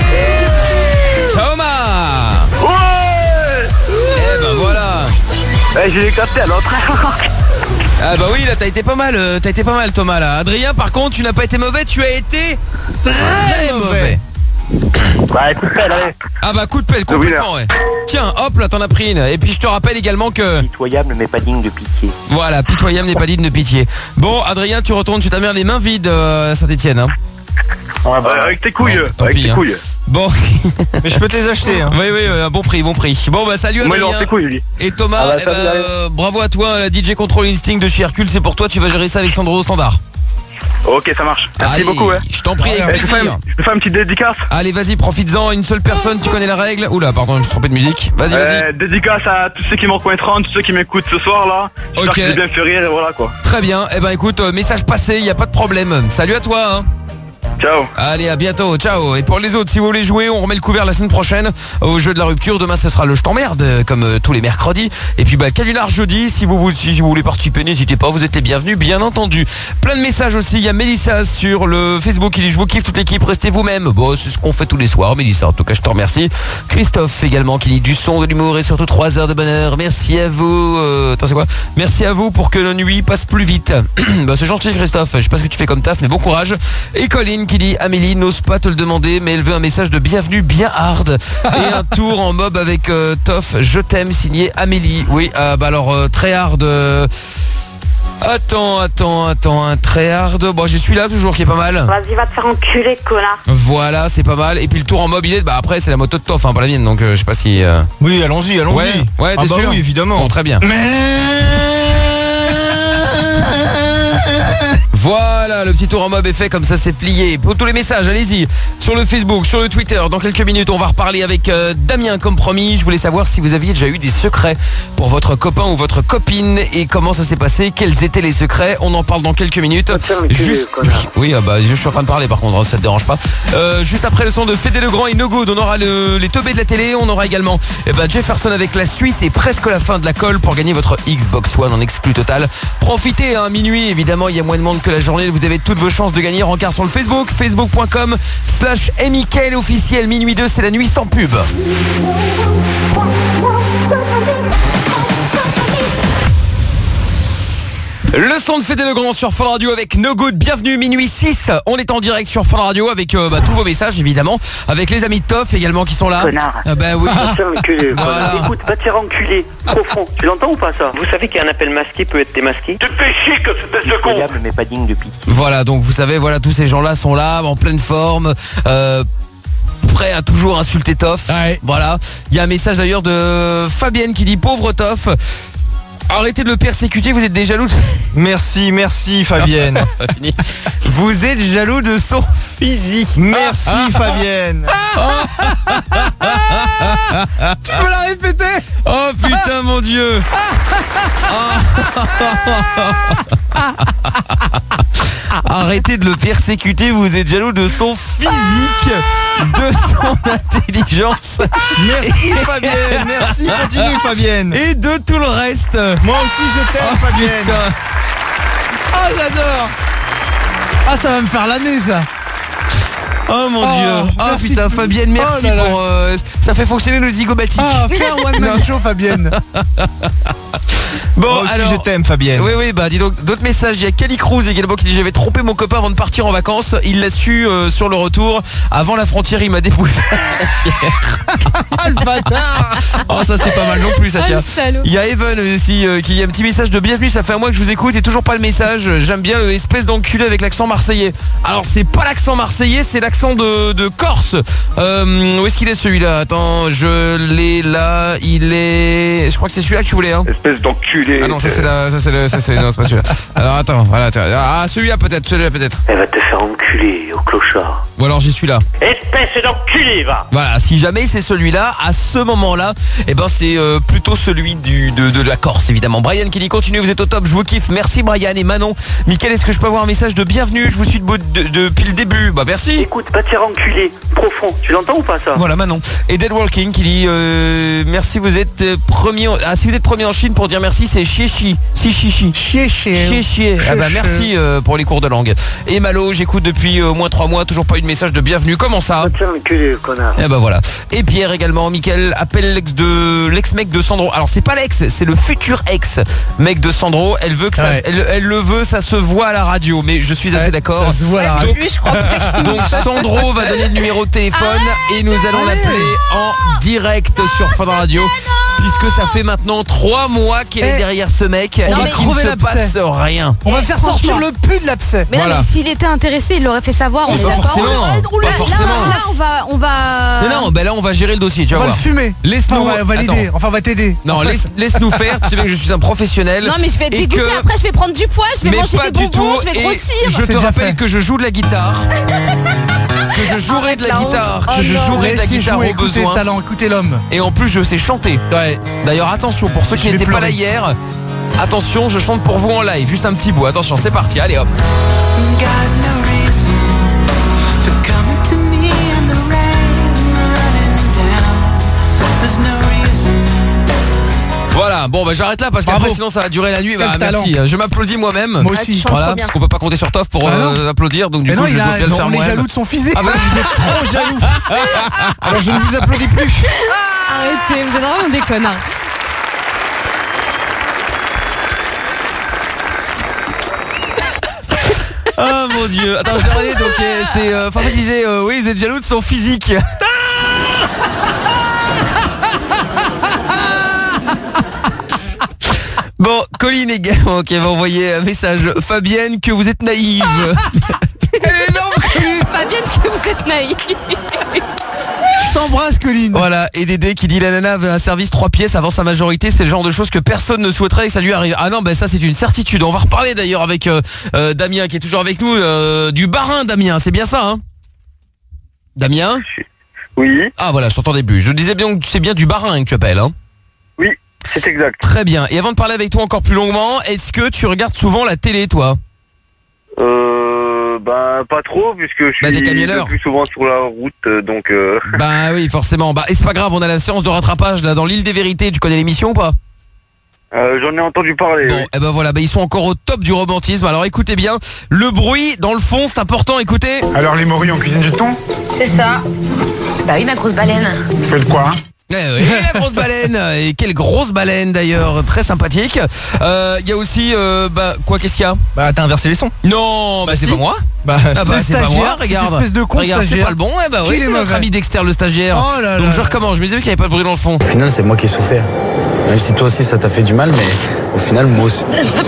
Thomas. Ouais! Eh ben voilà. Eh, j'ai capté alors. Ah bah oui, là t'as été pas mal, euh, t'as été pas mal Thomas là. Adrien, par contre, tu n'as pas été mauvais, tu as été très mauvais. Bah écoute, pelle, allez. Ah bah coup de pelle, complètement, ouais. Tiens, hop là, t'en as pris une. Et puis je te rappelle également que... Pitoyable mais pas digne de pitié. Voilà, pitoyable n'est pas digne de pitié. Bon, Adrien, tu retournes chez ta mère les mains vides euh, à Saint-Etienne, hein. Ouais, bah, Euh, avec tes couilles, Tant avec pis, tes hein. couilles. Bon. Mais je peux te les acheter. Hein. Oui, oui, oui, bon prix, bon prix. Bon bah salut Moi, il Adrien. aura tes couilles, lui. Et Thomas, Ah bah, eh salut, ben, allez. euh, bravo à toi, la D J Control Instinct de chez Hercule, c'est pour toi, tu vas gérer ça avec Sandro au standard. Ok, ça marche. Merci Allez, beaucoup, ouais. je t'en prie, avec Eh, je, te fais plaisir. un, je te fais une petite dédicace. Allez, vas-y, profites-en, une seule personne, tu connais la règle. Oula, pardon, je me suis trompé de musique. Vas-y, vas-y. Euh, dédicace à tous ceux qui me reconnaîtront, tous ceux qui m'écoutent ce soir là. J'espère Ok. que j'ai bien fait rire et voilà quoi. Très bien, eh ben écoute, euh, message passé, il y a pas de problème. Salut à toi, hein. Ciao. Allez, à bientôt, ciao. Et pour les autres, si vous voulez jouer, on remet le couvert la semaine prochaine au jeu de la rupture. Demain, ce sera le Je t'emmerde, euh, comme euh, tous les mercredis. Et puis, bah, canular jeudi. Si vous, vous, si vous voulez participer, n'hésitez pas, vous êtes les bienvenus, bien entendu. Plein de messages aussi. Il y a Mélissa sur le Facebook qui dit: je vous kiffe toute l'équipe, restez vous-même. Bon, c'est ce qu'on fait tous les soirs, Mélissa. En tout cas, je te remercie. Christophe également qui dit: du son, de l'humour et surtout trois heures de bonheur. Merci à vous. Euh, attends, c'est quoi? Merci à vous pour que nos nuits passent plus vite. Bah, c'est gentil, Christophe. Je sais pas ce que tu fais comme taf, mais bon courage. Et Colline qui dit: Amélie n'ose pas te le demander, mais elle veut un message de bienvenue bien hard et un tour en mob avec euh, Toff. Je t'aime, signé Amélie. Oui, euh, bah alors euh, très hard. euh, Attends, attends, attends, un très hard. Bon, je suis là toujours, qui est pas mal. Vas-y, va te faire enculer, connard. Voilà, c'est pas mal. Et puis le tour en mob, il est. Bah après, c'est la moto de Toff, hein, pas la mienne. Donc euh, je sais pas si. euh, Oui, allons-y, allons-y. Ouais, ouais, ah t'es bah sûr oui, évidemment. Bon, très bien. Voilà, le petit tour en mob est fait, comme ça c'est plié. Pour tous les messages, allez-y. Sur le Facebook, sur le Twitter, dans quelques minutes, on va reparler avec euh, Damien comme promis. Je voulais savoir si vous aviez déjà eu des secrets pour votre copain ou votre copine et comment ça s'est passé, quels étaient les secrets. On en parle dans quelques minutes. Juste... Oui, oui ah bah, je suis en train de parler par contre, hein, ça te dérange pas. Euh, juste après le son de Fédé Legrand et No Good, on aura le, les teubés de la télé. On aura également eh ben, Jefferson avec la suite et presque la fin de la colle pour gagner votre Xbox One en exclu total. Profitez, hein, minuit, évidemment, il y a moins de monde que la journée. Vous avez toutes vos chances de gagner. Rencard sur le Facebook, facebook point com slash Mickaël officiel. Minuit deux, c'est la nuit sans pub. Le son de Fédé Legrand sur Fun Radio avec No Good. Bienvenue, minuit six. On est en direct sur Fun Radio avec euh, bah, tous vos messages évidemment. Avec les amis de Toff également qui sont là. Connard. Ah bah oui. Va te faire enculer, Voilà. connard. Écoute, va te faire enculer. Profond. Tu l'entends ou pas ça? Vous savez qu'un appel masqué peut être démasqué? Tu te fais chier que c'était ce con. Pitoyable mais pas digne de pitié. Voilà, donc vous savez, voilà, tous ces gens-là sont là, en pleine forme, euh, prêts à toujours insulter Toff. Ouais. Voilà. Il y a un message d'ailleurs de Fabienne qui dit: pauvre Toff. Arrêtez de le persécuter, vous êtes des jaloux de... Merci, merci Fabienne. Fini. Vous êtes jaloux de son physique. Merci Fabienne. Tu peux la répéter? Oh putain mon Dieu. Arrêtez de le persécuter, vous êtes jaloux de son physique, de son intelligence. Merci Fabienne, merci, continue Fabienne. Et de tout le reste. Moi aussi je t'aime Oh, Fabienne. putain. Ah, j'adore. Ah, ça va me faire l'année, ça. Oh mon Oh, Dieu. Ah merci. putain Fabienne, merci Oh là là. pour euh, ça fait fonctionner le zygomatique. Ah, fais un one man show, Fabienne. Bon Moi aussi, alors je t'aime Fabienne. Oui oui bah dis donc d'autres messages. Il y a Kelly Cruz également qui dit j'avais trompé mon copain avant de partir en vacances. Il l'a su euh, sur le retour. Avant la frontière il m'a déposé. Ah, le bâtard. Oh ça c'est pas mal non plus ça Ah, tient. le salaud. Il y a Evan aussi euh, qui a un petit message de bienvenue. Ça fait un mois que je vous écoute et toujours pas le message. J'aime bien le espèce d'enculé avec l'accent marseillais. Alors c'est pas l'accent marseillais, c'est l'accent de, de Corse. euh, Où est-ce qu'il est celui-là? Attends, je l'ai là. Il est... Je crois que c'est celui-là que tu voulais hein. Espèce d'enculé. Ah non ça c'est la, ça c'est le, ça c'est non c'est pas celui-là. Alors attends, voilà, tiens. Ah celui-là peut-être, celui-là peut-être. Elle va te faire enculer au clochard. Ou alors j'y suis là. Espèce d'enculé, va. Voilà, si jamais c'est celui-là, à ce moment-là, eh ben c'est euh, plutôt celui du, de, de la Corse évidemment. Brian qui dit continue, vous êtes au top, je vous kiffe. Merci Brian. Et Manon, Mickaël, est-ce que je peux avoir un message de bienvenue? Je vous suis de, de- depuis le début. Bah merci. Écoute, va te faire enculer profond. Tu l'entends ou pas ça? Voilà Manon. Et Dead Walking qui dit euh, merci, vous êtes euh, premier en... Ah si vous êtes premier en Chine pour dire merci c'est Chiechi. Si Chichi. Chier, chier. Chier chier. Ah bah merci euh, pour les cours de langue. Et Malo, j'écoute depuis euh, au moins trois mois, toujours pas eu de message de bienvenue. Comment ça? Va te faire enculer, connard. Et bah voilà. Et Pierre également, Mickaël appelle l'ex de l'ex-mec de Sandro. Alors c'est pas l'ex, c'est le futur ex mec de Sandro. Elle veut que ça, Ouais. elle, elle le veut, ça se voit à la radio. Mais je suis assez Ouais, d'accord. ça se voit à la radio. Oui, je crois que Donc Sandro va donner le numéro de téléphone et nous allons l'appeler en direct sur Fun Radio. Puisque ça fait maintenant trois mois qu'elle est Eh, derrière ce mec on va et qu'il ne crever se l'abcès. passe rien. On va faire sortir franchement. le pu de l'abcès. Mais non, Voilà. mais s'il était intéressé, il l'aurait fait savoir. On Pas est d'accord. forcément, Ouh là, pas là, forcément. là, on va, on va. Mais non, ben là on va gérer le dossier, tu On vas va le voir. fumer. Laisse-nous- Enfin, on va, on va l'aider. Attends. Enfin, on va t'aider. Non, En fait, laisse, laisse-nous faire. Tu sais bien que je suis un professionnel. Non, mais je vais être et dégoûtée. que- Après, je vais prendre du poids, je vais mais manger pas des du bonbons, tout. je vais Et grossir. je C'est te déjà rappelle fait. que je joue de la guitare. Que je jouerai de la Arrête la guitare. honte. Que Oh je non. jouerai de la laissez guitare jouer, au écoutez le besoin. talent, écoutez l'homme. Et en plus je sais chanter. Ouais. D'ailleurs attention pour ceux qui Je vais n'étaient pas là pleurer. hier. Attention, je chante pour vous en live. Juste un petit bout. Attention, c'est parti. Allez hop. Voilà, bon bah j'arrête là parce qu'après Bravo. sinon ça va durer la nuit. Quel Bah, talent. merci, je m'applaudis moi-même. Moi Ah, tu aussi. chantes Voilà, trop bien. parce qu'on peut pas compter sur Toff pour Ah non. euh, applaudir, donc du Mais coup non, je il dois a, bien le faire on est moi-même. jaloux de son physique. Ah bah, Vous êtes trop jaloux. Alors je ne vous applaudis plus. Arrêtez, vous êtes vraiment des connards. Oh mon dieu. Attends, je regardais donc euh, c'est euh, Fabrice disait euh, oui, vous êtes jaloux de son physique. Bon, Colline également qui avait envoyé un message. Fabienne, que vous êtes naïve. Elle est énorme, Colline. Fabienne, que vous êtes naïf. Je t'embrasse, Colline. Voilà, et Dédé qui dit la nana veut un service trois pièces avant sa majorité, c'est le genre de choses que personne ne souhaiterait et que ça lui arrive. Ah non, ben ça c'est une certitude. On va reparler d'ailleurs avec euh, euh, Damien qui est toujours avec nous, euh, du Barin Damien, c'est bien ça hein Damien? Oui. Ah voilà, je t'entends au début. Je disais bien que c'est bien du Barin que tu appelles hein. Oui, c'est exact. Très bien. Et avant de parler avec toi encore plus longuement, est-ce que tu regardes souvent la télé toi? Euh, bah pas trop puisque je suis Bah, des camionneurs. le plus souvent sur la route, euh, donc. Euh... Bah oui, forcément. Bah et c'est pas grave, on a la séance de rattrapage là dans l'île des vérités. Tu connais l'émission ou pas? Euh, J'en ai entendu parler. Bon, oui. et ben voilà, bah ils sont encore au top du romantisme. Alors écoutez bien, le bruit dans le fond, c'est important, écoutez. Alors les morues, on cuisine du thon? C'est ça. Bah oui, ma grosse baleine. Vous faites quoi? Eh oui, la grosse baleine. Et quelle grosse baleine d'ailleurs, très sympathique. Euh, Il y a aussi, euh, bah quoi, qu'est-ce qu'il y a? Bah t'as inversé les sons. Non, bah, c'est si. pas moi. Bah Ah bah c'est pas moi, regarde. espèce de con Regarde, c'est stagiaire. pas le bon. Eh bah Qui oui, est c'est notre mauvais ami Dexter le stagiaire. Oh là Donc là je là. recommence. Je me disais qu'il n'y avait pas de bruit dans le fond. Au final, c'est moi qui ai souffert. Même si toi aussi, ça t'a fait du mal, mais au final, moi aussi.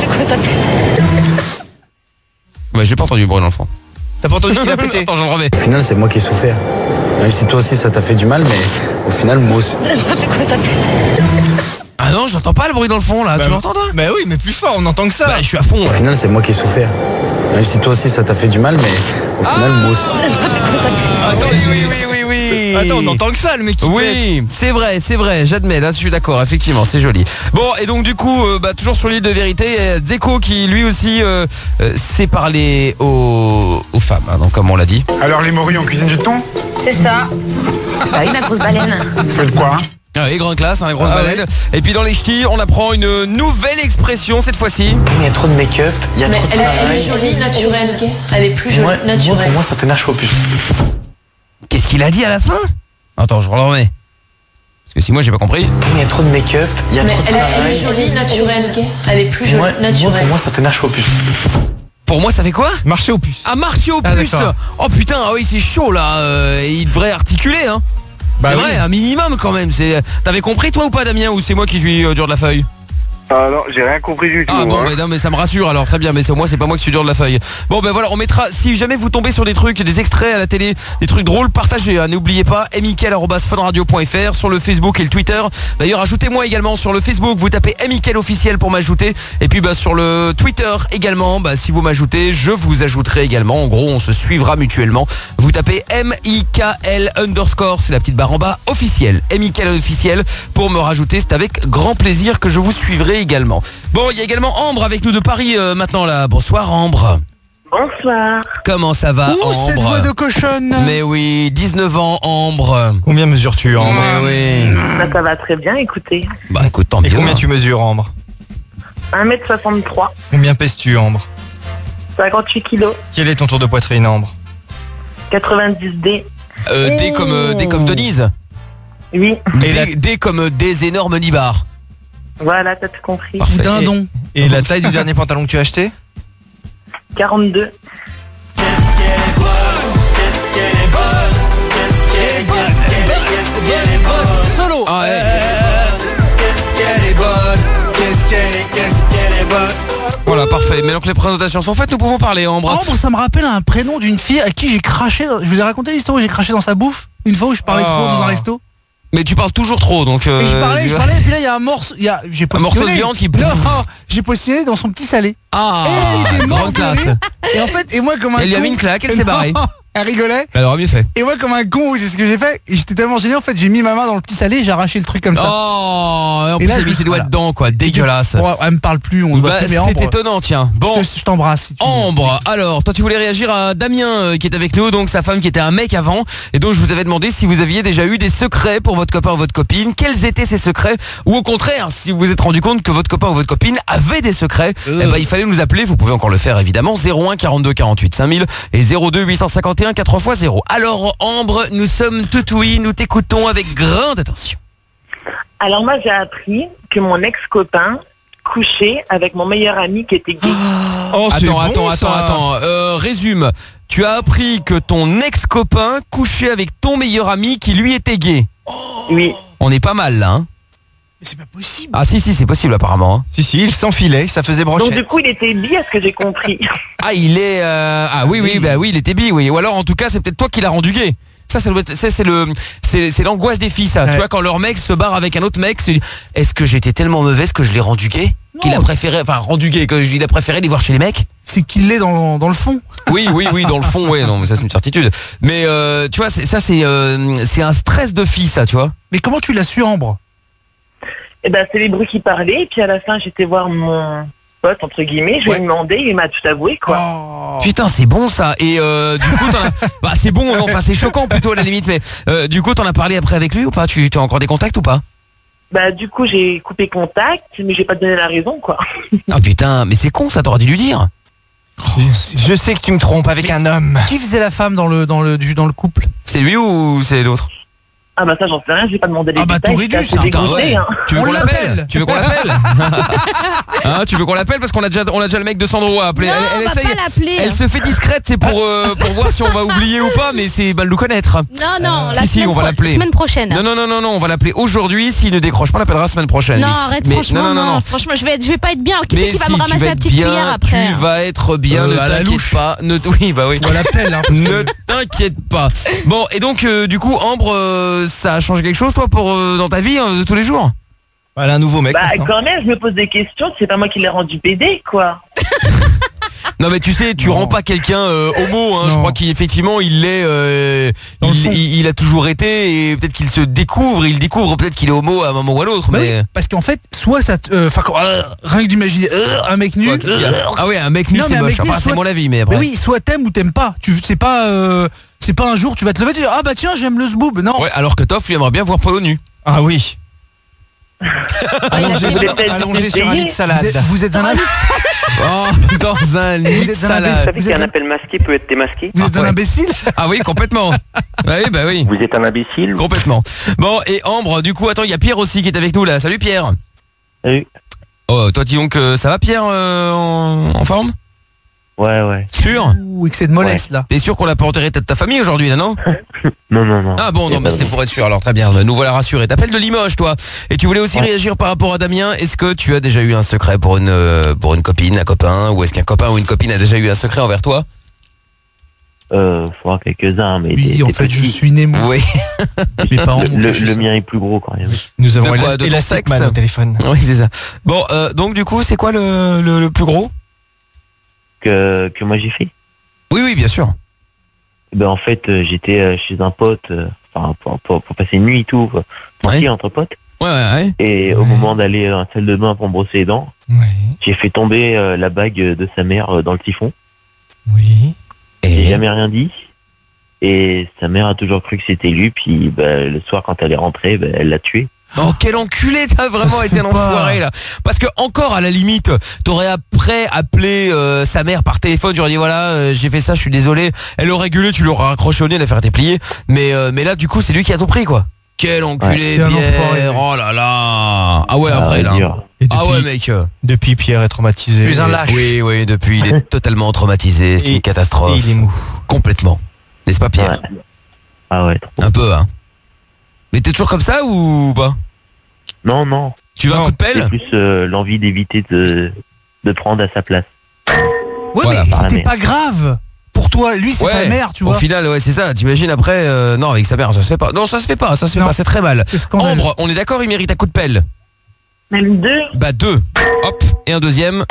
Ouais, j'ai pas entendu le bruit dans le fond. T'as pas entendu qu'il a pété? Attends, je le remets. Au final, c'est moi qui ai souffert. Même si toi aussi, ça t'a fait du mal, mais au final, moi aussi. Ah non, je n'entends pas le bruit dans le fond là, Bah, tu l'entends toi? Bah oui, mais plus fort, on entend que ça. Bah je suis à fond. Au Ouais. final, c'est moi qui ai souffert. Même si toi aussi, ça t'a fait du mal, mais au final, moi aussi. Attends, oui, oui, oui, oui, oui. Attends, on entend que ça, le mec qui Oui, c'est vrai, c'est vrai, j'admets, là je suis d'accord, effectivement, c'est joli. Bon, et donc du coup, euh, bah, toujours sur l'île de vérité, euh, Zeko qui lui aussi euh, euh, sait parler aux, aux femmes, hein, donc comme on l'a dit. Alors les morilles, on cuisine du thon? C'est ça. Bah oui, ma grosse baleine. Vous faites quoi? Ah oui, grande classe, hein, grosse Ah baleine. Et puis dans les ch'tis, on apprend une nouvelle expression cette fois-ci. Il y a trop de make-up, il y a Mais trop de elle, est- elle est travail. jolie, naturelle. Elle est plus jolie, Moi, moi, naturelle. pour moi, ça fait marche au plus. Qu'est-ce qu'il a dit à la fin? Attends, je le remets. Parce que si moi j'ai pas compris. Il y a trop de make-up, il y a Mais trop de elle, travail. elle est jolie, naturelle. Elle est plus jolie, Moi, moi, naturelle. pour moi, ça fait marche au plus. Pour moi, ça fait quoi? Marcher au puce. Ah, marcher au Ah, plus. d'accord. Oh putain, ah oui, c'est chaud là. euh, il devrait articuler, hein. Bah c'est oui. vrai, un minimum quand même. C'est. T'avais compris toi ou pas, Damien, ou c'est moi qui suis euh, dur de la feuille? Ah non, j'ai rien compris du tout. Ah bon, hein. mais non, mais ça me rassure alors, très bien, mais c'est moi, c'est pas moi qui suis dur de la feuille. Bon, ben voilà, on mettra, si jamais vous tombez sur des trucs, des extraits à la télé, des trucs drôles, partagez, hein, n'oubliez pas, mickaël arobase fun radio point f r sur le Facebook et le Twitter. D'ailleurs, ajoutez-moi également sur le Facebook, vous tapez mickaël officiel pour m'ajouter, et puis bah sur le Twitter également, bah si vous m'ajoutez, je vous ajouterai également. En gros, on se suivra mutuellement. Vous tapez M I K L underscore, c'est la petite barre en bas, officiel, mickaël officiel pour me rajouter, c'est avec grand plaisir que je vous suivrai également. Bon, il y a également Ambre avec nous de Paris euh, maintenant là. Bonsoir Ambre. Bonsoir. Comment ça va Ouh, Ambre? cette voix de cochonne. Mais oui, dix-neuf ans Ambre. Combien mesures-tu, Ambre? Mais oui. Bah, ça va très bien, écoutez. Bah écoute, tant Et mieux. combien tu mesures, Ambre? un mètre soixante-trois, Combien pèses-tu, Ambre? cinquante-huit kilos, Quel est ton tour de poitrine, Ambre? quatre-vingt-dix D. Euh, D comme euh, D comme Denise. Oui, D, D comme euh, des énormes nibards. voilà, t'as tout compris. Parfait. Dindon. Et la taille du dernier pantalon que tu as acheté? quarante-deux. Solo. Ah, ouais. Qu'est-ce qu'elle est bonne. Qu'est-ce qu'elle est, qu'est-ce qu'elle est bonne. Voilà, parfait. Maintenant que les présentations sont faites, nous pouvons parler, Ambre. Ambre, ça me rappelle un prénom d'une fille à qui j'ai craché. dans- Je vous ai raconté l'histoire où j'ai craché dans sa bouffe une fois où je parlais Oh. trop dans un resto. Mais tu parles toujours trop, donc. euh, Et je parlais, tu je vois. parlais, et puis là il y a un morceau, il y a, j'ai Un morceau de postillonné. viande qui- Non, j'ai postillonné dans son petit salé. Ah, Et il était mort grande de classe. rire. Et en fait, et moi comme un Elle lui a con- mis une claque, elle s'est barrée. Non, elle rigolait. Elle aurait mieux fait. Et moi comme un con, c'est ce que j'ai fait. Et j'étais tellement gêné, en fait, j'ai mis ma main dans le petit salé et j'ai arraché le truc comme ça. Oh, et en Et plus, là, elle a je- mis ses doigts voilà. dedans, quoi. Dégueulasse. Bon, elle me parle plus, on se voit Bah, plus, mais c'est Ambre, étonnant, tiens. Bon. je te- je t'embrasse. si tu veux. Ambre, alors toi tu voulais réagir à Damien euh, qui est avec nous, donc sa femme qui était un mec avant, et donc je vous avais demandé si vous aviez déjà eu des secrets pour votre copain ou votre copine, quels étaient ces secrets, ou au contraire si vous vous êtes rendu compte que votre copain ou votre copine avait des secrets, Euh. eh ben, il fallait nous appeler, vous pouvez encore le faire évidemment, zéro un quarante-deux quarante-huit cinq mille et zéro deux huit cent cinquante et un quatre fois zéro. Alors Ambre, nous sommes tout oui, nous t'écoutons avec grande attention. Alors moi, j'ai appris que mon ex-copain couchait avec mon meilleur ami qui était gay. Oh, c'est Attends, bon, attends, ça. attends, attends, euh, résume. Tu as appris que ton ex-copain couchait avec ton meilleur ami qui lui était gay. Oui. On est pas mal là, hein. Mais c'est pas possible. Ah si si c'est possible apparemment, hein. Si, si, il s'enfilait, ça faisait Donc brochette. du coup, il était bi, à ce que j'ai compris. Ah il est euh, ah oui oui bah oui il était bi oui, ou alors en tout cas c'est peut-être toi qui l'as rendu gay. Ça c'est le c'est c'est le c'est c'est l'angoisse des filles ça. Ouais. Tu vois quand leur mec se barre avec un autre mec, c'est est-ce que j'étais tellement mauvaise que je l'ai rendu gay, Non. qu'il a préféré enfin rendu gay que il a préféré les voir chez les mecs. C'est qu'il l'est dans, dans le fond. Oui, oui, oui, dans le fond, ouais, non, mais ça c'est une certitude. Mais euh, tu vois, c'est- ça c'est euh, c'est un stress de fille, ça, tu vois. Mais comment tu l'as su, Ambre? Et ben, c'est les bruits qui parlaient. Et puis à la fin, j'étais voir mon pote, entre guillemets. Je lui ai demandé, il m'a tout avoué, quoi. Oh. Putain, c'est bon ça. Et euh, du coup, t'en as... bah c'est bon, non, enfin c'est choquant plutôt à la limite. Mais euh, du coup, t'en as parlé après avec lui ou pas? Tu as encore des contacts ou pas? Bah du coup, j'ai coupé contact, mais j'ai pas donné la raison, quoi. Ah putain, mais c'est con, ça t'aurais dû lui dire. Je sais que tu me trompes avec un homme. Qui faisait la femme dans le, dans le, du- dans le couple? C'est lui ou c'est l'autre? Ah bah ça, j'en sais rien, j'ai pas demandé les Ah bah, détails. t'aurais dû, j'étais ça. assez Putain, dégoûtée, ouais. hein. Tu veux On qu'on l'appelle. l'appelle? Tu veux qu'on l'appelle? Hein, tu veux qu'on l'appelle parce qu'on a déjà on a déjà le mec de Sandro à appeler. Non, elle, elle on va essaye- pas l'appeler. elle se fait discrète, c'est pour euh, pour voir si on va oublier ou pas, mais c'est mal nous connaître. Non, non, la si, si, semaine, on va pro- l'appeler. semaine prochaine. Non, non, non, non, non, on va l'appeler aujourd'hui. S'il ne décroche pas, on l'appellera la semaine prochaine. Non, Mais- arrête, mais- franchement, non, non, non, non. Franchement, je vais, être- je vais pas être bien. Qui Mais c'est qui va si, me tu ramasser vas la être petite bien, cuillère après? Tu vas être bien, Euh, ne à la t'inquiète louche. pas. Ne t- oui, bah oui. On l'appelle, hein. Ne t'inquiète pas. Bon, et donc, euh, du coup, Ambre, euh, ça a changé quelque chose, toi, pour euh, dans ta vie euh, de tous les jours? Elle a un nouveau mec. Bah, maintenant. quand même, je me pose des questions. C'est pas moi qui l'ai rendu pédé, quoi. Non mais tu sais, tu Non. rends pas quelqu'un euh, homo, hein. Je Non. crois qu'effectivement il l'est, euh, Dans le il, fond. il- il a toujours été et peut-être qu'il se découvre, il découvre peut-être qu'il est homo à un moment ou à l'autre. Bah mais oui, parce qu'en fait, soit ça te. euh, Enfin, quand- euh, rien que d'imaginer euh, un mec nu. Quoi, qu'est-ce qu'il y a euh, Ah ouais, un mec nu Non, c'est mais un moche. mec nu, Enfin, c'est soit- mon avis, mais après. Mais oui, soit t'aimes ou t'aimes pas. Tu c'est pas euh, c'est pas un jour tu vas te lever et dire ah bah tiens j'aime le zboob. Non. Ouais, alors que Toff lui aimerait bien voir Polo nu. Ah oui. Allongé Allongé sur, allongé sur un lit de salade. Vous êtes, vous êtes un ami- Oh, dans un lit Vous de êtes un salade. Vous savez Vous êtes qu'un un- appel masqué peut être démasqué? vous êtes Ah, un ouais. imbécile. Ah oui, complètement. Bah oui, bah oui. Vous êtes un imbécile? Complètement. Bon, et Ambre, du coup, attends, il y a Pierre aussi qui est avec nous là. Salut Pierre. Salut. Oh, toi dis donc, euh, ça va Pierre euh, en, en forme? Ouais, ouais. Sûr? Ou excès de mollesse là. T'es sûr qu'on l'a pas enterré de ta famille aujourd'hui là, non? Non, non, non. Ah bon, Y a non, mais pas c'était de- pour être sûr, alors très bien, nous voilà rassurés. T'appelles de Limoges, toi. Et tu voulais aussi Ouais. réagir par rapport à Damien. Est-ce que tu as déjà eu un secret pour une, euh, pour une copine, un copain? Ou est-ce qu'un copain ou une copine a déjà eu un secret envers toi? Euh, faut avoir quelques-uns, mais. Oui, des- en des fait, je petits. suis né moi. Oui. Mes parents Le, m'ont le- caché le ça. mien est plus gros quand même. Nous avons De quoi, Elas- de ton Elastic sexe Man au téléphone. Oui, c'est ça. Bon, euh, donc du coup, c'est quoi le, le, le plus gros? Que, que moi j'ai fait. Oui, oui, bien sûr. Ben, en fait, euh, j'étais euh, chez un pote, euh, enfin, pour, pour, pour passer une nuit et tout, quoi. Tranquille, entre potes. Ouais, ouais, ouais. Et au moment d'aller dans la salle de bain pour me brosser les dents, Ouais. j'ai fait tomber euh, la bague de sa mère euh, dans le siphon. Oui. J'ai Et jamais rien dit. Et sa mère a toujours cru que c'était lui. Puis bah, le soir, quand elle est rentrée, bah, elle l'a tué. oh, quel enculé, t'as vraiment se été fait un pas. enfoiré là. Parce que encore à la limite, t'aurais après appelé euh, sa mère par téléphone, tu aurais dit voilà, euh, j'ai fait ça, je suis désolé. Elle aurait gueulé, tu l'aurais raccroché au nez, l'affaire était pliée. Mais, euh, mais là, du coup, c'est lui qui a tout pris quoi. Quel enculé, Ouais. C'est un enfoiré, Pierre. mec. Oh là là. Ah ouais, Ah, après là. dur. Et depuis, Ah ouais, mec. depuis Pierre est traumatisé. Plus un lâche. Oui, oui, depuis, il est totalement traumatisé. C'est Et- une catastrophe. Et il est mou. Complètement. N'est-ce pas, Pierre? Ouais. Ah ouais, trop. Un peu, hein. Mais t'es toujours comme ça ou pas? Non, non. Tu veux un Non, coup de pelle? C'est plus euh, l'envie d'éviter de, de prendre à sa place. Ouais, Voilà, mais par la c'était mère. pas grave. Pour toi, lui c'est sa mère, tu au vois. final, ouais, c'est ça. T'imagines après, euh, non, avec sa mère, ça se fait pas. Non, ça se fait pas, ça se fait Non. pas, c'est très mal. C'est scandaleux. Ambre, on est d'accord, il mérite un coup de pelle. Même deux. Bah deux. Hop, et un deuxième.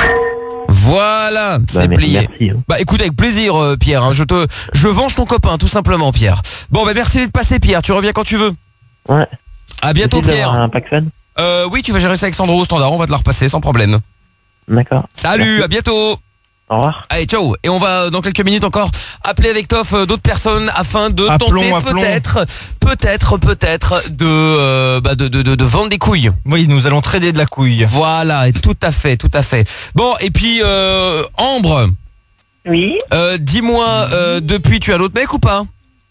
Voilà, Bah, c'est mer- plié. Merci. hein. Bah écoute, avec plaisir, euh, Pierre. hein, je te, je venge ton copain, tout simplement, Pierre. Bon, bah merci d'être passé, Pierre. Tu reviens quand tu veux. Ouais. À bientôt, Possible d'avoir Pierre. un pack fan. Euh, oui, tu vas gérer ça avec Sandro au standard. On va te la repasser sans problème. D'accord. Salut, Merci. à bientôt. Au revoir. Allez, ciao. Et on va dans quelques minutes encore appeler avec Toff euh, d'autres personnes afin de Appelons, tenter appelons. peut-être, peut-être, peut-être de, euh, bah, de, de, de, de vendre des couilles. Oui, nous allons trader de la couille. Voilà, et tout à fait, tout à fait. Bon, et puis euh, Ambre, Oui. euh, dis-moi, euh, depuis tu as l'autre mec ou pas?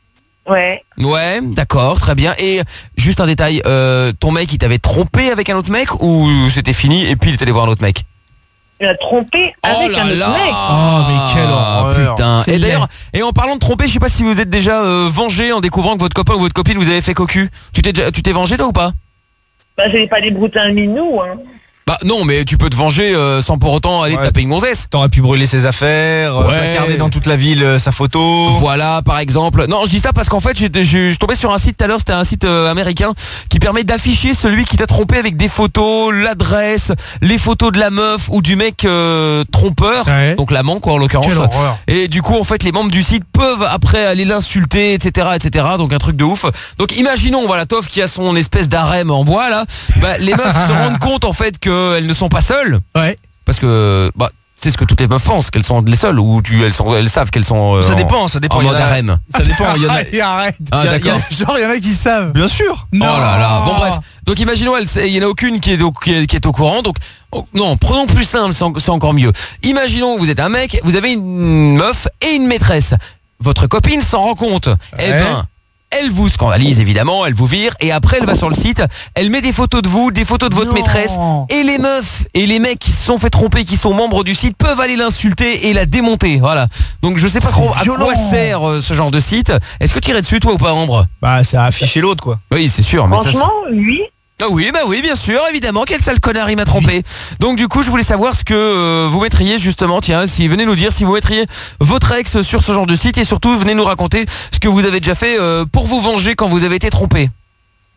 Ouais. Ouais, d'accord, très bien. Et juste un détail, euh, ton mec il t'avait trompé avec un autre mec ou c'était fini et puis il est allé voir un autre mec? Il a trompé Oh avec là un autre là. mec. Oh, mais quelle horreur. Putain. C'est Et d'ailleurs, laid. et en parlant de tromper, je sais pas si vous êtes déjà euh, vengé en découvrant que votre copain ou votre copine vous avez fait cocu. Tu t'es déjà- tu t'es vengé toi ou pas? Bah, j'avais pas débrouté un minou, hein. Bah non, mais tu peux te venger euh, sans pour autant aller Ouais. taper une gonzesse. T'aurais pu brûler ses affaires, euh, Ouais. placarder dans toute la ville euh, sa photo. Voilà, par exemple. Non, je dis ça parce qu'en fait, j'étais- je je suis tombé sur un site tout à l'heure, c'était un site euh, américain qui permet d'afficher celui qui t'a trompé avec des photos, l'adresse, les photos de la meuf ou du mec euh, trompeur, Ouais. donc l'amant quoi en l'occurrence. Quelle horreur. Et du coup, en fait, les membres du site peuvent après aller l'insulter, et cetera, et cetera. Donc un truc de ouf. Donc imaginons, voilà, Toff qui a son espèce d'harem en bois là. Bah, les meufs se rendent compte en fait qu'elles ne sont pas seules. Ouais. Parce que bah c'est ce que toutes les meufs pensent, qu'elles sont les seules ou tu elles sont elles savent qu'elles sont euh, Ça en- dépend, ça dépend. en Il y en mode a- harem. Ça dépend, il y en a. Allez, arrête. Ah, Il y a- il y a- d'accord. Genre, il y en a qui savent. Bien sûr. Non. Oh là là. Bon bref. Donc imaginons elle il y en a aucune qui est au, qui est, qui est au courant. Donc oh, non, prenons plus simple, c'est en- c'est encore mieux. Imaginons que vous êtes un mec, vous avez une meuf et une maîtresse. Votre copine s'en rend compte. Eh Ouais. ben elle vous scandalise évidemment, elle vous vire et après elle va sur le site, elle met des photos de vous, des photos de votre Non. maîtresse et les meufs et les mecs qui se sont fait tromper, qui sont membres du site peuvent aller l'insulter et la démonter. Voilà. Donc je sais pas C'est trop à violent. quoi sert euh, ce genre de site. Est-ce que tu irais dessus toi ou pas, Ambre? Bah, ça a affiché l'autre, quoi. Oui, c'est sûr, mais ça c'est- Franchement, oui. ah oui, bah oui, bien sûr, évidemment, quel sale connard il m'a trompé. Donc du coup, je voulais savoir ce que euh, vous mettriez justement, tiens, si venez nous dire si vous mettriez votre ex sur ce genre de site et surtout venez nous raconter ce que vous avez déjà fait euh, pour vous venger quand vous avez été trompé. Putain,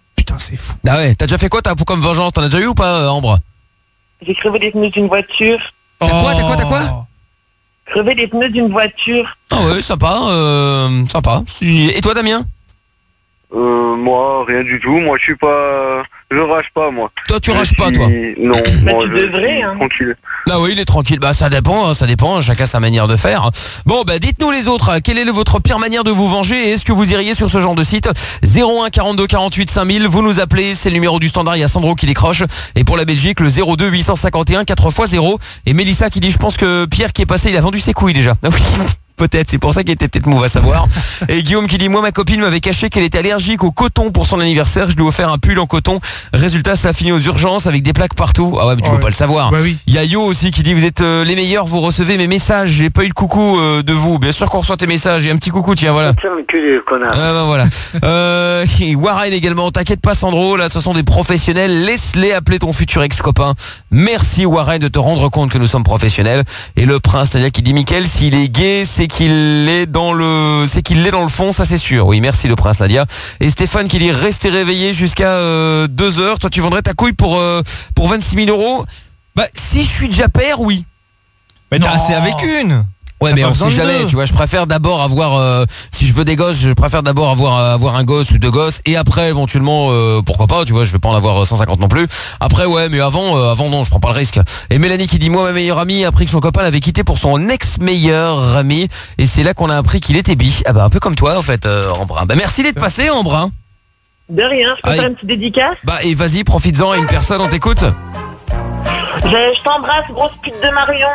c'est fou. Ah ouais, t'as déjà fait quoi t'as comme vengeance? T'en as déjà eu ou pas, euh, Ambre? J'ai crevé les pneus d'une voiture. T'as quoi, t'as quoi, t'as quoi? Crevé les pneus d'une voiture. Ah ouais, sympa, euh, sympa. Et toi, Damien? Euh, moi, rien du tout. Moi, je suis pas... Je rage pas, moi. Toi, tu Je rages pas, suis- toi? Non, Bah, moi, tu je devrais, suis hein. tranquille. Ah oui, il est tranquille. Bah ça dépend, hein, ça dépend, chacun sa manière de faire. Bon, bah dites-nous les autres, hein, quelle est le- votre pire manière de vous venger et est-ce que vous iriez sur ce genre de site? Zéro un quarante-deux quarante-huit cinq mille, vous nous appelez, c'est le numéro du standard, il y a Sandro qui décroche. Et pour la Belgique, le zéro deux huit cent cinquante et un quatre fois zéro. Et Mélissa qui dit, je pense que Pierre qui est passé, il a vendu ses couilles déjà. Ah oui. Peut-être, c'est pour ça qu'il était peut-être mou, va savoir. Et Guillaume qui dit, moi ma copine m'avait caché qu'elle était allergique au coton pour son anniversaire, je lui ai offert un pull en coton. Résultat, ça a fini aux urgences avec des plaques partout. Ah ouais, mais tu Oh peux ouais. pas le savoir. Bah oui. Il y a Yo aussi qui dit, vous êtes euh, les meilleurs, vous recevez mes messages, j'ai pas eu le coucou euh, de vous. Bien sûr qu'on reçoit tes messages, et un petit coucou, tiens, voilà. Tiens, le cul, connard. Ah bah voilà. Euh, et Warren également, t'inquiète pas Sandro, là ce sont des professionnels, laisse-les appeler ton futur ex-copain. Merci Warren de te rendre compte que nous sommes professionnels. Et le prince, c'est-à-dire qui dit Mickaël, s'il est gay, c'est qu'il est dans le c'est qu'il l'est dans le fond, ça c'est sûr. Oui, merci le prince Nadia. Et Stéphane qui dit restez réveillé jusqu'à euh, deux heures. Toi tu vendrais ta couille pour euh, pour vingt-six mille euros. Bah si je suis déjà père, oui. Mais t'as assez avec une. Ouais, T'as mais pas on besoin sait de jamais, deux. tu vois, je préfère d'abord avoir euh, si je veux des gosses, je préfère d'abord avoir euh, avoir un gosse ou deux gosses et après éventuellement euh, pourquoi pas, tu vois, je vais pas en avoir cent cinquante non plus. Après ouais, mais avant euh, avant non, je prends pas le risque. Et Mélanie qui dit moi ma meilleure amie a appris que son copain l'avait quitté pour son ex-meilleur ami et c'est là qu'on a appris qu'il était bi. Ah bah un peu comme toi en fait euh, Embrun. Bah merci d'être passé Embrun. De rien, je peux Aïe. faire une petite dédicace. Bah et vas-y, profites-en à une personne, on t'écoute. Je, je t'embrasse, grosse pute de Marion.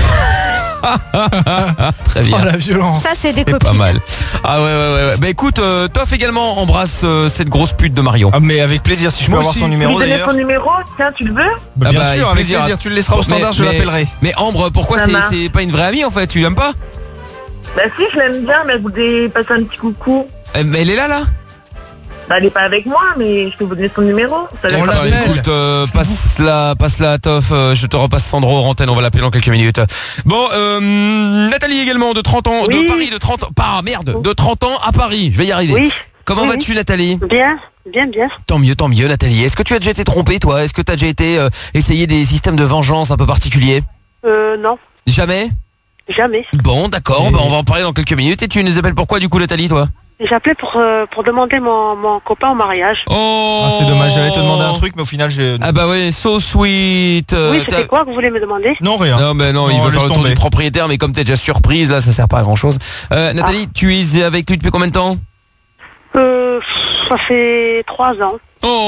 Très bien. Oh la violence. Ça, c'est des C'est copines. pas mal. Ah ouais ouais ouais. ouais. Bah écoute, euh, Toff également embrasse euh, cette grosse pute de Marion. Ah mais avec plaisir, si je peux Moi avoir aussi. son Tu numéro lui donnes d'ailleurs. ton numéro, tiens, tu le veux? Bah, Ah bien bah, sûr, avec avec plaisir. plaisir, tu le laisseras au Mais- standard, je mais- l'appellerai. Mais Ambre, pourquoi Ça c'est marche. c'est pas une vraie amie en fait? Tu l'aimes pas? Bah si, je l'aime bien, mais elle voulait passer un petit coucou. Eh, mais Elle est là là. Bah elle est pas avec moi, mais je peux vous donner son numéro. Ça D'accord, va pas. écoute, euh, passe-la, passe-la à Toff, euh, je te repasse Sandro en antenne, on va l'appeler dans quelques minutes. Bon, euh, Nathalie également, de trente ans, Oui. de Paris, de trente ans, pas merde, de trente ans à Paris, je vais y arriver. Oui. Comment Oui, vas-tu Nathalie? Bien, bien, bien. Tant mieux, tant mieux Nathalie. Est-ce que tu as déjà été trompée toi? Est-ce que tu as déjà été euh, essayer des systèmes de vengeance un peu particuliers? Euh, non, Jamais? jamais. Bon, d'accord, bah, on va en parler dans quelques minutes. Et tu nous appelles pourquoi du coup Nathalie toi? J'appelais pour, euh, pour demander mon, mon copain au mariage. Oh, Ah, c'est dommage, j'allais te demander un truc, mais au final j'ai. Ah bah ouais, so sweet. euh, oui, t'as- c'était quoi que vous voulez me demander? Non, rien. Non mais non, il Non, veut faire laisse le tour tomber. du propriétaire, mais comme t'es déjà surprise, là ça sert pas à grand chose. Euh, Nathalie, tu es avec lui depuis combien de temps? Euh, pff, ça fait trois ans.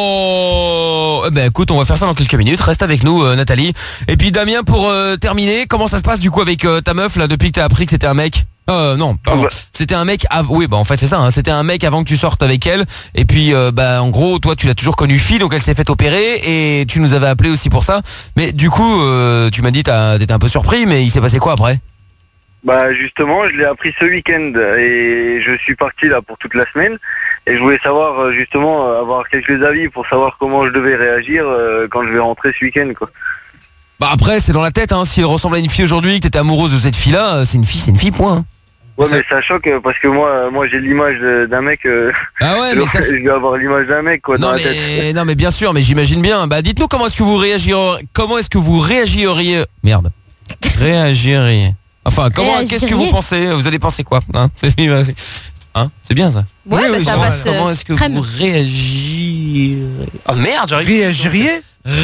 Oh eh ben écoute, on va faire ça dans quelques minutes, reste avec nous euh, Nathalie. Et puis Damien, pour euh, terminer, comment ça se passe du coup avec euh, ta meuf là depuis que t'as appris que c'était un mec? Euh non, pardon. Ouais. C'était un mec av- oui bah en fait c'est ça, hein. C'était un mec avant que tu sortes avec elle. Et puis euh, bah en gros toi tu l'as toujours connue fille, donc elle s'est fait opérer et tu nous avais appelé aussi pour ça. Mais du coup euh, tu m'as dit t'as- t'étais un peu surpris, mais il s'est passé quoi après? Bah justement, je l'ai appris ce week-end et je suis parti là pour toute la semaine et je voulais savoir euh, justement euh, avoir quelques avis pour savoir comment je devais réagir euh, quand je vais rentrer ce week-end quoi. Bah après c'est dans la tête, hein. Si elle ressemble à une fille aujourd'hui, que t'étais amoureuse de cette fille là, c'est une fille, c'est une fille point. hein. Ouais mais ça choque euh, parce que moi euh, moi j'ai l'image de- d'un mec euh, Ah ouais je, mais ça c'est- je vais avoir l'image d'un mec quoi dans Non la tête. mais, non mais bien sûr, mais j'imagine bien. Bah dites-nous comment est-ce que vous réagiriez, comment est-ce que vous réagiriez, merde, réagiriez. Enfin comment, qu'est-ce que vous Réagiriez. pensez? Vous allez penser quoi? Hein, c'est hein c'est bien ça. Ouais, bah, ça comment, passe, euh, comment est-ce que crème. vous réagirez? Oh merde, j'arrive. Réagiriez?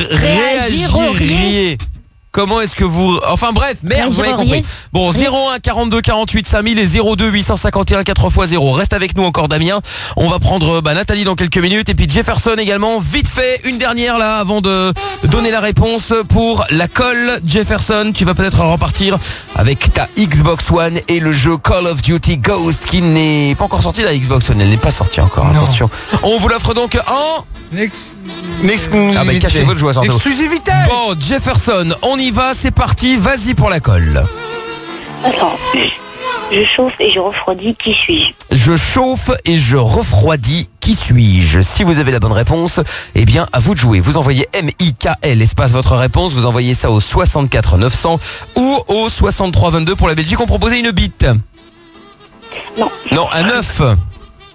Réagiriez. Comment est-ce que vous... Enfin bref, merde, vous m'avez compris. Bon, zéro un quarante-deux quarante-huit cinq mille et zéro deux huit cent cinquante et un quatre fois zéro. Reste avec nous encore Damien. On va prendre bah, Nathalie dans quelques minutes et puis Jefferson également. Vite fait, une dernière là avant de donner la réponse pour la colle. Jefferson, tu vas peut-être repartir avec ta Xbox One et le jeu Call of Duty Ghost qui n'est pas encore sorti la Xbox One. Elle n'est pas sortie encore, Non. attention. On vous l'offre donc en... Next. Ah bah cachez votre joueur surtout. Exclusivité. Bon, Jefferson, on y va, c'est parti, vas-y pour la colle. Attends, je chauffe et je refroidis, qui suis-je? Je chauffe et je refroidis, qui suis-je? Si vous avez la bonne réponse, eh bien à vous de jouer. Vous envoyez M I K L, espace votre réponse, vous envoyez ça au soixante-quatre neuf cents ou au soixante-trois vingt-deux pour la Belgique. On proposait une bite. Non. Non, un œuf.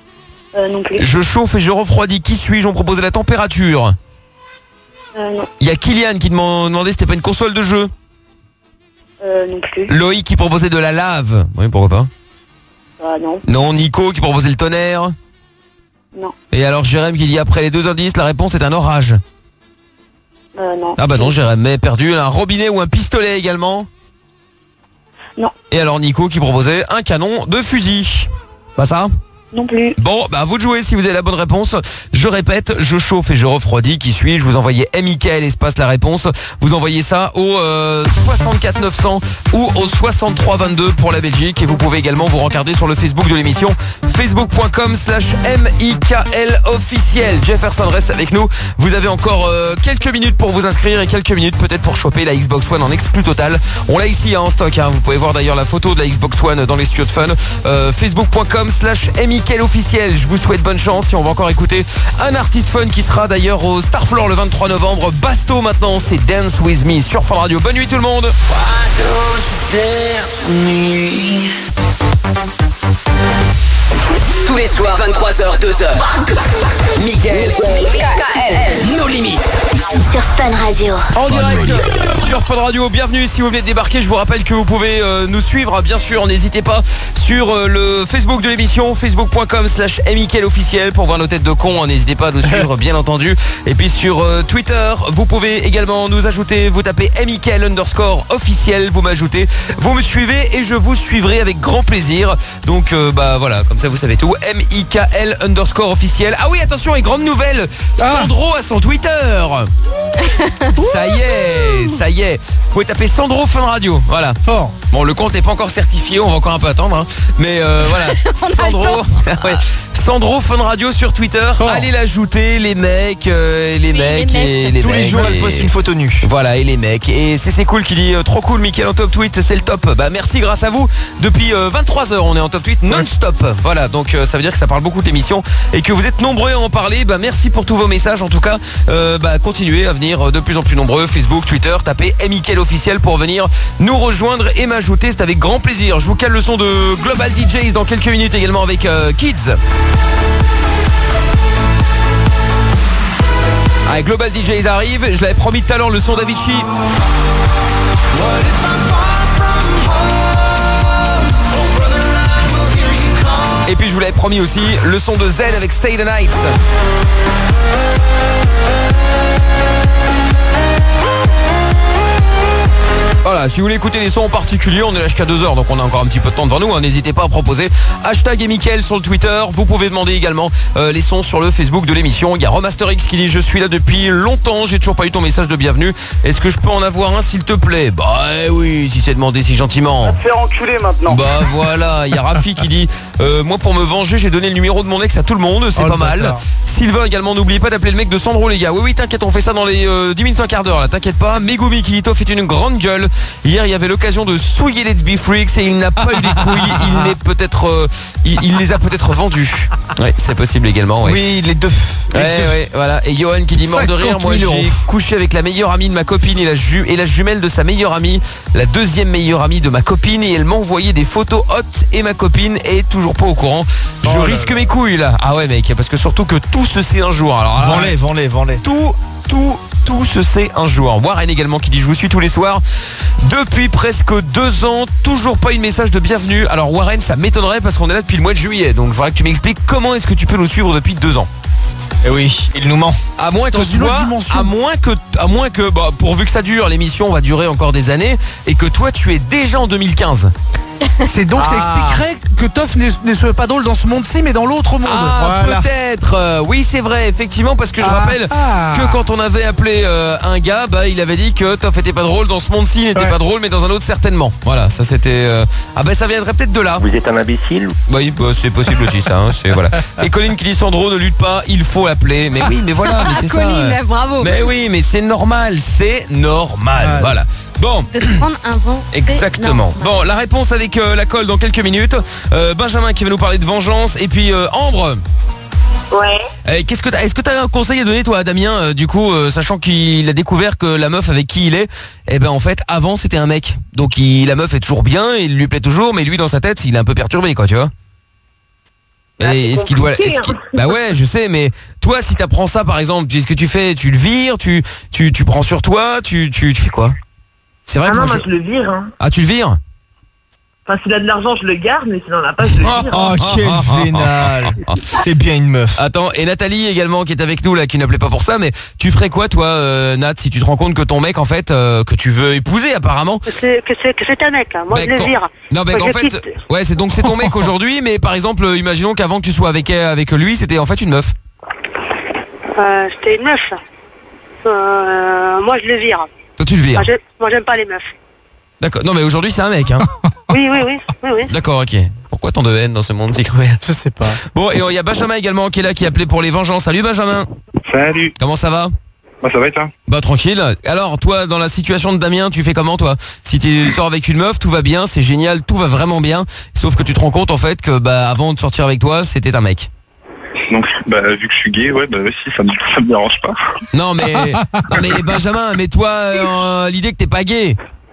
Euh, non plus. Je chauffe et je refroidis. Qui suis-je? On proposait la température. Euh, non. Il y a Kylian qui m'a demandé si c'était pas une console de jeu. Euh, non plus. Loïc qui proposait de la lave. Oui, pourquoi pas. Ah, non. Non, Nico qui proposait le tonnerre. Non. Et alors Jérém qui dit après les deux indices, la réponse est un orage. Euh, non. Ah bah non, Jérém est perdu. Un robinet ou un pistolet également. Non. Et alors Nico qui proposait un canon de fusil. Pas ça? Non plus. Bon, bah à vous de jouer si vous avez la bonne réponse. Je répète, je chauffe et je refroidis. Qui suis-je? Vous envoyez Mickaël espace la réponse. Vous envoyez ça au euh, soixante-quatre neuf cents ou au soixante-trois vingt-deux pour la Belgique. Et vous pouvez également vous rencarder sur le Facebook de l'émission, facebook point com slash M I K L officiel. Jefferson reste avec nous. Vous avez encore euh, quelques minutes pour vous inscrire et quelques minutes peut-être pour choper la Xbox One en exclu total. On l'a ici hein, en stock. Hein. Vous pouvez voir d'ailleurs la photo de la Xbox One dans les studios de Fun. Euh, facebook point com slash M I K L Mickaël officiel. Je vous souhaite bonne chance et on va encore écouter un artiste fun qui sera d'ailleurs au Starfloor le vingt-trois novembre. Basto maintenant, c'est Dance With Me sur Fun Radio. Bonne nuit tout le monde. Tous les soirs, vingt-trois heures, deux heures. Mickaël, nos limites. Sur Fun Radio. En direct sur Fun Radio, bienvenue si vous venez de débarquer. Je vous rappelle que vous pouvez euh, nous suivre, bien sûr, n'hésitez pas sur euh, le Facebook de l'émission, facebook point com slash Mickaël officiel pour voir nos têtes de cons. N'hésitez pas à nous suivre, bien entendu. Et puis sur euh, Twitter, vous pouvez également nous ajouter, vous tapez Mickaël underscore officiel, vous m'ajoutez, vous me suivez et je vous suivrai avec grand plaisir. Donc euh, bah voilà, comme ça vous savez tout. M I K L underscore officiel. Ah oui, attention, et grande nouvelle, Sandro a son Twitter. Ça y est, ça y est. Vous pouvez taper Sandro Fun Radio. Voilà. Fort. Bon, le compte n'est pas encore certifié, on va encore un peu attendre. Hein. Mais euh, voilà. Sandro. ouais. Sandro Fun Radio sur Twitter. Oh. Allez l'ajouter, les mecs, euh, les, oui, mecs les mecs et les Tous mecs. les jours, elle poste une photo nue. Voilà, et les mecs. Et c'est c'est cool qui dit euh, trop cool, Mickaël en top tweet, c'est le top. Bah merci, grâce à vous. Depuis euh, vingt-trois heures, on est en top tweet non-stop. Voilà, donc euh, ça veut dire que ça parle beaucoup de l'émission et que vous êtes nombreux à en parler. Bah merci pour tous vos messages. En tout cas, euh, bah continuez à venir de plus en plus nombreux. Facebook, Twitter, tapez Mickaël officiel pour venir nous rejoindre et m'ajouter. C'est avec grand plaisir. Je vous cale le son de Global D Js dans quelques minutes également avec euh, Kids. Allez, Global D Js arrive, je l'avais promis tout à l'heure, le son d'Avicii. Et puis je vous l'avais promis aussi, le son de Z avec Stay the Night. Voilà, si vous voulez écouter des sons en particulier, on est là jusqu'à deux heures, donc on a encore un petit peu de temps devant nous. Hein. N'hésitez pas à proposer hashtag et Mickaël sur le Twitter. Vous pouvez demander également euh, les sons sur le Facebook de l'émission. Il y a Romaster X qui dit je suis là depuis longtemps, j'ai toujours pas eu ton message de bienvenue. Est-ce que je peux en avoir un s'il te plaît? Bah eh oui, si c'est demandé si gentiment. Va te faire enculer maintenant. Bah voilà, il y a Rafi qui dit euh, moi pour me venger j'ai donné le numéro de mon ex à tout le monde, c'est oh, pas mal. Bâtard. Sylvain également, n'oubliez pas d'appeler le mec de Sandro les gars. Oui oui t'inquiète, on fait ça dans les euh, dix minutes, un quart d'heure là, t'inquiète pas. Megumi qui dit toi fait une grande gueule. Hier il y avait l'occasion de souiller Let's Be Freaks et il n'a pas eu les couilles. Il n'est peut-être, euh, il, il les a peut-être vendus. Ouais, c'est possible également. Ouais. Oui, les deux. Les ouais, deux. Ouais, voilà. Et Johan qui dit mort de rire. Moi, j'ai couché avec la meilleure amie de ma copine et la, ju et la jumelle de sa meilleure amie, la deuxième meilleure amie de ma copine, et elle m'a envoyé des photos hot et ma copine est toujours pas au courant. Je oh risque là là. mes couilles là. Ah ouais, mec, parce que surtout que tout se sait un jour. Alors, vends-les, vends-les, vends-les. Tout, tout. Tout se sait un jour. Warren également qui dit je vous suis tous les soirs depuis presque deux ans, toujours pas eu de message de bienvenue. Alors Warren, ça m'étonnerait parce qu'on est là depuis le mois de juillet, donc je voudrais que tu m'expliques comment est-ce que tu peux nous suivre depuis deux ans. Eh oui, il nous ment. À moins que toi, à moins que, à moins que, bah, pourvu que ça dure, l'émission va durer encore des années, et que toi tu es déjà en deux mille quinze. C'est donc ah. ça expliquerait que Toff ne soit pas drôle dans ce monde-ci mais dans l'autre monde. Ah voilà. Peut-être euh, oui c'est vrai effectivement, parce que je ah. rappelle ah. que quand on avait appelé euh, un gars, bah il avait dit que Toff était pas drôle dans ce monde-ci, il n'était ouais. pas drôle mais dans un autre certainement. Voilà, ça c'était euh... ah bah ça viendrait peut-être de là. Vous êtes un imbécile? Oui bah, c'est possible aussi ça hein, c'est, voilà. Et Colline qui dit Sandro ne lutte pas, il faut l'appeler. Mais oui mais voilà mais c'est Colline, ça. bravo. Mais oui mais c'est normal, c'est normal ouais. Voilà. Bon. De se prendre un vent. Exactement. Bon, la réponse avec euh, la colle dans quelques minutes. Euh, Benjamin qui va nous parler de vengeance. Et puis euh, Ambre. Ouais. Euh, qu'est-ce que t'as, est-ce que tu as un conseil à donner toi à Damien euh, du coup, euh, sachant qu'il a découvert que la meuf avec qui il est, eh ben en fait avant c'était un mec. Donc il, la meuf est toujours bien, il lui plaît toujours, mais lui dans sa tête il est un peu perturbé quoi, tu vois. Et est-ce qu'il doit, est-ce qu'il- bah ouais, je sais, mais toi, si t'apprends ça, par exemple, qu'est-ce que tu fais? Tu le vires, tu, tu, tu prends sur toi, tu, tu, tu fais quoi? C'est vrai Ah que non, moi, moi je... je le vire. Hein. Ah, tu le vires? Enfin, s'il a de l'argent, je le garde, mais s'il n'en a pas, je le vire. Oh, quel vénal. C'est bien une meuf. Attends, et Nathalie également qui est avec nous là, qui n'appelait pas pour ça, mais tu ferais quoi toi, euh, Nat, si tu te rends compte que ton mec en fait, euh, que tu veux épouser apparemment? Que c'est que c'est que c'est un mec. Hein. Moi Bah, je le quand- vire. Non mais Moi, en je fait, quitte. ouais, c'est donc c'est ton mec aujourd'hui, mais par exemple, euh, imaginons qu'avant que tu sois avec avec lui, c'était en fait une meuf. Euh, C'était une meuf. Euh, moi je le vire. Toi tu le vires. Moi j'aime- moi j'aime pas les meufs. D'accord. Non mais aujourd'hui c'est un mec, hein. Oui oui oui oui oui. D'accord, ok. Pourquoi tant de haine dans ce monde si cruel? Je sais pas. Bon, et il y a Benjamin également qui est là, qui a appelé pour les vengeances. Salut Benjamin. Salut. Comment ça va? Bah ça va et toi? Bah tranquille. Alors toi, dans la situation de Damien, tu fais comment toi? Si tu sors avec une meuf, tout va bien, c'est génial, tout va vraiment bien. Sauf que tu te rends compte en fait que bah avant de sortir avec toi, c'était un mec. Donc bah vu que je suis gay, ouais bah si ça me, ça me dérange pas. Non mais, non mais Benjamin, mais toi euh, l'idée que t'es pas gay.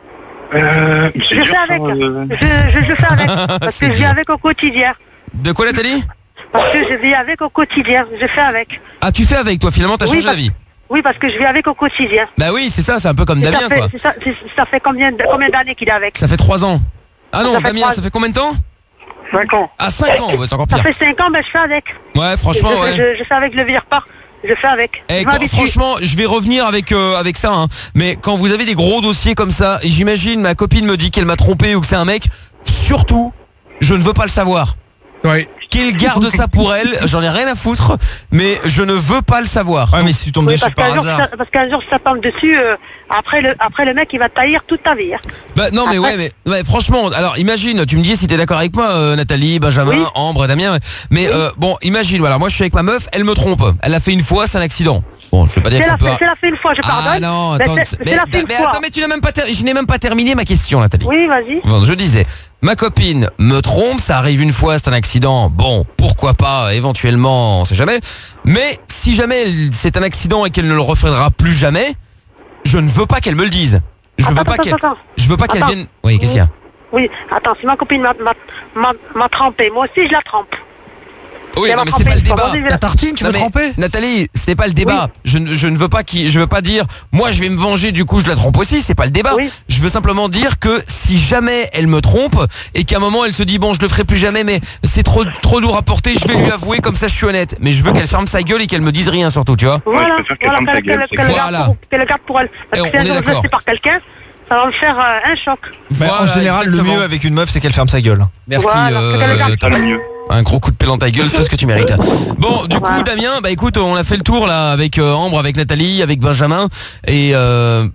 Euh, Je c'est dur, fais avec. ça, euh. Je, je, je fais avec. Parce C'est que je vis dur. avec au quotidien. De quoi Nathalie? Parce que je vis avec au quotidien. Je fais avec. Ah tu fais avec toi finalement, t'as Oui, changé parce- la vie. Oui parce que je vis avec au quotidien. Bah oui c'est ça, c'est un peu comme Et Damien ça fait, quoi. c'est Ça, c'est- ça fait combien de- combien d'années qu'il est avec? Ça fait trois ans. Ah non Ça fait Damien, trois- ça fait combien de temps? cinq ans. Ah cinq ans, bah, c'est encore Ça pire. fait cinq ans, ben je fais avec. Ouais franchement je, ouais. je, je fais avec, je le vire pas. Je fais avec. Eh, Je quand- m'habitue. franchement, je vais revenir avec euh, avec ça. Hein. Mais quand vous avez des gros dossiers comme ça, et j'imagine ma copine me dit qu'elle m'a trompé ou que c'est un mec, surtout, je ne veux pas le savoir. Oui. Qu'elle garde ça pour elle, j'en ai rien à foutre, mais je ne veux pas le savoir. Ouais, mais si tu tombes Oui, dessus parce par qu'un jour, hasard. ça, parce qu'un jour, si ça tombe dessus, euh, après, le, après le mec, il va te taillir toute ta vie. Hein. Bah non mais ouais mais ouais, franchement alors imagine tu me dis si t'es d'accord avec moi euh, Nathalie, Benjamin, Oui. Ambre, Damien ouais. Mais euh, bon imagine voilà moi je suis avec ma meuf, elle me trompe, elle l'a fait une fois, c'est un accident. Bon je vais pas dire C'est que la, ça peut. fait- c'est la fait une fois, je pardonne. Ah non Mais attends c'est- mais, c'est la fait une mais fois. attends mais tu n'as même pas ter- je n'ai même pas terminé ma question Nathalie. Oui, vas-y. Bon, je disais, ma copine me trompe, ça arrive une fois, c'est un accident. Bon, pourquoi pas, éventuellement, on sait jamais. Mais si jamais elle- c'est un accident et qu'elle ne le refera plus jamais, je ne veux pas qu'elle me le dise. Je veux Attends, pas attends, qu'elle, attends. je veux pas qu'elle Attends. vienne. Oui, qu'est-ce qu'il y a? Oui, attends, si ma copine m'a- m'a- m'a m'a trempé, moi aussi je la trempe. Oui, Elle non, m'a mais c'est pas le trempé, débat. je vais la- Ta tartine, tu Non, veux mais, tremper? Nathalie, c'est pas le débat. Je, ne- je ne veux pas qu'il, je veux pas dire, moi je vais me venger, du coup je la trompe aussi. C'est pas le débat. Oui. Je veux simplement dire que si jamais elle me trompe et qu'à un moment elle se dit bon je le ferai plus jamais, mais c'est trop trop lourd à porter, je vais lui avouer comme ça je suis honnête. Mais je veux qu'elle ferme sa gueule et qu'elle me dise rien surtout, tu vois. Voilà, je préfère qu'elle voilà, ferme sa qu'elle gueule, qu'elle- c'est qu'elle le tout. garde Voilà. pour- qu'elle le garde pour elle. Et Parce on que si est elle est d'accord. rejetée par quelqu'un, ça va me faire euh, un choc. Bah, en Voilà, général, exactement. le mieux avec une meuf, c'est qu'elle ferme sa gueule. Merci. Voilà, euh, c'est qu'elle le garde. t'as le mieux. Un gros coup de pelle dans ta gueule, tout ce que tu mérites. Bon, du coup, Voilà. Damien, bah écoute, on a fait le tour là avec euh, Ambre, avec Nathalie, avec Benjamin, et euh...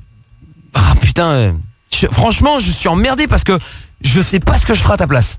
ah putain, euh, je- franchement, je suis emmerdé parce que je sais pas ce que je ferai à ta place.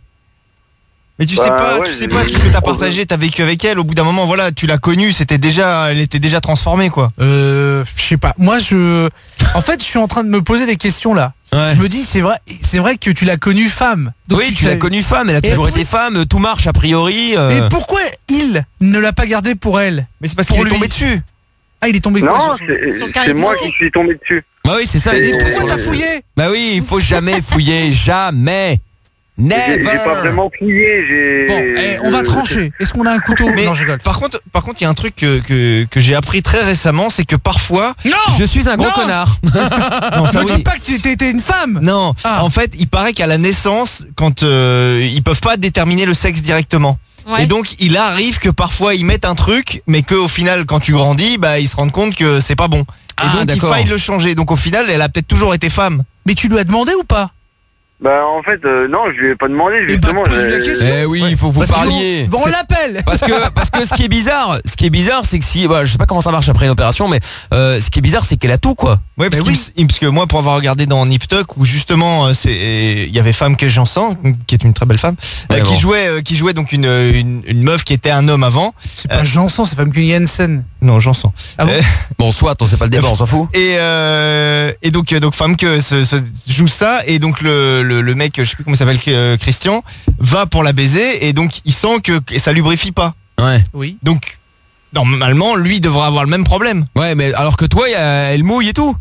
Mais tu Bah, sais pas, ouais, tu sais j'ai- pas tout ce que t'as partagé, t'as vécu avec elle. Au bout d'un moment, voilà, tu l'as connue, c'était déjà, elle était déjà transformée, quoi. Euh, je sais pas. Moi, je, en fait, je suis en train de me poser des questions là. Ouais. Je me dis, c'est vrai, c'est vrai que tu l'as connue femme. Donc Oui, tu l'as sais- connue femme, elle a Et toujours puis- été femme, tout marche a priori. euh. Mais pourquoi il ne l'a pas gardé pour elle? Mais c'est parce Pour qu'il est lui. tombé dessus. Ah, il est tombé quoi Non, sur son- c'est Sur le c'est carnet moi d'identité. qui suis tombé dessus. Bah oui, c'est ça. Et il est tombé Pourquoi sur t'as le- fouillé? Bah oui, il faut jamais fouiller, jamais. J'ai Never. j'ai pas vraiment fouillé, j'ai... Bon, eh, on va je- trancher. Est-ce qu'on a un couteau? Mais Non, je rigole. par contre, par contre, il y a un truc que, que, que j'ai appris très récemment, c'est que parfois, Non, Je suis un gros Non. connard. non, ça me oui. dis pas que tu étais une femme. Non, Ah. en fait, il paraît qu'à la naissance, quand euh, ils peuvent pas déterminer le sexe directement. Ouais. Et donc, il arrive que parfois ils mettent un truc, mais qu'au final, quand tu grandis, bah, ils se rendent compte que c'est pas bon. Et Ah, donc, il d'accord. faille le changer. Donc, au final, elle a peut-être toujours été femme. Mais tu lui as demandé ou pas? Bah en fait, euh, non, je lui ai pas demandé, Eh bah, justement. pose-lui la j'ai- question. Eh oui, il faut que vous Parce qu'il faut- parliez. Bon, on l'appelle. Parce que parce que ce qui est bizarre, ce qui est bizarre, c'est que si, bah, je sais pas comment ça marche après une opération, mais euh, ce qui est bizarre, c'est qu'elle a tout quoi. Ouais, parce, Mais qu'il oui. me- il- parce que moi, pour avoir regardé dans Nip Tuck, où justement, euh, c'est, il y avait Femme que j'entends, qui est une très belle femme, euh, Ouais, qui bon. jouait, euh, qui jouait donc une, une, une meuf qui était un homme avant. C'est pas Janson, c'est Femme Jensen. Non, j'entends. Ah bon? Bon, soit, on sait pas le débat, on s'en fout. Et, euh, et donc, euh, donc Femme que se, se joue ça, et donc le, le, le mec, je sais plus comment il s'appelle, euh, Christian, va pour la baiser, et donc il sent que, que ça lubrifie pas. Ouais. Oui. Donc, normalement, lui devrait avoir le même problème. Ouais, mais alors que toi, y a- elle mouille et tout.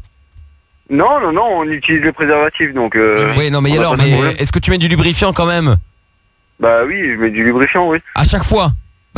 Non, non, non, on utilise le préservatif, donc... Euh, Oui, non, mais on a alors, pas de mais problème. est-ce que tu mets du lubrifiant quand même? Bah oui, je mets du lubrifiant, oui. À chaque fois.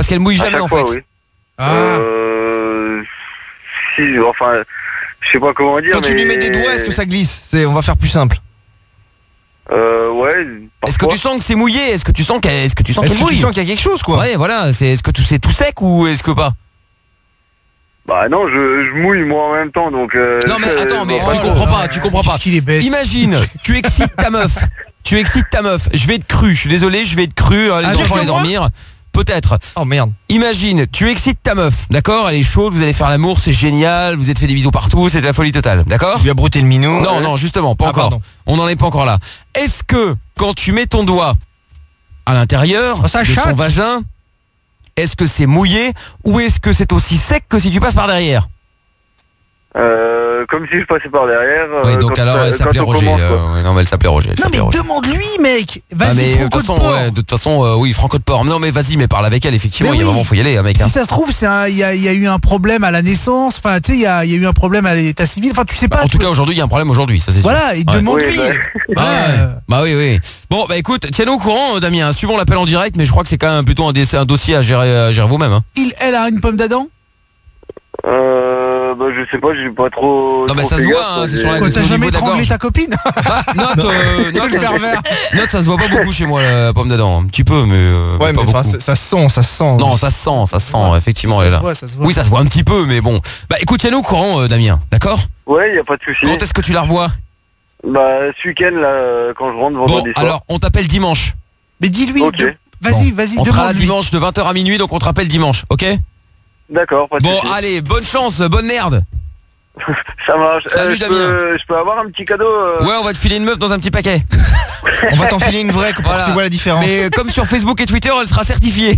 Parce qu'elle mouille À jamais chaque en fois, fait. oui. Ah. Euh, si, enfin, je sais pas comment dire. Quand tu lui mets des doigts, est-ce que ça glisse? C'est, on va faire plus simple. Euh, ouais. Est-ce que tu sens que c'est mouillé? Est-ce que tu sens qu'elle, est-ce que tu sens Est-ce qu'elle que tu mouille? sens qu'il y a quelque chose, quoi? Ouais, voilà. C'est, est-ce que tout, c'est tout sec ou est-ce que pas? Bah non, je, je mouille moi en même temps, donc. Euh, Non mais euh, attends, mais bon, tu bah, comprends pas, tu comprends pas. Imagine, tu excites ta meuf, tu excites ta meuf. Je vais être cru, je suis désolé, je vais être cru. Hein, les Ah, enfants avec allaient moi dormir. Peut-être. Oh merde. Imagine, tu excites ta meuf, d'accord? Elle est chaude, vous allez faire l'amour, c'est génial, vous êtes fait des bisous partout, c'est de la folie totale, d'accord? Tu lui as brouté le minou. Non, non, justement, pas Ah, encore. pardon. On n'en est pas encore là. Est-ce que quand tu mets ton doigt à l'intérieur Oh, ça de son chatte. vagin, est-ce que c'est mouillé ou est-ce que c'est aussi sec que si tu passes par derrière? Euh, comme si je passais par derrière. Oui, euh, donc quand alors ça- elle quand s'appelait on Roger. commence, quoi. euh, ouais, non mais elle s'appelait Roger. elle Non s'appelait mais Roger. demande-lui, mec. Ah, Vas-y, mais de Franco toute de façon, porc. ouais, de toute façon, euh, oui, Franco de porc. Non mais vas-y, mais parle avec elle. Effectivement, Mais il y a oui. vraiment faut y aller, hein, mec. hein. Si ça se trouve, c'est un- il y, a- il y a eu un problème à la naissance. Enfin, tu sais, il y a, il y a eu un problème à l'état civil. Enfin, tu sais Bah, pas. en tu tout cas, vois. aujourd'hui, il y a un problème aujourd'hui, ça c'est sûr. Voilà, et Ouais. demande-lui. Oui, bah- Bah, Voilà, ouais. euh, Bah oui, oui. Bon, bah écoute, tiens-nous au courant, euh, Damien. Suivons l'appel en direct, mais je crois que c'est quand même plutôt un, dé- un dossier à gérer, à gérer vous-même. Hein. il, elle a une pomme d'Adam. Euh, bah je sais pas, j'ai pas trop. Non, mais trop ça fait se voit, gaffe, hein, quoi, c'est j'ai- sur la- Quoi, c'est t'as au jamais niveau de la étranglé gorge. ta copine? Bah, note, euh, note, Le ça, pervers. note, ça se voit pas beaucoup chez moi, la pomme d'Adam. Un petit peu, mais, euh, Ouais, mais pas mais enfin, beaucoup. ça, ça sent, ça sent. Non, ça se sent, ça se sent, effectivement, Ça elle est se là. voit, ça se voit. Oui, ça se voit un petit peu, mais bon. Bah écoute, tiens-nous au courant, euh, Damien, d'accord? Ouais, y a pas de souci. Quand est-ce que tu la revois? Bah ce week-end là, euh, quand je rentre Bon, vendredi soir. alors, on t'appelle dimanche. Mais dis-lui. Ok. de- Vas-y, vas-y, On sera là demande-lui. dimanche de vingt heures à minuit, donc on te rappelle dimanche, ok? D'accord, pas de Bon, souci. allez, bonne chance, bonne merde. Ça marche. Salut, je Damien. peux, je peux avoir un petit cadeau euh, Ouais, on va te filer une meuf dans un petit paquet. On va t'enfiler une vraie pour Voilà. que tu vois la différence. Mais euh, comme sur Facebook et Twitter, elle sera certifiée.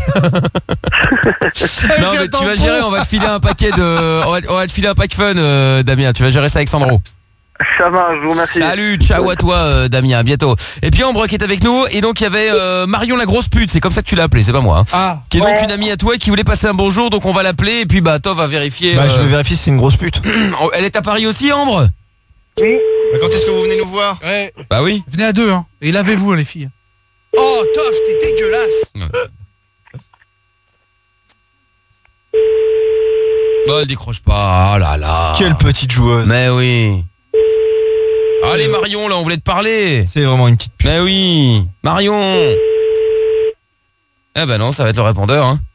Non, mais tu vas gérer, on va te filer un paquet de. On va, on va te filer un pack fun, euh, Damien. Tu vas gérer ça avec Sandro. Ça marche, je vous remercie. Salut, ciao à toi, euh, Damien, à bientôt. Et puis Ambre qui est avec nous, et donc il y avait euh, Marion la grosse pute, c'est comme ça que tu l'as appelée, c'est pas moi. hein. Ah. Qui est donc Ouais. une amie à toi et qui voulait passer un bonjour, donc on va l'appeler, et puis bah, Tov va vérifier. Bah, je euh, veux vérifier si c'est une grosse pute. Elle est à Paris aussi, Ambre? Oui. Bah, quand est-ce que vous venez nous voir? Ouais. Bah oui. Venez à deux, hein. Et lavez-vous, les filles. Oh, Toff, t'es dégueulasse. Bah, elle décroche pas, oh là là. Quelle petite joueuse. Mais oui. Allez Marion, là, on voulait te parler. C'est vraiment une petite pute. Mais oui, Marion. Eh ben non, ça va être le répondeur, hein.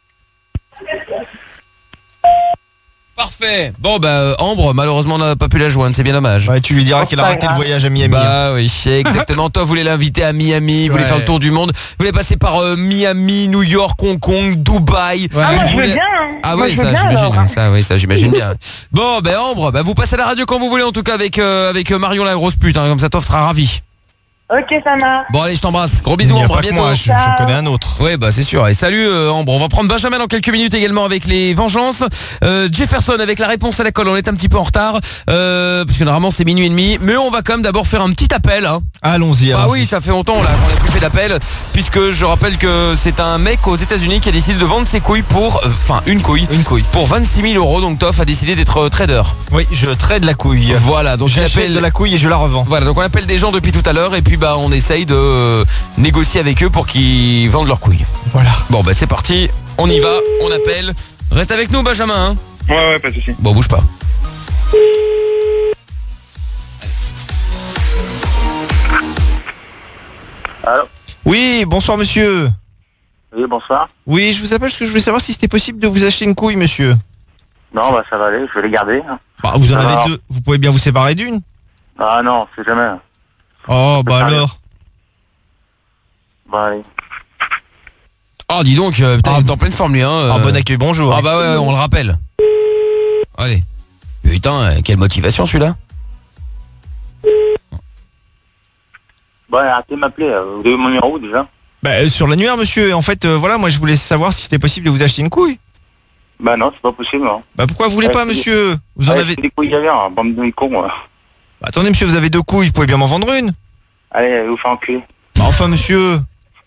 Parfait. Bon bah euh, Ambre, malheureusement on n'a pas pu la joindre, c'est bien dommage. Ouais, tu lui diras qu'elle a raté le voyage à Miami. Bah oui, exactement. Toi, vous voulez l'inviter à Miami, vous voulez Ouais. faire le tour du monde, vous voulez passer par euh, Miami, New York, Hong Kong, Dubaï. Ah, moi, Vous je veux voulez- bien. hein. Ah Moi, oui, je veux ça bien, j'imagine, alors. ça oui, ça j'imagine bien. Bon, ben Ambre, bah, vous passez à la radio quand vous voulez en tout cas avec euh, avec euh, Marion la grosse pute, hein, comme ça Toff sera ravi. Ok, ça marche. Bon allez, je t'embrasse. Gros Il bisous n'y a Ambre, à pas que bientôt. moi, je- j'en connais un autre. Ouais bah c'est sûr. Et salut euh, Ambre, on va prendre Benjamin dans quelques minutes également avec les vengeances. Euh, Jefferson avec la réponse à la colle, on est un petit peu en retard euh, parce que normalement c'est minuit et demi, mais on va quand même d'abord faire un petit appel. Hein. Allons-y. Bah allons-y. oui, ça fait longtemps là qu'on a plus fait d'appel, puisque je rappelle que c'est un mec aux États-Unis qui a décidé de vendre ses couilles pour, enfin une couille, Une couille. pour vingt-six mille euros. Donc Toff a décidé d'être euh, trader. Oui, je trade la couille. Voilà, donc il J'achète appelle de la couille et je la revends. Voilà, donc on appelle des gens depuis tout à l'heure et puis bah on essaye de euh, négocier avec eux pour qu'ils vendent leurs couilles. Voilà. Bon bah c'est parti, on y va, on appelle. Reste avec nous Benjamin. Hein. Ouais, ouais, pas de soucis. Bon, bouge pas. Allô. Oui, bonsoir monsieur. Oui, bonsoir. Oui, je vous appelle parce que je voulais savoir si c'était possible de vous acheter une couille, monsieur. Non, bah ça va aller, je vais les garder. hein. Bah, vous en Alors. avez deux. Vous pouvez bien vous séparer d'une. Ah non, c'est jamais. Oh, bah sérieux. alors. Bah allez. Oh dis donc, euh, putain, Ah, il est en pleine forme lui hein. euh. En bon accueil, bonjour. Ah bah ouais, ouais, on le rappelle. Allez. Putain, euh, quelle motivation celui-là. Bon, arrêtez de m'appeler, euh, vous avez mon numéro déjà? Bah, euh, sur l'annuaire, monsieur. En fait, euh, voilà, moi je voulais savoir si c'était possible de vous acheter une couille. Bah non, c'est pas possible. Non. Bah pourquoi vous voulez Ouais, pas, c'est- monsieur? Vous en Allez, avez. c'est des couilles d'ailleurs, hein, bande de cons. ouais. Bah, attendez, monsieur, vous avez deux couilles, vous pouvez bien m'en vendre une. Allez, allez vous faire enculer. Bah enfin, monsieur.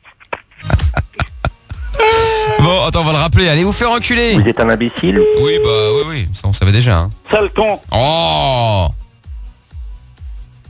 Bon, attends, on va le rappeler. Allez vous faire enculer. Vous êtes un imbécile? Oui, bah oui, oui, ça on savait déjà. Hein. Sale con. Oh.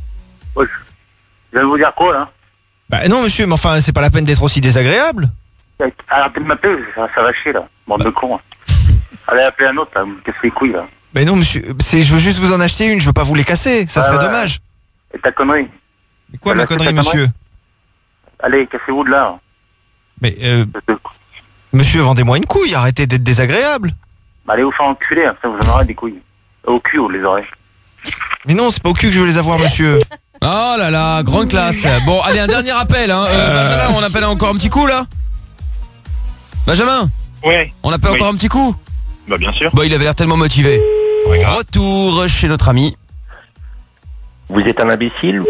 Je vais vous dire quoi là? Bah non, monsieur, mais enfin, c'est pas la peine d'être aussi désagréable. Arrêtez de m'appeler, ça, ça va chier là, bande de cons. Allez appeler un autre là, vous me cassez les couilles là. Mais non monsieur, c'est, je veux juste vous en acheter une, je veux pas vous les casser, ça Ah serait ouais. dommage. Et ta connerie. Mais quoi Voilà, ma c'est connerie ta connerie monsieur? Allez, cassez-vous de là. Mais euh, monsieur, vendez-moi une couille, arrêtez d'être désagréable. Bah, allez vous faire enculer, hein, ça vous en aurez des couilles. Au cul, vous les aurez. Mais non, c'est pas au cul que je veux les avoir monsieur. Oh là là, grande classe. Bon, allez, un dernier appel. Hein. Euh, Benjamin, on appelle encore un petit coup là? Benjamin? Ouais. On appelle Oui. encore un petit coup? Bah bien sûr. Bah il avait l'air tellement motivé. Retour chez notre ami. Vous êtes un imbécile?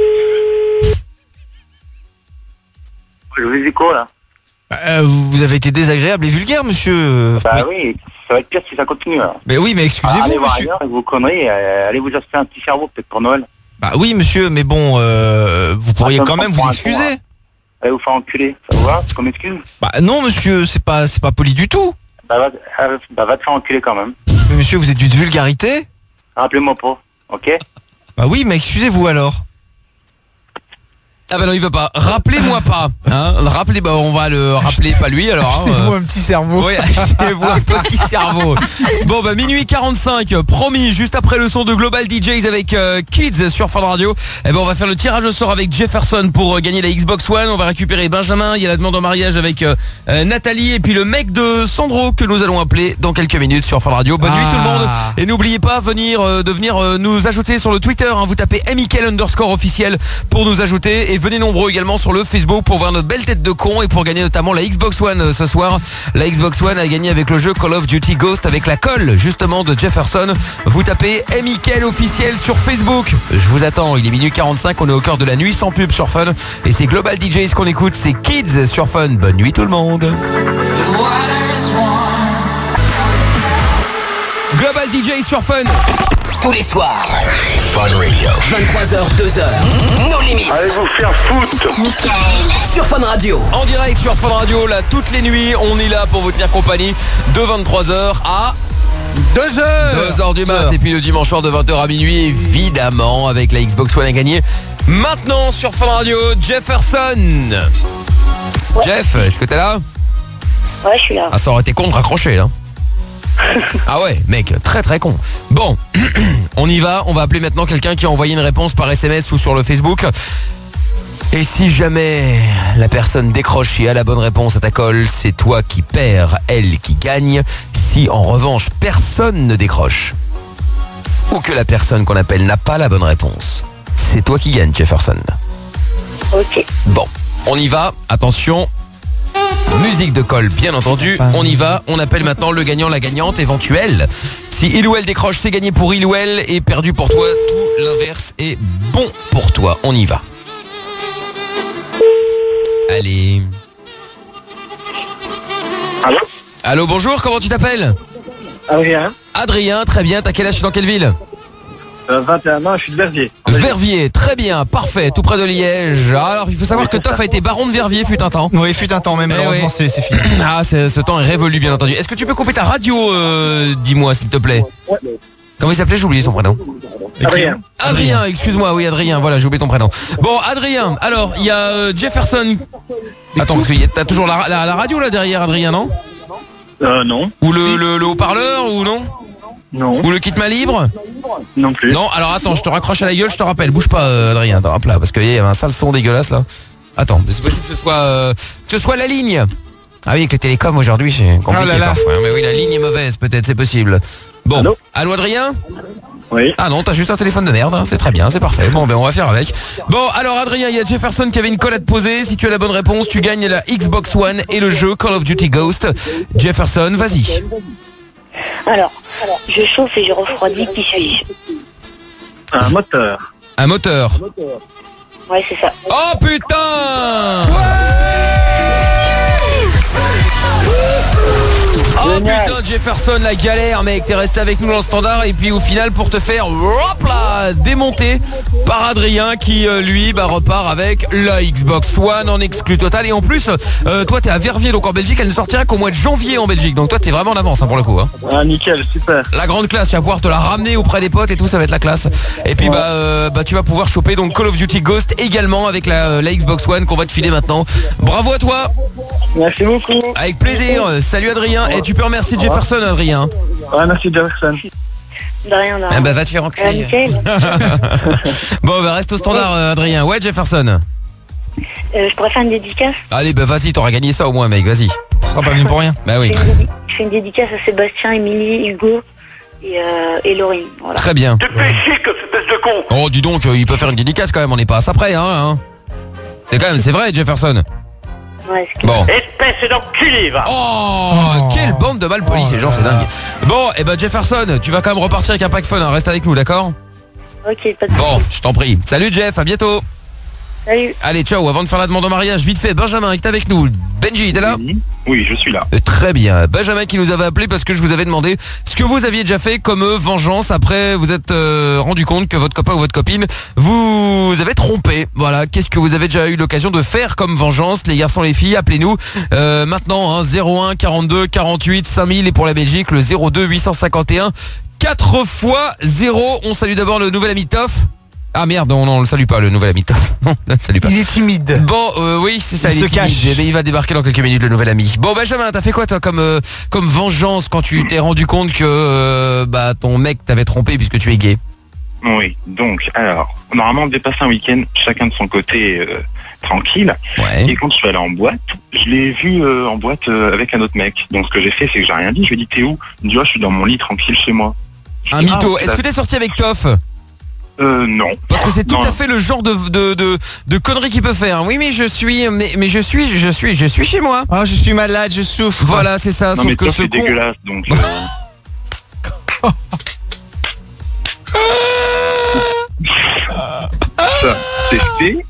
Je vous dis quoi là? Euh, vous avez été désagréable et vulgaire monsieur. Bah Mais- oui, ça va être pire si ça continue là. Mais oui, mais Ah, excusez-vous allez voir monsieur. ailleurs avec vos conneries, euh, allez vous acheter un petit cerveau peut-être pour Noël. Bah oui monsieur, mais bon, euh, vous pourriez Ah, quand même pour vous un con, excuser. hein. Allez vous faire enculer, ça vous va? C'est comme excuse? Bah non monsieur, c'est pas, c'est pas poli du tout. Bah va, euh, bah va te faire enculer quand même. Mais monsieur, vous êtes d'une vulgarité. Rappelez-moi pas, ok? Bah oui, mais excusez-vous alors. Ah bah non, il veut pas. Rappelez-moi pas. Hein. Rappelez, bah on va le rappeler, pas lui alors. Hein. Achetez-vous un petit cerveau. Oui, achetez-vous un petit cerveau. Bon bah minuit quarante-cinq, promis, juste après le son de Global D Js avec euh, Kids sur Fun Radio. Eh ben on va faire le tirage au sort avec Jefferson pour euh, gagner la Xbox One. On va récupérer Benjamin, il y a la demande en mariage avec euh, euh, Nathalie et puis le mec de Sandro que nous allons appeler dans quelques minutes sur Fun Radio. Bonne Ah. nuit tout le monde. Et n'oubliez pas venir, euh, de venir euh, nous ajouter sur le Twitter. Hein. Vous tapez Michael underscore officiel pour nous ajouter et venez nombreux également sur le Facebook pour voir notre belle tête de con et pour gagner notamment la Xbox One euh, ce soir. La Xbox One a gagné avec le jeu Call of Duty Ghost avec la colle justement de Jefferson. Vous tapez Michael officiel sur Facebook. Je vous attends, il est minuit quarante-cinq, on est au cœur de la nuit sans pub sur Fun et c'est Global D Js qu'on écoute, c'est Kids sur Fun. Bonne nuit tout le monde. Global D J sur Fun. Tous les soirs. Fun Radio. vingt-trois heures, deux heures. Nos limites. Allez vous faire foutre. Sur Fun Radio. En direct sur Fun Radio, là, toutes les nuits, on est là pour vous tenir compagnie de vingt-trois heures à deux heures. deux heures du mat. Et puis le dimanche soir de vingt heures à minuit, évidemment, avec la Xbox One à gagner. Maintenant sur Fun Radio, Jefferson. Ouais. Jeff, est-ce que t'es là? Ouais, je suis là. Ah, ça aurait été con de raccrocher là. Ah ouais, mec, très très con. Bon, on y va, on va appeler maintenant quelqu'un qui a envoyé une réponse par S M S ou sur le Facebook. Et si jamais la personne décroche et a la bonne réponse à ta colle, c'est toi qui perds, elle qui gagne. Si en revanche personne ne décroche, ou que la personne qu'on appelle n'a pas la bonne réponse, c'est toi qui gagne, Jefferson. Ok. Bon, on y va, attention. Musique de colle, bien entendu. On y va, on appelle maintenant le gagnant, la gagnante éventuelle. Si il ou elle décroche, c'est gagné pour il ou elle et perdu pour toi. Tout l'inverse est bon pour toi. On y va. Allez. Allô? Allô, bonjour, comment tu t'appelles? Adrien. Adrien, très bien. T'as quel âge, dans quelle ville? Euh, vingt et un ans, je suis de Verviers. Verviers, très bien, parfait, tout près de Liège. Alors, il faut savoir que Toff a été baron de Verviers, fut un temps. Oui, fut un temps, même Eh malheureusement oui. c'est, c'est fini. Ah, c'est- ce temps est révolu, bien entendu. Est-ce que tu peux couper ta radio, euh, dis-moi, s'il te plaît? Comment il s'appelait? J'ai oublié son prénom. Adrien. Adrien, excuse-moi, oui, Adrien, voilà, j'ai oublié ton prénom. Bon, Adrien, alors, il y a euh, Jefferson. Attends, parce que y a- t'as toujours la, la- la radio là derrière, Adrien, non? Euh, non. Ou le, le- le haut-parleur, ou non? Non. Ou le kit main libre? Non plus. Non, alors attends, je te raccroche à la gueule, je te rappelle. Bouge pas, euh, Adrien, attends, hop là, parce qu'il y avait un sale son dégueulasse là. Attends, mais c'est possible que ce soit, euh, que ce soit la ligne. Ah oui, avec le télécom aujourd'hui, c'est compliqué Oh là là. parfois. hein, Mais oui, la ligne est mauvaise, peut-être, c'est possible. Bon, Allô allô Adrien? Oui. Ah non, t'as juste un téléphone de merde, hein, c'est très bien, c'est parfait. Bon, ben on va faire avec. Bon, alors Adrien, il y a Jefferson qui avait une colle à te poser. Si tu as la bonne réponse, tu gagnes la Xbox One et le jeu Call of Duty Ghost. Jefferson, vas-y. Alors, je chauffe et je refroidis, qui suis-je? Un moteur. Un moteur. Ouais, c'est ça. Oh putain! Oh putain, Jefferson, la galère, mec. T'es resté avec nous dans le standard et puis au final pour te faire hop là, démonter par Adrien qui euh, lui bah, repart avec la Xbox One en exclu total. Et en plus, euh, toi t'es à Verviers, donc en Belgique, elle ne sortira qu'au mois de janvier en Belgique. Donc toi t'es vraiment en avance hein, pour le coup. Hein. Ah nickel, super. La grande classe, tu vas pouvoir te la ramener auprès des potes et tout, ça va être la classe. Et puis ouais. bah, euh, bah tu vas pouvoir choper donc Call of Duty Ghost également avec la, la Xbox One qu'on va te filer maintenant. Bravo à toi. Merci beaucoup. Avec plaisir. Salut Adrien. Et tu peux remercier Jefferson, Adrien. Ouais, merci Jefferson. De rien, de rien. Ah bah va te faire enculer. Bon bah reste au standard euh, Adrien. Ouais Jefferson. Euh, je pourrais faire une dédicace. Allez bah vas-y, t'auras gagné ça au moins mec, vas-y. Tu seras pas venu pour rien. Bah oui. Je fais, une dédi- je fais une dédicace à Sébastien, Émilie, Hugo et, euh, et Laurine. Voilà. Très bien. T'es chic, espèce de con. Oh dis donc, euh, il peut faire une dédicace quand même, on n'est pas à ça près hein, hein. C'est quand même, c'est vrai Jefferson. Ouais, c'est Bon. Espèce d'enculé, va. Oh, oh, quelle bande de malpolis oh, ces gens, c'est dingue. Bon, et ben Jefferson, tu vas quand même repartir avec un pack fun, hein. Reste avec nous, d'accord? Ok, pas de Bon, je t'en prie. Salut Jeff, à bientôt. Salut. Allez, ciao, avant de faire la demande en mariage, vite fait, Benjamin est avec nous. Benji, t'es là? Oui, je suis là. Euh, très bien. Benjamin qui nous avait appelé parce que je vous avais demandé ce que vous aviez déjà fait comme euh, vengeance après vous êtes euh, rendu compte que votre copain ou votre copine vous avez trompé. Voilà, qu'est-ce que vous avez déjà eu l'occasion de faire comme vengeance? Les garçons, les filles, appelez-nous euh, maintenant hein, zéro un quarante-deux quarante-huit cinq mille et pour la Belgique le zéro deux huit cent cinquante et un quatre fois zéro. On salue d'abord le nouvel ami Toff. Ah merde, non, non, on le salue pas, le nouvel ami. Non, on le salue pas. Il est timide. Bon, euh, oui, c'est ça, il, il est se timide. cache. Mais il va débarquer dans quelques minutes, le nouvel ami. Bon, Benjamin, t'as fait quoi, toi, comme, euh, comme vengeance quand tu t'es rendu compte que euh, bah, ton mec t'avait trompé puisque tu es gay? Oui, donc, alors, normalement, on dépasse un week-end, chacun de son côté, euh, tranquille. Ouais. Et quand je suis allé en boîte, je l'ai vu euh, en boîte euh, avec un autre mec. Donc, ce que j'ai fait, c'est que j'ai rien dit. Je lui ai dit, t'es où? Il me dit, oh, je suis dans mon lit, tranquille, chez moi. Un mytho. Ah, est-ce que t'es sorti avec Toff? Euh, non. Parce que c'est tout non. à fait le genre de, de, de, de conneries qu'il peut faire. Oui, mais je suis, mais, mais je suis, je suis, je suis chez moi. Ah, je suis malade, je souffre. Voilà, c'est ça. Non, sauf mais que Toff ce est con... dégueulasse, donc... Euh... Ça, c'est fait.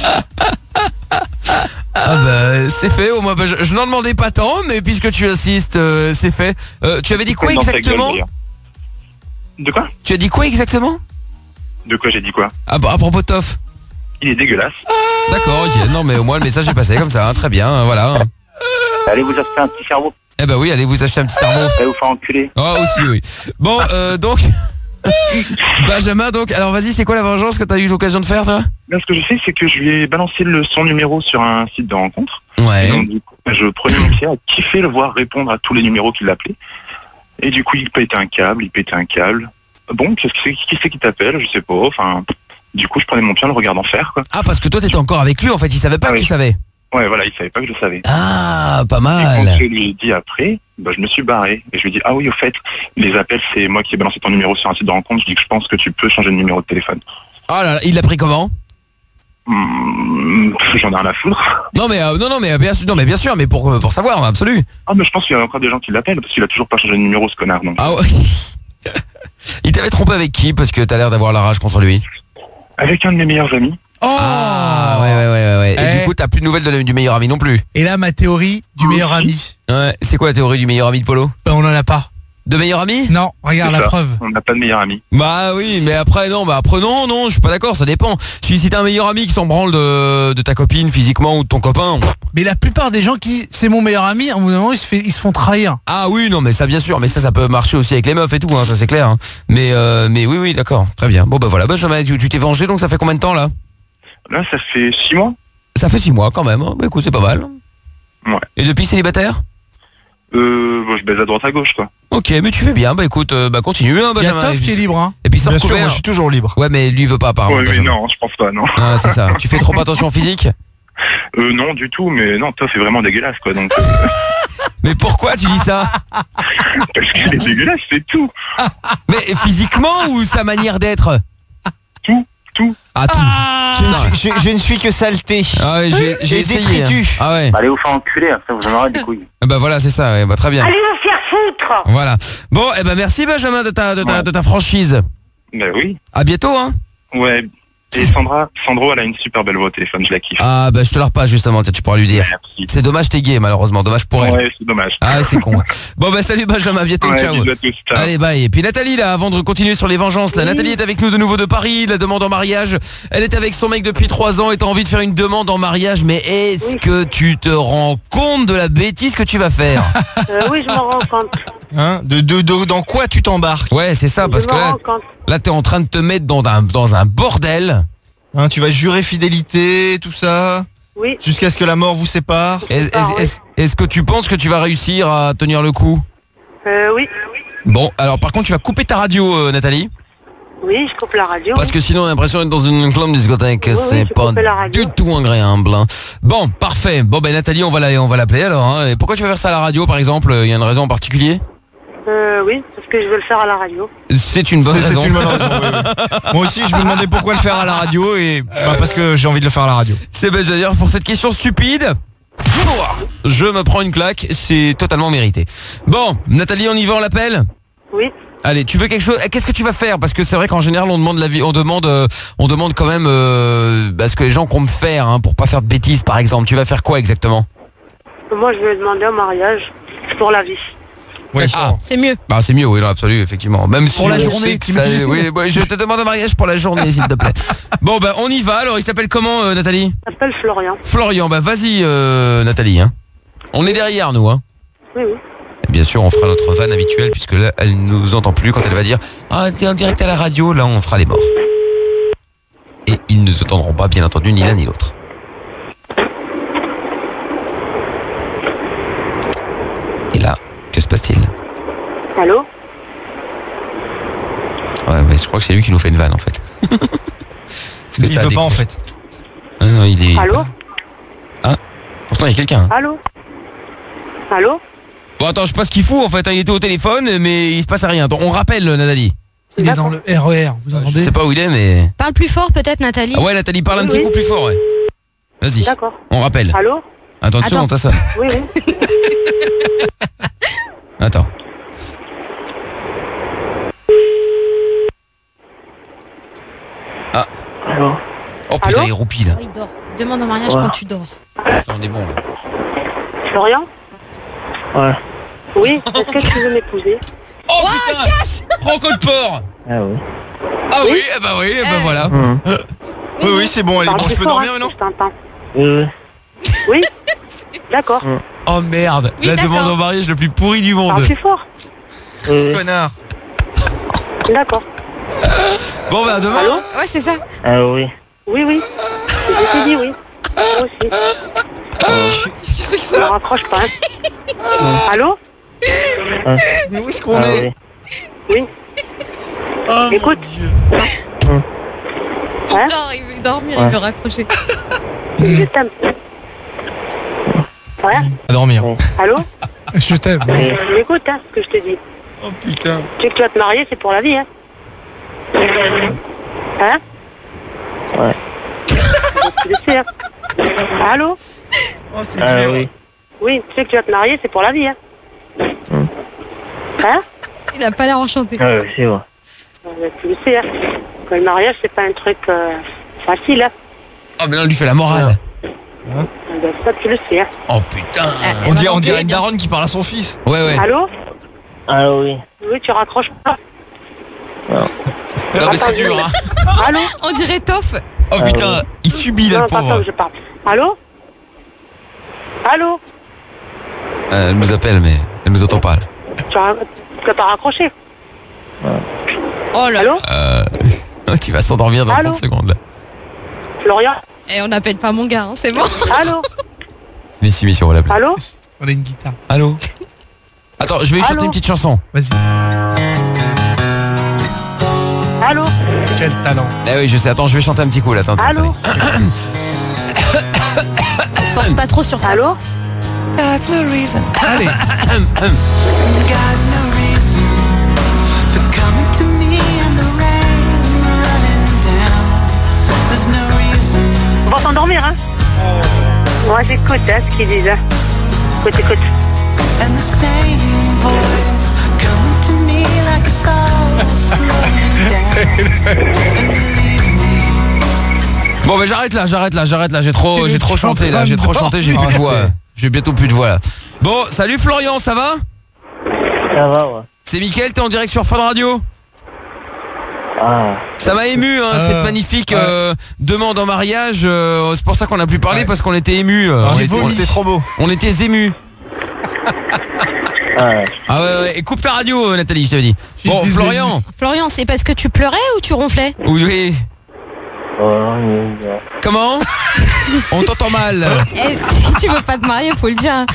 Ah bah c'est fait au moins bah, je, je n'en demandais pas tant mais puisque tu insistes euh, c'est fait. Euh, tu avais dit quoi exactement? De quoi? Tu as dit quoi exactement? De quoi j'ai dit quoi? Ah bah à propos de Toff. Il est dégueulasse. D'accord, ok. Non mais au moins le message est passé comme ça, hein, très bien, hein, voilà. Allez vous acheter un petit cerveau. Eh bah oui, allez vous acheter un petit cerveau. Allez vous faire enculer. Oh aussi oui. Bon euh, donc Benjamin, donc, alors vas-y, c'est quoi la vengeance que tu as eu l'occasion de faire, toi? Là, ce que je sais, c'est que je lui ai balancé le, son numéro sur un site de rencontre. Ouais. Et donc, du coup, je prenais mon pied à kiffer le voir répondre à tous les numéros qu'il appelait. Et du coup, il pétait un câble, il pétait un câble. Bon, qu'est-ce que c'est, qui c'est qui t'appelle? Je sais pas, enfin... Du coup, je prenais mon pied en le regardant faire, quoi. Ah, parce que toi, t'étais encore avec lui, en fait, il savait pas ah, que oui. tu savais. Ouais, voilà, il savait pas que je savais. Ah, pas mal. Et quand je lui ai dit après, bah, je me suis barré. Et je lui ai dit, ah oui, au fait, les appels, c'est moi qui ai balancé ton numéro sur un site de rencontre. Je dis que je pense que tu peux changer de numéro de téléphone. Ah là là, il l'a pris comment? Mmh, J'en ai rien à foutre. Non mais euh, non non mais bien sûr, non mais bien sûr, mais pour pour savoir, absolu. Ah mais je pense qu'il y a encore des gens qui l'appellent parce qu'il a toujours pas changé de numéro, ce connard. Donc. Ah ouais. Il t'avait trompé avec qui? Parce que t'as l'air d'avoir la rage contre lui. Avec un de mes meilleurs amis. Oh ah ouais ouais ouais ouais. Et eh. du coup t'as plus de nouvelles de, du meilleur ami non plus. Et là ma théorie du meilleur ami. Ouais. C'est quoi la théorie du meilleur ami de Polo? Ben, on en a pas. De meilleur ami? Non, regarde la preuve. On n'a pas de meilleur ami. Bah oui, mais après non, bah après non, non, je suis pas d'accord, ça dépend. Si, si t'as un meilleur ami qui s'en branle de, de ta copine physiquement ou de ton copain. Pff. Mais la plupart des gens qui c'est mon meilleur ami, à un moment ils se, fait, ils se font trahir. Ah oui, non mais ça bien sûr, mais ça ça peut marcher aussi avec les meufs et tout, hein, ça c'est clair. Hein. Mais euh, mais oui oui d'accord, très bien. Bon bah voilà, bah, tu, tu t'es vengé donc ça fait combien de temps là? Là ça fait six mois. Ça fait six mois quand même, hein. Bah écoute c'est pas mal. Ouais. Et depuis célibataire? Euh, bon, je baise à droite à gauche quoi. Ok, mais tu fais bien, bah écoute, euh, bah continue hein, Benjamin. Il y a Toff qui est libre hein. Et puis sans Bien sûr, couvert. moi je suis toujours libre. Ouais mais lui il veut pas apparemment. Ouais mais non, je pense pas non. Ah c'est ça. Tu fais trop attention au physique? Euh non du tout, mais non, Toff est vraiment dégueulasse quoi donc. Euh... Mais pourquoi tu dis ça? Parce qu'il est dégueulasse, c'est tout. Mais physiquement ou sa manière d'être? Tout, tout. Ah tout. Je ne, suis, je, je ne suis que saleté. Ah ouais, j'ai, j'ai Et essayé. détritus. Hein. Ah ouais. Allez vous faire enculer, ça vous en aurez des couilles. Bah voilà, c'est ça, ouais, bah très bien. Allez vous faire foutre. Voilà. Bon, eh ben merci Benjamin de ta, de ta, de ta franchise. Bah oui. À bientôt hein. Ouais. Et Sandra, Sandro, elle a une super belle voix au téléphone, je la kiffe. Ah bah je te la repasse justement, tiens, tu pourras lui dire. Merci. C'est dommage, t'es gay malheureusement, dommage pour elle. Ouais, c'est dommage. Ah c'est con. Bon bah salut Benjamin, à bientôt, Ouais, ciao. bisous à tous, ciao. Allez bye. Et puis Nathalie là, avant de continuer sur les vengeances, là, Oui. Nathalie est avec nous de nouveau de Paris, la demande en mariage. Elle est avec son mec depuis trois ans et t'as envie de faire une demande en mariage, mais est-ce Oui. que tu te rends compte de la bêtise que tu vas faire? Euh, oui, je m'en rends compte. Hein de, de, de- dans quoi tu t'embarques? Ouais c'est ça, parce je que m'en là, rends compte. là t'es en train de te mettre dans un, dans un bordel. Hein, tu vas jurer fidélité, tout ça, Oui. jusqu'à ce que la mort vous sépare. Est-ce Ah, est-ce- ouais. est-ce- est-ce que tu penses que tu vas réussir à tenir le coup? Euh, oui. Bon, alors par contre tu vas couper ta radio euh, Nathalie, Oui, je coupe la radio. parce que sinon on a l'impression d'être dans une club discothèque, Oui, c'est oui, je pas coupe la radio. du tout agréable. hein. Bon, parfait. Bon ben Nathalie, on va la, on va l'appeler alors. hein. Et pourquoi tu veux faire ça à la radio par exemple? Il y a une raison en particulier? Euh, oui, parce que je veux le faire à la radio. C'est une bonne C'est- c'est raison. une bonne raison, oui, oui. Moi aussi, je me demandais pourquoi le faire à la radio et bah, parce que j'ai envie de le faire à la radio. C'est ben, j'allais dire, pour cette question stupide, je me prends une claque, c'est totalement mérité. Bon, Nathalie, on y va, on l'appelle? Oui. Allez, tu veux quelque chose? Qu'est-ce que tu vas faire? Parce que c'est vrai qu'en général, on demande la vie, on demande, euh, on demande quand même euh, bah, ce que les gens comptent faire, hein, pour pas faire de bêtises, par exemple. Tu vas faire quoi exactement? Moi, je vais demander un mariage pour la vie. Ouais, Ah, C'est mieux. bah c'est mieux, oui, non, absolu, effectivement. Même si Pour la on journée, sait que ça- t'imagines? oui, ouais, je te demande un mariage pour la journée, s'il te plaît. Bon, bah on y va. Alors, il s'appelle comment, euh, Nathalie? Je m'appelle Florian. Florian. Bah vas-y, euh, Nathalie. Hein. On est derrière nous, hein. Oui, oui. Et bien sûr, on fera notre vanne habituelle puisque là, elle nous entend plus quand elle va dire ah t'es en direct à la radio. Là, on fera les morts. Et ils ne nous entendront pas, bien entendu, ni l'un ni l'autre. Et là, que se passe-t-il? Allô? Ouais, ouais, je crois que c'est lui qui nous fait une vanne en fait. Parce que Il ça a veut pas en décroché. fait. Ah non, il est. Allô? Ah, pourtant il y a quelqu'un. hein. Allô? Allô? Bon attends, je sais pas ce qu'il fout en fait. hein, Il était au téléphone, mais il se passe rien. Donc on rappelle euh, Nathalie. Il est dans le R E R, vous Je entendez? sais pas où il est, mais. Parle plus fort peut-être Nathalie. Ah ouais, Nathalie, parle un petit Oui. coup plus fort, ouais. Vas-y. D'accord. On rappelle. Allô? Attends une Attends. seconde, ça sonne. Oui, oui. Attends. Ah. Allô? Oh putain, Allô? il roupille là. Oh, il dort. Demande en mariage Ouais. quand tu dors. Attends, on est bon là. Florian? Ouais. Oui, est-ce que tu veux m'épouser? Oh putain, prends code port. Ah oui. Ah oui, eh bah oui, eh bah voilà. Mmh. Oui, oui, c'est bon, elle est Parle bon, je plus peux fort, dormir hein, maintenant? je t'entends. Oui, oui. Oui? D'accord. Oh merde, Oui, la d'accord. demande en mariage le plus pourri du monde. Parle plus fort. Oui, oui. Connard. D'accord. Bon bah à demain. Allô? Ouais, c'est ça. Ah oui. Oui, oui. Je t'ai dit oui. Moi aussi. Qu'est-ce que c'est que Ne ça? raccroche pas. hein. Allô? Mais où est-ce qu'on Ah est? oui. Oui. Écoute. Il Hein? dort, il veut dormir, Ouais. il veut raccrocher. Je t'aime. Ouais? À dormir. Allô? Je t'aime. Tu m'écoutes, hein, ce que je te dis. Oh putain. Tu sais que tu vas te marier, c'est pour la vie, hein? Hein? Ouais. Tu le sais, hein? Allô? Oh, c'est Ah dur. oui. Oui, tu sais que tu vas te marier, c'est pour la vie, hein? Hein? Il a pas l'air enchanté. Ah oui, c'est vrai. Euh, Tu le sais, hein? Que le mariage, c'est pas un truc euh, facile, hein? Oh mais là on lui fait la morale. Euh, Ça, tu le sais, hein? Oh putain. On dirait, on dirait une daronne qui parle à son fils. Ouais ouais. Allô? Ah oui. Oui, tu raccroches pas. Non mais c'est dur hein. Allô? On dirait Toff. Oh putain, il subit là Non, le pas pauvre. comme je parle. Allô? Allô? Euh, elle nous appelle mais elle nous entend pas. là. Tu as, tu as pas raccroché? Oh là. Allô? Euh, tu vas s'endormir dans Allô? trente secondes là. Florian? Et on n'appelle pas mon gars, hein, c'est bon. Allô? Mais si mais si on va l'appeler. Allô? On a une guitare. Allô. Attends, je vais lui chanter Allô une petite chanson. Vas-y. Allô? Quel talent. Eh oui, je sais. Attends, je vais chanter un petit coup là. Attends, attends, Allô? attendez. Force pas trop sur ta. Allô? Allez. On va s'endormir, hein? Moi, j'écoute, hein, ce qu'ils disent, hein. Écoute, écoute. j'arrête là, j'arrête là, j'arrête là. J'ai trop, j'ai trop chanté là, j'ai trop chanté, j'ai plus de voix. J'ai bientôt plus de voix là. Bon, salut Florian, ça va? Ça va, ouais. C'est Mickaël, t'es en direct sur Fun Radio. Ah. Ça m'a ému, hein, Euh, cette magnifique euh, demande en mariage. euh, c'est pour ça qu'on a plus parlé, ouais. Parce qu'on était ému. Euh, on, était, on était trop beau. On était ému. Ouais. Ah ouais, ouais. Et coupe ta radio, euh, Nathalie, je t'avais dit. Bon, Florian. Florian, c'est parce que tu pleurais ou tu ronflais? Oui, oui. Comment? On t'entend mal. Eh, si tu veux pas te marier, faut le dire.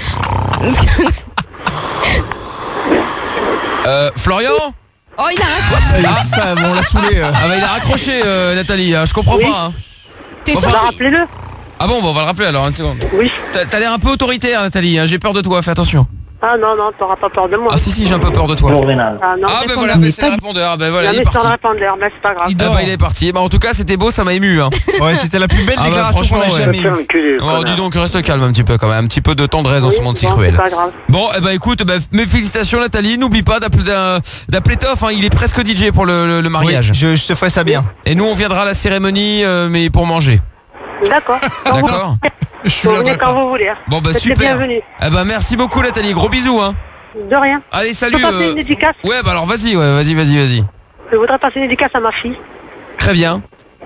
Euh, Florian? Oh, il a raccroché. Ah, ça, bon, on l'a saoulé. euh. Ah bah il a raccroché, euh, Nathalie. hein, Je comprends Oui. pas. Hein. T'es Bon, sûr? enfin, Rappelez-le. Ah bon, bon, on va le rappeler alors. Une seconde. Oui. T'as t'as l'air un peu autoritaire, Nathalie. hein, J'ai peur de toi. Fais attention. Ah non, non, t'auras pas peur de moi. Ah si si, j'ai un peu peur de toi. Ah non, Ah bah voilà, bah, c'est le répondeur. Bah voilà, la il est mise sur parti. le répondeur, mais c'est pas grave. Ah bah il est parti. Bah en tout cas c'était beau, ça m'a ému. Hein. Ouais, c'était la plus belle Ah bah, déclaration qu'on franchement, a ouais. jamais eue. Oh dis donc, reste calme un petit peu quand même, un petit peu de tendresse dans Oui, ce monde si bon, cruel. c'est pas grave. Bon, eh ben écoute, bah, mes félicitations Nathalie, n'oublie pas d'appeler d'un- d'appeler Toff, hein, il est presque D J pour le, le- le mariage. Oui, je, je te ferai ça bien. Et nous on viendra à la cérémonie, euh, mais pour manger. D'accord. D'accord. Vous venez quand vous voulez. Bon bah Vous êtes les super. bienvenus. Eh ben merci beaucoup Nathalie, gros bisous hein. De rien. Allez Je salut. peux passer euh, une dédicace. Ouais bah alors vas-y, ouais, vas-y, vas-y, vas-y. Je voudrais passer une dédicace à ma fille. Très bien.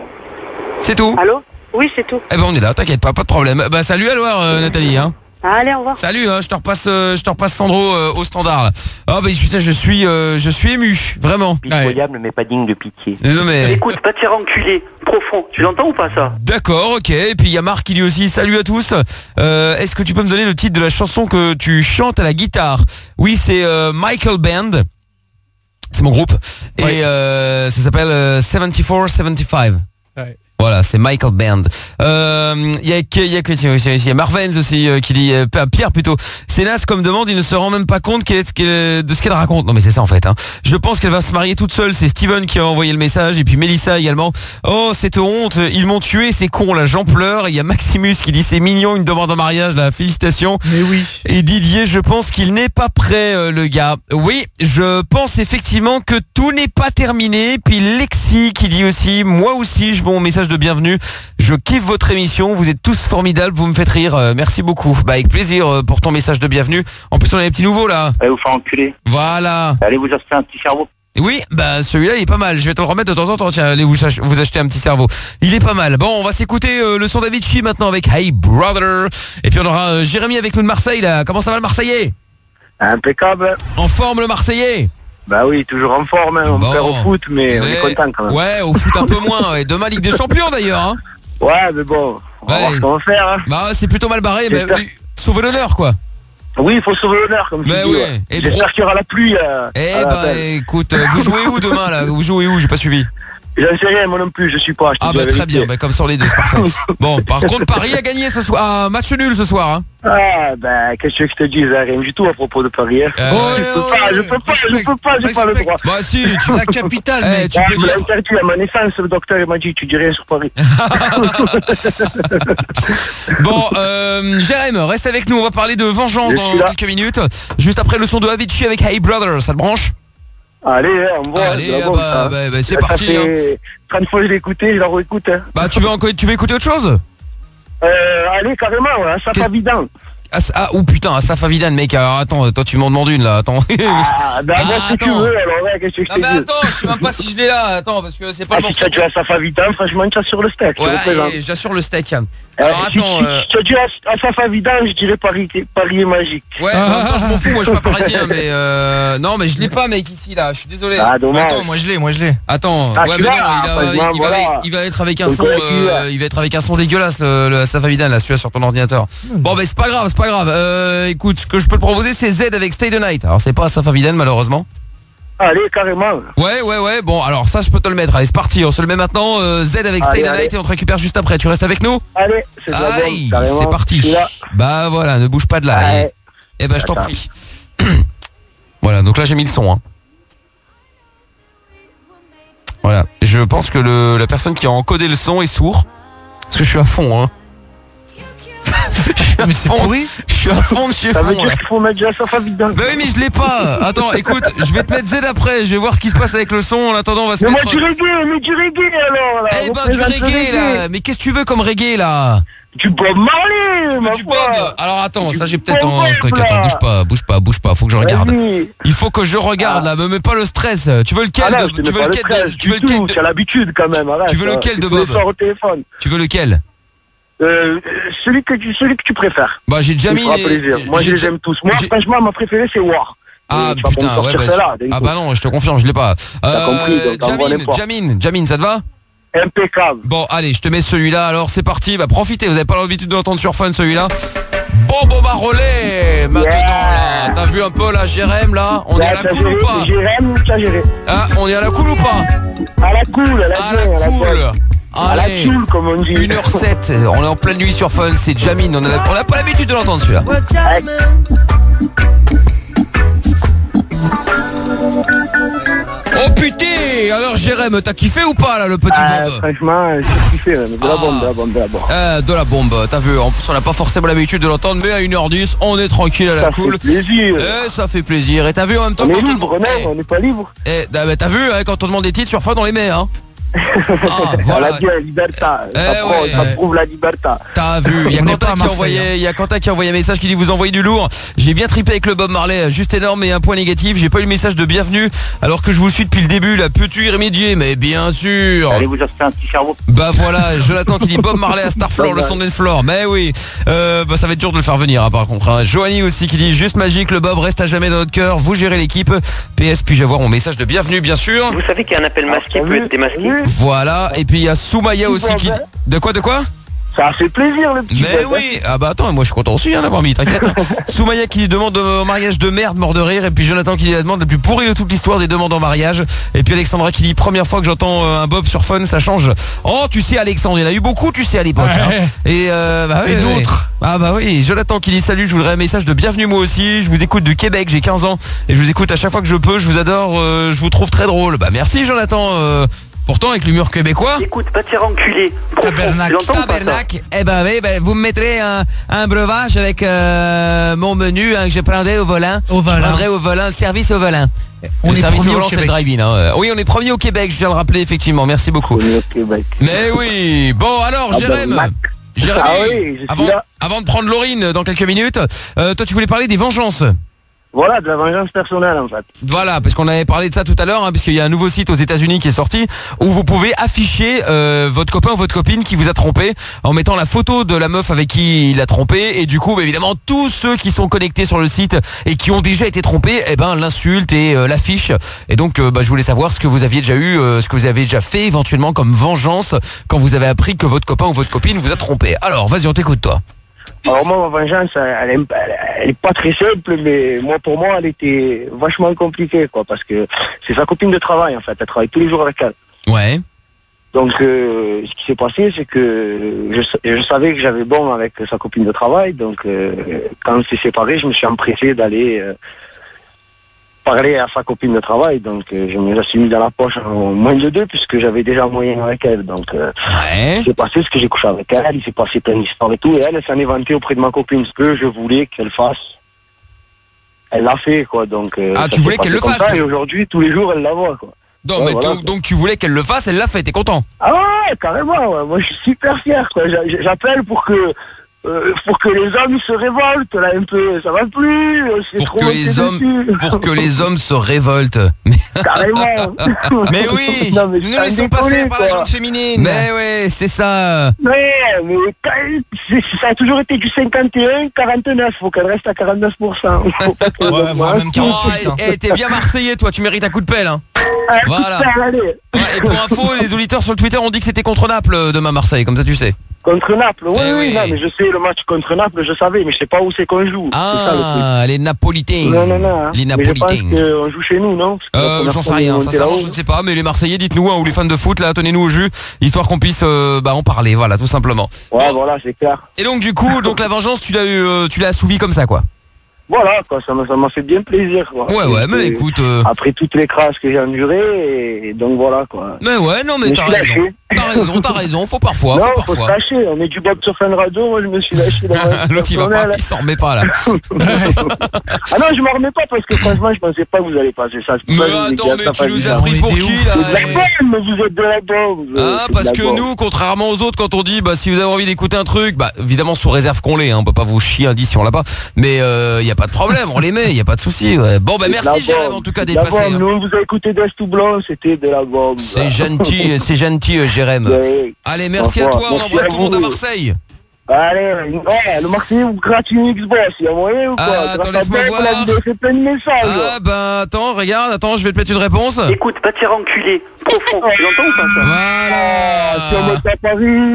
C'est tout. Allô? Oui, c'est tout. Eh ben on est là, t'inquiète pas, pas de problème. Bah salut alors euh, Nathalie hein. Allez, au revoir. Salut, hein, je te repasse, euh, je te repasse Sandro euh, au standard. Là. Ah bah putain, je suis, euh, je suis ému, vraiment. Pitoyable mais pas digne de pitié. Non mais. Écoute, pas tirer enculé, profond, tu l'entends ou pas ça? D'accord, ok. Et puis il y a Marc qui dit aussi salut à tous. Euh, Est-ce que tu peux me donner le titre de la chanson que tu chantes à la guitare? Oui, c'est euh, Michael Band. C'est mon groupe. Ouais. Et euh, ça s'appelle euh, soixante-quatre soixante-quinze. Ouais. Voilà, c'est Michael Band. Euh, Il y a, il y a, il y a Marvens aussi euh, qui dit, euh, Pierre plutôt, c'est naze comme demande, il ne se rend même pas compte qu'elle est- qu'elle- de ce qu'elle raconte. Non mais c'est ça en fait. Hein. Je pense qu'elle va se marier toute seule, c'est Steven qui a envoyé le message, et puis Mélissa également. Oh, cette honte, ils m'ont tué, c'est con, là j'en pleure. Il y a Maximus qui dit, c'est mignon, une demande en mariage, là, félicitations. Mais oui. Et Didier, je pense qu'il n'est pas prêt, euh, le gars. Oui, je pense effectivement que tout n'est pas terminé. Puis Lexi qui dit aussi, moi aussi, je veux mon message de bienvenue. Je kiffe votre émission, vous êtes tous formidables, vous me faites rire. Euh, merci beaucoup. Bah avec plaisir euh, pour ton message de bienvenue. En plus on a des petits nouveaux là. Allez vous faire enculer. Voilà. Allez vous acheter un petit cerveau. Oui, bah celui-là il est pas mal. Je vais te le remettre de temps en temps. Tiens, allez vous, ach- vous acheter un petit cerveau. Il est pas mal. Bon, on va s'écouter euh, le son d'Avicii maintenant avec Hey Brother. Et puis on aura euh, Jérémy avec nous de Marseille là. Comment ça va le Marseillais? Impeccable. En forme le Marseillais? Bah oui, toujours en forme, hein. On Bon. perd au foot, mais, on Mais- est content quand même. Ouais, au foot un peu moins. Et demain Ligue des Champions d'ailleurs. Hein. Ouais, mais bon, on va Ouais. voir ce qu'on va faire. Hein. Bah c'est plutôt mal barré, mais J'espère- oui, sauver l'honneur quoi. Oui, il faut sauver l'honneur, comme Mais tu dis. oui. Ouais. Et J'espère droit- qu'il y aura la pluie. Euh, Eh à la bah peine. écoute, euh, vous jouez où demain là? Vous jouez où? J'ai pas suivi. J'en sais rien, moi non plus, je suis pas. je te Ah dis bah la très vérité. bien, bah, comme sur les deux, c'est parfait. Bon, par contre Paris a gagné ce soir, ah, match nul ce soir. Hein. Ah, bah, qu'est-ce que tu veux que je te dise? Rien du tout à propos de Paris. Hein. Euh, je peux pas, je peux pas, je peux pas, j'ai pas le droit. Bah si, tu La capitale, Eh, mec. tu Ah, peux il me l'a dire. interdit à ma naissance, le docteur il m'a dit tu dis rien sur Paris. Bon, euh, Jérém, reste avec nous, on va parler de vengeance Je dans suis là. quelques minutes. Juste après le son de Avicii avec Hey Brother, ça te branche? Allez, hein, on voit. Allez, c'est la ah bombe, bah, ça. bah, bah, c'est Ça parti. fait Hein. trente fois que je l'ai écouté, je la réécoute. Hein. Bah tu veux, encore, tu veux écouter autre chose? Euh, allez, carrément, ouais, ça Qu'est-ce- pas évident. Ah, ça- ah, oh putain, Asaf Avidan mec, alors attends, toi tu m'en demandes une là, attends. Ah, bah, moi, Ah, ce que tu attends. veux, alors, ouais, qu'est-ce que je Non te mais dis? attends, je sais même pas si je l'ai là, attends, parce que c'est pas Ah, le si tu morceau. as dû à Safa Vidan, franchement, tu as sur le steak. je te représente. Ouais, et j'assure le steak. Alors Euh, si- attends, si, euh, si tu as dû à, à Safa Vidan, je dirais Paris, Paris est magique. ouais, en même temps, je m'en fous, moi je suis pas parisien, mais euh, non, mais je l'ai pas, mec, ici là, je suis désolé. Ah, dommage. Attends, moi je l'ai, moi je l'ai. Attends, Ah, ouais, tu mais non, l'as, il, a- franchement, il- il va, voilà. il va être avec un Donc, son, ouais, tu euh, l'as. il va être avec un son dégueulasse, le, le Asaf Avidan là, celui-là sur ton ordinateur. Bon, bah c'est pas grave, c'est pas grave. Euh, écoute, ce que je peux te proposer, c'est Z avec Stay the Night. Alors c'est pas Asaf Avidan malheureusement. Allez, carrément. Ouais, ouais, ouais. Bon, alors ça, je peux te le mettre. Allez, c'est parti. On se le met maintenant. Euh, Z avec Stay Allez, the Night allez. et on te récupère juste après. Tu restes avec nous? Allez, c'est de la bombe, Aïe, carrément. c'est parti. Je suis là. Bah voilà, ne bouge pas de là. Ouais. Et, et ben je t'en Attends. prie. Voilà, donc là j'ai mis le son. Hein. Voilà, je pense que le, la personne qui a encodé le son est sourd. Parce que je suis à fond. Hein. Je Mais c'est pourri. Je suis à fond de chez Ça fond. veut dire là. qu'il faut mettre de la sofa vite dans le Bah oui, mais je l'ai pas. Attends, écoute, je vais te mettre Z après. Je vais voir ce qui se passe avec le son. En attendant, on va se Mais moi mettre. du reggae, mais du reggae alors là. Eh ben, du Représente le reggae là. Mais qu'est-ce que tu veux comme reggae là? Du Bob Marley, ma Du Bob. foi. Alors attends, Du ça j'ai peut-être Bob, un truc. là. Attends, bouge pas, bouge pas, bouge pas. Faut que je regarde. Vas-y. Il faut que je regarde là. Me mets pas le stress. Tu veux lequel Ah non, de- je te Tu mets veux pas le lequel stress de- Tu veux du lequel tout, de- c'est l'habitude quand même, arrête. Tu veux lequel de Tu peux Bob le faire au téléphone. Tu veux lequel? Euh, celui que tu, celui que tu préfères. Bah j'ai déjà Ça me mis. fera plaisir. Moi je j'ai les déjà- aime tous. Moi j'ai- franchement ma préférée c'est War. Ah Euh, tu vas pas me putain, ouais, sortir bah, celle-là, c'est- d'un ah coup. bah non, je te confirme, je l'ai pas. T'as compris, donc t'envoies Jamine, n'importe. Jamine, Jamine, ça te va? Impeccable. Bon, allez, je te mets celui-là. Alors c'est parti. Bah profitez, vous avez pas l'habitude d'entendre sur Fun celui-là. Bobo Marollet. Maintenant là, t'as vu un peu là, Jérém là, on est à la cool ou pas? Jérém, tu as géré. Ah, on est à la cool ou pas? À la cool, à la À la bien, à la cool. bonne. À la Allez, cool comme on dit. une heure sept, on est en pleine nuit sur Fun, c'est Jamine, on a, la- on a pas l'habitude de l'entendre celui-là. Oh putain, alors Jérém, t'as kiffé ou pas là le petit Ah, Bob? franchement, j'ai kiffé, mais de la bombe, de la bombe, de la bombe. Euh, de la bombe, t'as vu, en plus on n'a pas forcément l'habitude de l'entendre, mais à une heure dix, on est tranquille à la Ça cool. fait plaisir. Eh, ça fait plaisir. Et t'as vu en même temps On est quand on libre, demande. non, on n'est pas libre. Eh, bah, bah, t'as vu, hein, quand on demande des titres sur Fun, on les met, hein. Ah, Voilà voilà. bien, liberta. Eh Ça, ouais. prouve, ça prouve la liberta. T'as vu, il y a On n'est Quentin pas à qui a Marseille, envoyé, hein. il y a Quentin qui a envoyé un message qui dit vous envoyez du lourd. J'ai bien tripé avec le Bob Marley, juste énorme et un point négatif. J'ai pas eu le message de bienvenue alors que je vous suis depuis le début. Là, peux-tu y remédier? Mais bien sûr. Allez vous acheter un petit cerveau. Bah voilà, Jonathan qui dit Bob Marley à Starfloor, le son dance floor. Mais oui, euh, bah ça va être dur de le faire venir hein, par contre. Hein. Joanie aussi qui dit juste magique, le Bob reste à jamais dans notre cœur. Vous gérez l'équipe. P S, puis-je avoir mon message de bienvenue bien sûr. Vous savez qu'un appel masqué peut être démasqué. Voilà, et puis il y a Soumaya aussi qui... De quoi, de quoi? Ça a fait plaisir le petit Mais Bob, oui, ah bah attends, moi je suis content aussi hein, d'avoir mis, t'inquiète. hein. Soumaya qui demande un mariage de merde, mort de rire, et puis Jonathan qui dit la demande la plus pourrie de toute l'histoire des demandes en mariage, et puis Alexandra qui dit première fois que j'entends euh, un Bob sur Fun, ça change. Oh tu sais Alexandre, il y en a eu beaucoup tu sais à l'époque. Ouais. hein. Et, euh, bah, oui, Et oui, d'autres. oui. Ah bah oui, Jonathan qui dit salut, je voudrais un message de bienvenue moi aussi, je vous écoute du Québec, j'ai quinze ans, et je vous écoute à chaque fois que je peux, je vous adore, euh, je vous trouve très drôle. Bah merci Jonathan. euh, Pourtant avec l'humour québécois. Écoute, pas tirer enculé. Tabernacle. Tabernacle. Eh ben oui, ben, vous me mettrez un, un breuvage avec euh, mon menu hein, que je prendrai au volant. Au volant. Je prendrai au volant, le service au volant. On le est service premier au au volant, c'est le Québec. drive-in. hein. Oui, on est premier au Québec, je viens de le rappeler effectivement. Merci beaucoup. On est au Québec. Mais oui. Bon alors, Ah, Jérém. ben, Mac. Jérémy, Ah oui, je suis avant, là. avant de prendre Laurine dans quelques minutes, euh, toi tu voulais parler des vengeances. Voilà, de la vengeance personnelle en fait. Voilà, parce qu'on avait parlé de ça tout à l'heure, hein, parce qu'il y a un nouveau site aux États-Unis qui est sorti où vous pouvez afficher euh, votre copain ou votre copine qui vous a trompé en mettant la photo de la meuf avec qui il a trompé, et du coup, bah, évidemment, tous ceux qui sont connectés sur le site et qui ont déjà été trompés, eh ben l'insultent et euh, l'affichent. Et donc, euh, bah, je voulais savoir ce que vous aviez déjà eu, euh, ce que vous avez déjà fait éventuellement comme vengeance quand vous avez appris que votre copain ou votre copine vous a trompé. Alors, vas-y, on t'écoute toi. Alors moi, ma vengeance, elle est, elle est pas très simple, mais moi, pour moi, elle était vachement compliquée, quoi, parce que c'est sa copine de travail, en fait. Elle travaille tous les jours avec elle. Ouais. Donc, euh, ce qui s'est passé, c'est que je, je savais que j'avais bon avec sa copine de travail, donc euh, quand on s'est séparés, je me suis empressé d'aller euh, parler à sa copine de travail, donc euh, je me la suis mis dans la poche en moins de deux, puisque j'avais déjà un moyen avec elle, donc euh, ouais. il s'est passé ce que j'ai couché avec elle, il s'est passé plein d'histoires et tout, et elle, elle s'en est vantée auprès de ma copine, ce que je voulais qu'elle fasse. Elle l'a fait, quoi, donc... euh, Ah, ça tu s'est voulais passé qu'elle le comme fasse, ça, et quoi. aujourd'hui, tous les jours, elle la voit, quoi. Non, Ouais, mais voilà, donc, quoi. donc tu voulais qu'elle le fasse, elle l'a fait, t'es content. Ah ouais, carrément, ouais. Moi je suis super fier, quoi. J'a- J'appelle pour que euh, pour que les hommes se révoltent, là, un peu. Ça va plus, c'est Pour trop que monté les hommes, dessus. pour que les hommes se révoltent. Mais, Carrément. Mais oui, Non, mais ne nous sans laissons pas déconner, faire par la quoi. gente féminine. mais ouais, c'est ça. Ouais, mais quand- c'est- ça a toujours été du cinquante et un, quarante-neuf. Faut qu'elle reste à quarante-neuf pour cent. Faut pas que les Ouais, hommes voire même restent. quarante-huit. hein. Oh, eh, t'es bien marseillais, toi, tu mérites un coup de pelle. Hein. Ah, Voilà. putain, allez. Ouais, et pour info, les auditeurs sur le Twitter ont dit que c'était contre Naples euh, demain Marseille, comme ça tu sais. Contre Naples, oui, Eh oui, oui. non, mais je sais le match contre Naples, je savais, mais je sais pas où c'est qu'on joue. C'est ça, le truc. Ah, les Napolitains. Non, non, non. hein. Les Mais je pense Napolitains. qu'on joue chez nous, non? Parce que la Euh, première j'en sais fois, on est rien, monté sincèrement là-haut. je ne sais pas, mais les Marseillais, dites-nous, hein, ou les fans de foot, là, tenez-nous au jus, histoire qu'on puisse euh, bah, en parler, voilà, tout simplement. Ouais, voilà, c'est clair. Et donc du coup, donc la vengeance, tu l'as eu, euh, tu l'as assouvi comme ça, quoi. voilà, quoi, ça m'a ça m'a fait bien plaisir, quoi. Ouais, ouais, mais Et- écoute... euh, Après toutes les crasses que j'ai endurées, et donc voilà, quoi. Mais ouais, non, mais Je t'as me suis raison. lâché. T'as raison, t'as raison, faut parfois, non, faut faut se parfois. lâcher, on met du Bob sur Fun Radio, moi je me suis lâché dans ma vie L'autre, il va pas, personnelle. il s'en remet pas, là. Ah non, je m'en remets pas parce que franchement, je pensais pas que vous allez passer ça. Mais attends, mais tu nous as pris pour qui, là? C'est de la bombe, vous êtes de la bombe. Ah, C'est de parce la que bombe. nous, contrairement aux autres, quand on dit, bah, si vous avez envie d'écouter un truc, bah, évidemment, sous réserve qu'on l'ait, hein, on peut pas vous chier un disque si on l'a pas. Mais, euh, y a pas de problème, on les met, y a pas de souci, ouais. Bon, bah, C'est de merci, la Jérém, bombe. en tout cas, De d'être la passé. bombe. hein. Nous, on vous a écouté d'Est ou Blanc, c'était de la bombe. C'est gentil, c'est gentil, euh, Jérém. Ouais. Allez, merci à Au toi, revoir. on Merci embrasse à tout le monde à vous. Marseille. Allez, ouais, le Marseillais vous gratte une Xbox, il y a moyen ou quoi? Ah, Grâce attends, à laisse-moi Ben, voir. on a vu fait plein de messages. Ah, bah, attends, regarde, attends, je vais te mettre une réponse. Écoute, va te faire enculer. Profond, tu l'entends ou pas ça Voilà. Tu vas monter à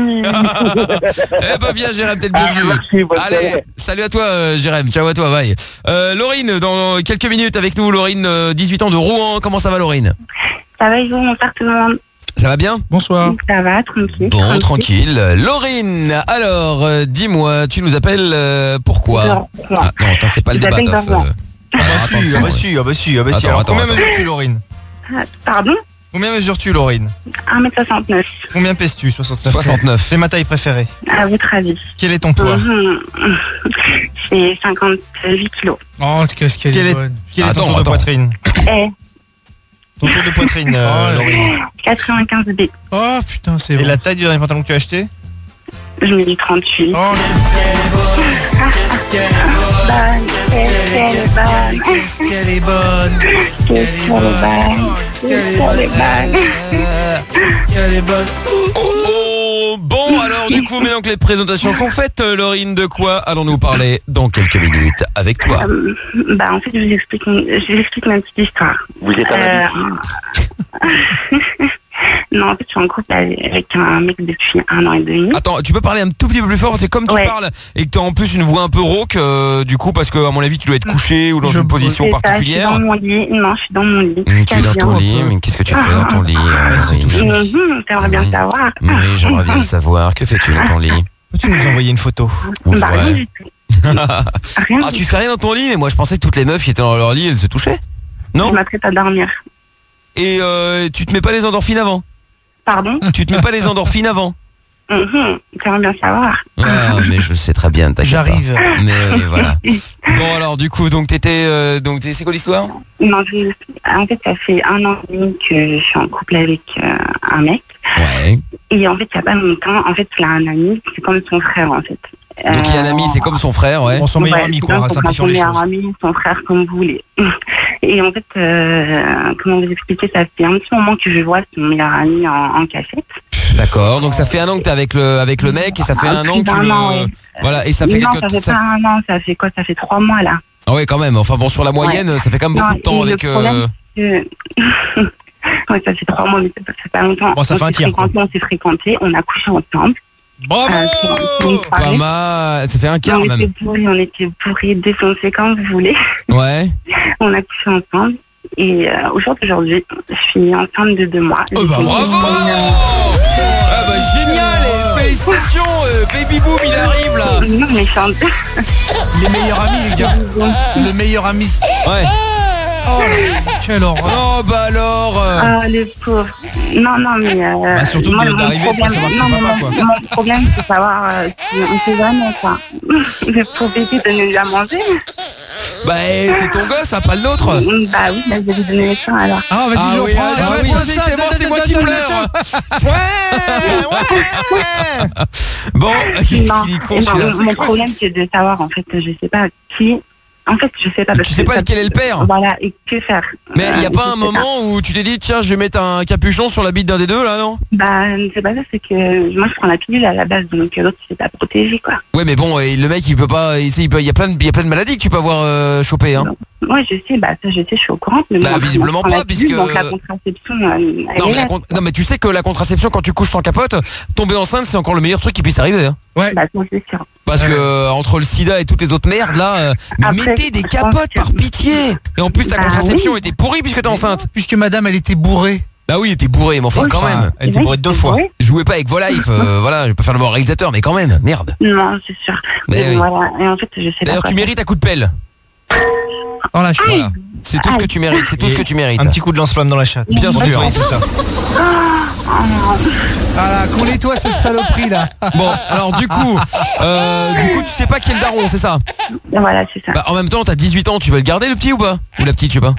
Paris. Eh bah viens Jérém, t'es le Ah, bienvenu. merci, bonne Allez, soirée. salut à toi euh, Jérém, ciao à toi, bye. Euh, Laurine, dans quelques minutes avec nous, Laurine, euh, dix-huit ans de Rouen, comment ça va Laurine? Ça va, Yvon, bonsoir tout le monde. Ça va bien? Bonsoir. Ça va, tranquille. Bon, tranquille. Laurine, alors, euh, dis-moi, tu nous appelles euh, pourquoi? Non, non. Ah, non, attends, c'est pas le Je débat, t'appelle Toff, Vincent. euh. Ah bah attends, si, c'est ah bah bon. si, ah bah si, ah bah si. Attends, Alors, attends, combien attends. mesures-tu, Laurine? Ah, pardon Combien mesures-tu, Laurine? un mètre soixante-neuf. Combien pèses-tu? soixante-neuf. soixante-neuf. C'est ma taille préférée. À votre avis. Quel est ton poids? Mhm. C'est cinquante-huit kilos. Oh, qu'est-ce qu'elle Quel est est, bonne. quel est ton Attends, tour de attends. poitrine? Eh, Ton tour de poitrine, euh, Oh, Laurine. quatre-vingt-quinze B. Oh putain, c'est Et bon. la taille du dernier pantalon que tu as acheté? Je me dis trente-huit. Oh, qu'est-ce qu'elle est bonne. Qu'est-ce qu'elle est bonne. Qu'est-ce qu'elle est bonne. Qu'est-ce qu'elle est bonne. Qu'est-ce qu'elle est bonne. Qu'est-ce qu'elle est bonne. Oh, oh, bon, alors du coup, maintenant que les présentations sont faites, euh, Laurine, de quoi allons-nous parler dans quelques minutes avec toi? Euh, bah en fait je vous explique une- je vous explique ma petite histoire. Vous êtes à la Euh, Non, en fait je suis en couple avec un mec depuis un an et demi. Attends, tu peux parler un tout petit peu plus fort, c'est comme tu Ouais. parles et que tu as en plus une voix un peu rauque, euh, du coup, parce que à mon avis, tu dois être couché ou dans Je une position C'est ça, particulière. Je suis dans mon lit. Non, je suis dans mon lit. Hum, tu es dans Très ton bien. lit, mais qu'est-ce que tu fais dans ton lit euh, Laurine? Mhm, T'aimerais bien le savoir. Oui, j'aimerais bien le savoir. Que fais-tu dans ton lit? Peux-tu nous envoyer une photo? Bah rien Ouais. du tout. Rien Ah, du tu fais rien dans ton lit, mais moi je pensais que toutes les meufs qui étaient dans leur lit, elles se touchaient. tout. Non? Je m'apprête à dormir. Et euh, tu te mets pas les endorphines avant? Pardon. Tu te mets pas les endorphines avant? Mhm, T'aimerais bien le savoir. Ah, mais je le sais très bien, t'inquiète pas. J'arrive. Mais euh, voilà. Bon alors du coup, donc t'étais, euh, donc t'es- c'est quoi l'histoire? Non, je- en fait, ça fait un an et demi que je suis en couple avec euh, un mec. Ouais. Et en fait, il n'y a pas longtemps, en fait, il a un ami, c'est comme son frère, en fait. Donc il y a un ami, c'est comme son frère, ouais. Bon, son meilleur Ouais, ami, c'est quoi, on va comme simplifier son les meilleur choses. ami, son frère, comme vous voulez. Et en fait, euh, comment vous expliquer, ça fait un petit moment que je vois son meilleur ami en, en cachette. D'accord. Donc ça fait un an que t'es avec le avec le mec et ça fait Ah, un an que tu plus le d'un an, ouais. voilà et ça fait non, quelque ça fait ça- pas un an, ça fait quoi? Ça fait trois mois, là. Ah ouais quand même. Enfin bon sur la moyenne, ça fait quand même beaucoup Non, de temps et avec. le problème, euh, c'est que- ouais, ça fait trois mois, mais ça fait pas longtemps. Bon, ça on fait un s'est tiers, quoi. fréquenté, on s'est fréquenté, on a couché ensemble. Bravo! Euh, sur- sur une Pas soirée. mal. Ça fait un quart on même. était bourrés, on était bourrés, défoncés comme vous voulez. Ouais. On a couché ensemble. Et euh, au jour d'aujourd'hui, je suis enceinte de deux mois. Oh bah J'ai- bravo! Ah bah génial et félicitations, euh, baby boom il arrive là. Non mais chante. Les meilleurs amis, les gars. Le meilleur ami. Ouais. Oh, quelle horreur. Oh bah alors. euh, Ah les pauvres. Non non mais euh, Bah, surtout moi, de- mon d'arriver, problème, de savoir que non, c'est mais papa, mon, quoi. mon problème c'est savoir euh, si on sait jamais quoi. Le pauvre bébé donner lui à manger. Bah eh, c'est ton gosse, hein, pas le nôtre. Bah oui, bah, je vais lui donner le sein alors. Ah, vas-y, Ah je oui, reprends. allez, je ouais, reprends vas-y, ça, c'est moi, donne, c'est moi donne, qui donne, pleure. donne. Ouais, ouais. Bon, Non, il est con et non, celui-là. mon problème c'est de savoir en fait, je sais pas qui. En fait, je sais pas. parce Tu sais que pas ça- lequel est le père. Voilà, et que faire. Mais il y a Euh, pas je un sais moment où tu t'es dit tiens je vais mettre un capuchon sur la bite d'un des deux là non? Bah, c'est pas ça, c'est que moi je prends la pilule à la base, donc l'autre c'est pas protégé quoi. Ouais mais bon et le mec il peut pas il, sait, il peut- il y a plein de il y a plein de maladies que tu peux avoir euh, chopé hein. Moi je sais, bah ça je sais, je suis au courant. Mais Bah, moi, visiblement je prends la pas, pilule, puisque- Donc la contraception, euh, elle Non est mais, la là. con- non mais tu sais que la contraception quand tu couches sans capote, tomber enceinte c'est encore le meilleur truc qui puisse arriver hein. Ouais. Bah ça, c'est sûr. Parce que euh, entre le sida et toutes les autres merdes là, euh, mais Après, mettez des je capotes pense que- par pitié. Et en plus ta Bah contraception oui. était pourrie puisque t'es enceinte. Puisque madame, elle était bourrée. Bah oui, elle était bourrée, mais enfin Oui, quand ça- même. Elle était bourrée deux fois. Oui. Jouez pas avec vos lives, euh, voilà, je vais pas faire le bon réalisateur, mais quand même, merde. Non, c'est sûr. Mais Mais oui. voilà, et en fait je sais pas. D'ailleurs, quoi tu faire. mérites un coup de pelle. Dans la chatte. Voilà. C'est tout ce que tu mérites, c'est tout ce que tu mérites. Un petit coup de lance-flamme dans la chatte. Bien sûr. Oui, c'est ça. Voilà, qu'on nettoie cette saloperie là. Bon, alors du coup, euh, du coup, tu sais pas qui est le daron, c'est ça? Voilà, c'est ça. Bah, en même temps, t'as dix-huit ans, tu veux le garder le petit ou pas? Ou la petite, je sais pas.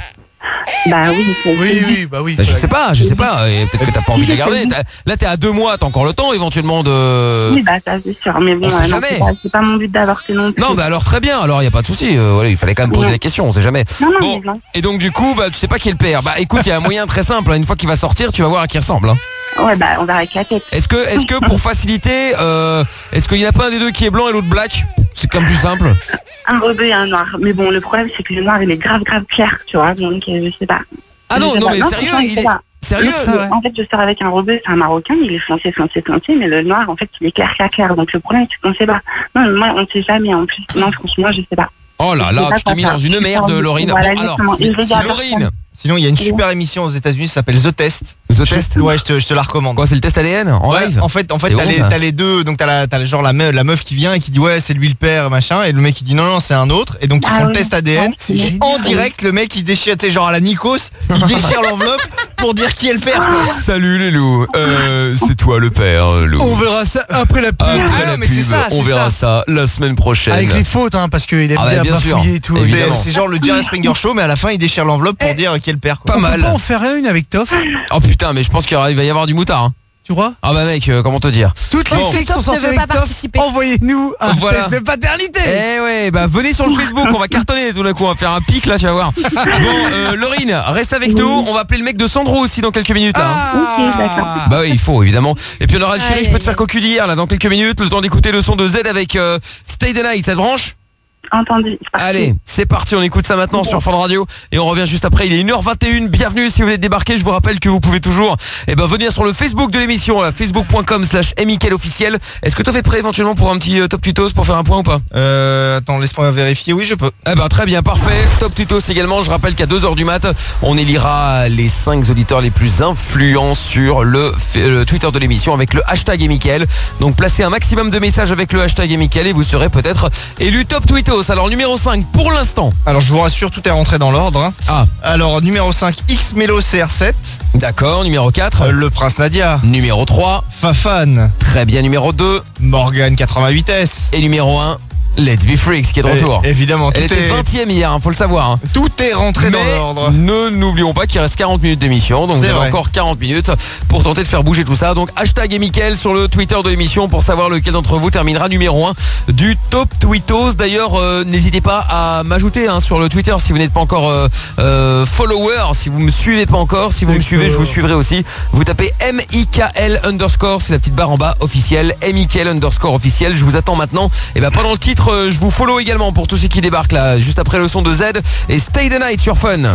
Bah oui, c'est- Oui, oui, bah oui. Bah, je sais pas, je sais pas. et Peut-être que t'as pas envie de la garder. T'as- Là, t'es à deux mois, t'as encore le temps éventuellement de. Oui, bah ça c'est sûr, mais bon, On sait euh, non, jamais. c'est pas, c'est pas mon but d'avorter non plus. Non, bah alors très bien. Alors, y a pas de souci. euh, voilà, il fallait quand même poser Non. la question. On sait jamais. Non, non, Bon. mais non. Et donc du coup, bah, tu sais pas qui est le père. Bah, écoute, il y a un moyen très simple. hein. Une fois qu'il va sortir, tu vas voir à qui il ressemble. hein. Ouais, bah on va avec la tête. Est-ce que, est-ce que pour faciliter, euh, est-ce qu'il y en a pas un des deux qui est blanc et l'autre black? C'est quand même plus simple. Un rebeu et un noir. Mais bon, le problème c'est que le noir il est grave grave clair, tu vois, donc euh, je sais pas. Ah non, Je sais non, pas. mais sérieux, franchement, je il sais est- pas. sérieux, Le- ça, le- ouais. En fait, je sors avec un rebeu, c'est un marocain, il est foncé, foncé, foncé, mais le noir, en fait, il est clair, clair, clair. Donc le problème, c'est qu'on sait pas. Non, mais moi, on sait jamais en plus. Non, franchement, je sais pas. Oh là Je sais là, pas tu t'es quoi mis faire. dans une merde, Laurine. Voilà, Bon, alors, exactement. Et je regarde Laurine. personne. Sinon, il y a une super émission aux États-Unis, ça s'appelle The Test. The Je- Test Ouais, je te, je te la recommande. Quoi, c'est le test A D N en Ouais, live? En fait, en fait, C'est t'as bon, les, ça. t'as les deux, donc t'as la, t'as genre la meuf, la meuf qui vient et qui dit ouais, c'est lui le père, machin, et le mec qui dit non, non, c'est un autre, et donc ils Ah font oui. le test A D N. Ouais, c'est génial. En direct, le mec il déchire, tu sais, genre à la Nikos, il déchire l'enveloppe pour dire qui est le père. quoi. Salut les loups, euh, c'est toi le père, Lou. On verra ça après la pub. Après Ah la non, mais pub, c'est ça, on c'est verra ça. la semaine prochaine. Avec les fautes, hein, parce qu'il aime Ah bah, bien bien sûr. bafouiller et tout. C'est- Évidemment. C'est genre le Jerry Springer Show, mais à la fin il déchire l'enveloppe pour Eh, dire qui est le père. Quoi. Pas On peut mal. pas en faire une avec Toff, Oh putain, mais je pense qu'il y aura- il va y avoir du moutard. hein. tu vois? Ah bah mec, euh, comment te dire? Toutes les Bon. filles qui sont Toff sorties ne veut avec pas Toff, participer. envoyez-nous un Voilà. test de paternité. Eh ouais, bah venez sur le Facebook, on va cartonner tout d'un coup, on va faire un pic là, tu vas voir. Bon, euh, Laurine, reste avec nous, on va appeler le mec de Sandro aussi dans quelques minutes. hein. Ok, d'accord. Bah oui, il faut évidemment. Et puis on aura le chéri, Aïe, je peux te aïe, faire cocu d'hier là dans quelques minutes, le temps d'écouter le son de Z avec euh, Stay the Night, ça te branche? Entendu. c'est parti. Allez, c'est parti, on écoute ça maintenant sur Fun Radio et on revient juste après, il est une heure vingt et une, bienvenue si vous êtes débarqué, je vous rappelle que vous pouvez toujours eh ben, venir sur le Facebook de l'émission, là, facebook point com slash Mickaël officiel. Est-ce que tu es prêt éventuellement pour un petit euh, top tutos pour faire un point ou pas? Euh, attends, laisse-moi vérifier. Oui, je peux. Eh ben très bien, parfait. Top tutos également, je rappelle qu'à deux heures du mat, on élira les cinq auditeurs les plus influents sur le, le Twitter de l'émission avec le hashtag Mickaël. Donc placez un maximum de messages avec le hashtag Mickaël et vous serez peut-être élu top tweetos. Alors numéro cinq pour l'instant. Alors je vous rassure, tout est rentré dans l'ordre. hein. Ah, Alors numéro cinq, X-Melo C R sept, d'accord, numéro quatre. euh, Le Prince Nadia, Numéro trois, Fafan, très bien, numéro deux. Morgan quatre-vingt-huit S. Et numéro un, Let's Be Freaks qui est de retour. Et- évidemment, Elle tout était est, vingtième hier, hein, faut le savoir. hein. tout est rentré dans Mais l'ordre. ne n'oublions pas qu'il reste quarante minutes d'émission, donc vous C'est avez vrai. encore quarante minutes pour tenter de faire bouger tout ça. Donc hashtag et Mickaël sur le Twitter de l'émission pour savoir lequel d'entre vous terminera numéro un du top tweetos. D'ailleurs, euh, n'hésitez pas à m'ajouter hein, sur le Twitter si vous n'êtes pas encore euh, euh, follower, si vous me suivez pas encore, si vous me suivez, je vous suivrai aussi. Vous tapez M I K L underscore, c'est la petite barre en bas officielle, M I K L underscore officiel. Je vous attends maintenant. Et ben pendant le titre, euh, je vous follow également pour tous ceux qui débarquent là, juste après le son de Z et Stay the Night sur Fun. I know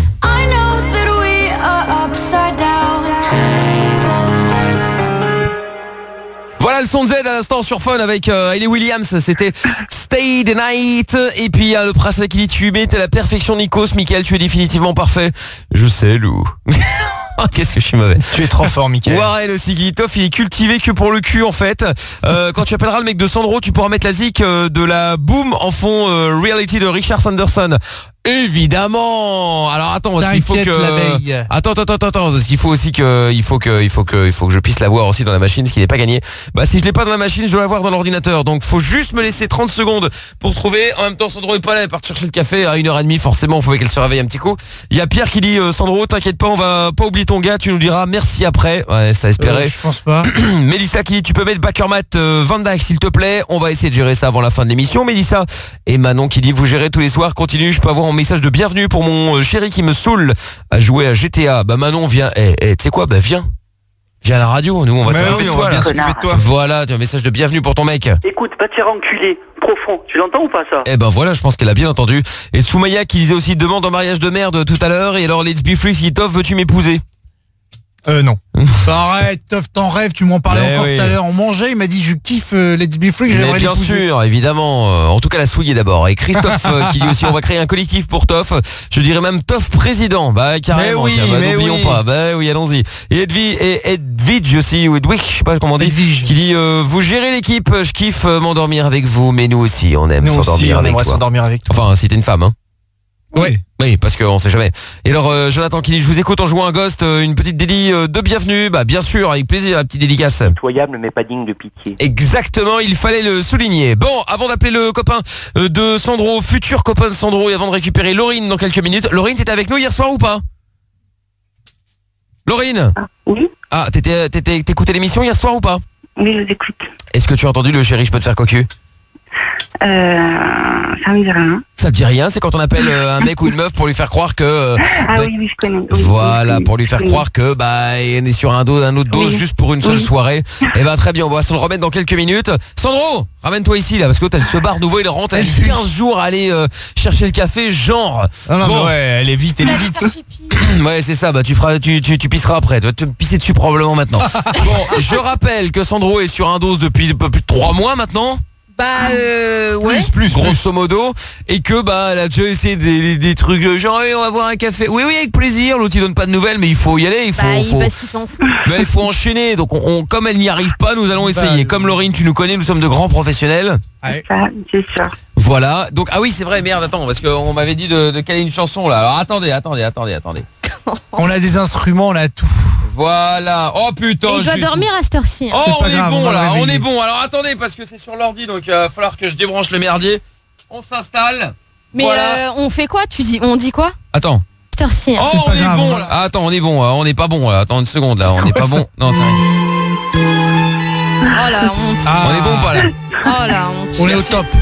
that we are upside down. Voilà le son de Z à l'instant sur Fun avec euh, Hayley Williams, c'était Stay the Night. Et puis il y a le prince qui dit tu m'es à la perfection Nikos, Mickaël tu es définitivement parfait. Je sais Lou. Qu'est-ce que je suis mauvais. Tu es trop fort, Mickaël. Warren aussi qui dit Toff, il est cultivé que pour le cul en fait. Euh, quand tu appelleras le mec de Sandro, tu pourras mettre la zik euh, de la boom en fond euh, reality de Richard Sanderson. Évidemment. Alors attends parce qu'il faut T'inquiète, que l'abeille. attends attends attends attends parce qu'il faut aussi que il faut que il faut que il faut que je puisse l'avoir aussi dans la machine, ce qui n'est pas gagné. Bah si je l'ai pas dans la machine, je dois l'avoir dans l'ordinateur. Donc faut juste me laisser trente secondes pour trouver. En même temps Sandro est pas là, elle part chercher le café à une heure trente forcément, il faut qu'elle se réveille un petit coup. Il y a Pierre qui dit euh, Sandro, t'inquiète pas, on va pas oublier ton gars, tu nous diras merci après. Ouais, ça espérait. Euh, je pense pas. Mélissa qui dit tu peux mettre Backermat euh, Van Dyke s'il te plaît, on va essayer de gérer ça avant la fin de l'émission. Mélissa et Manon qui dit vous gérez tous les soirs, continue, je peux avoir un message de bienvenue pour mon euh, chéri qui me saoule à jouer à G T A. Bah Manon viens, eh, eh, tu sais quoi, bah viens. Viens à la radio, nous on va Mais s'occuper oui, de on toi va là. bien s'occuper de toi. Voilà, tu as un message de bienvenue pour ton mec. Écoute, va te faire enculer, profond. Tu l'entends ou pas ça? Eh ben voilà, je pense qu'elle a bien entendu. Et Soumaya qui disait aussi demande en mariage de merde tout à l'heure. Et alors Let's Be Freaks qui t'offre veux-tu m'épouser? Euh non. Arrête, Toff, t'en rêves, tu m'en parlais Mais encore oui. tout à l'heure. On mangeait, il m'a dit je kiffe euh, Let's Be Free, Mais j'aimerais bien l'épouser. sûr, évidemment. Euh, En tout cas, la souillée d'abord. Et Christophe euh, qui dit aussi on va créer un collectif pour Toff. Je dirais même Toff président. Bah carrément. Mais oui, tiens, bah, mais n'oublions oui. pas. Bah oui, allons-y. Et Edwige et Edwige aussi ou Edwige, je sais pas comment on dit, Edwige. qui dit euh, vous gérez l'équipe. Je kiffe euh, m'endormir avec vous, mais nous aussi, on aime Nous aussi, s'endormir on avec aimerait toi. s'endormir avec toi. Enfin, si t'es une femme, hein. Oui. Oui, parce qu'on sait jamais. Et alors, euh, Jonathan qui dit, je vous écoute en jouant un Ghost, euh, une petite dédie euh, de bienvenue. Bah, bien sûr, avec plaisir, la petite dédicace. Pitoyable mais pas digne de pitié. Exactement, il fallait le souligner. Bon, avant d'appeler le copain euh, de Sandro, futur copain de Sandro, et avant de récupérer Laurine dans quelques minutes. Laurine, t'étais avec nous hier soir ou pas? Laurine? Ah, oui. Ah, t'étais, t'étais, t'écoutais l'émission hier soir ou pas? Oui, je vous écoute. Est-ce que tu as entendu le chéri, je peux te faire cocu? Euh, ça me dit rien. Ça te dit rien, c'est quand on appelle euh, un mec ou une meuf pour lui faire croire que... euh, Ah bah, oui, oui, je connais. Oui, voilà, oui, pour lui je faire connais. croire que bah on est sur un, dos, un autre dose Oui. juste pour une seule Oui. soirée. Et ben très bien, on va se le remettre dans quelques minutes. Sandro, ramène-toi ici là, parce que l'autre elle se barre nouveau, il rentre, elle a mis quinze jours à aller euh, chercher le café, genre. Non, non, Bon. mais ouais, elle est vite, elle est vite. Ouais, c'est ça, bah tu feras tu, tu, tu pisseras après, tu vas te pisser dessus probablement maintenant. Bon, je rappelle que Sandro est sur un dose depuis un peu plus de trois mois maintenant. Bah euh, ouais. Plus, plus, grosso modo, et que bah elle a déjà essayé des, des, des trucs genre hey, on va boire un café. Oui oui avec plaisir. L'autre il donne pas de nouvelles, mais il faut y aller, il faut. Bah il faut... parce qu'il s'en fout. Mais il faut enchaîner. Donc on, on- comme elle n'y arrive pas, nous allons essayer. Comme Laurine, tu nous connais, nous sommes de grands professionnels. Ça, c'est sûr. Voilà. Donc ah oui c'est vrai merde attends parce qu'on m'avait dit de, de caler une chanson là. Alors attendez attendez attendez attendez. On a des instruments, on a tout. Voilà. Oh putain. Et il doit j'ai- dormir à cette heure-ci. hein. Oh, on pas est grave, on bon va le là, on réveiller. est bon. Alors attendez parce que c'est sur l'ordi donc il va falloir que je débranche le merdier. On s'installe. Mais Voilà. euh, on fait quoi? Tu dis, on dit quoi? Attends. Cette heure-ci. hein. Oh, on est bon là. Ah, attends, on est bon. On n'est pas bon là. Attends une seconde là. On n'est pas bon. Non, c'est rien. Oh la honte. Ah. On est bon ou pas là? Oh la honte. On est au Merci. top.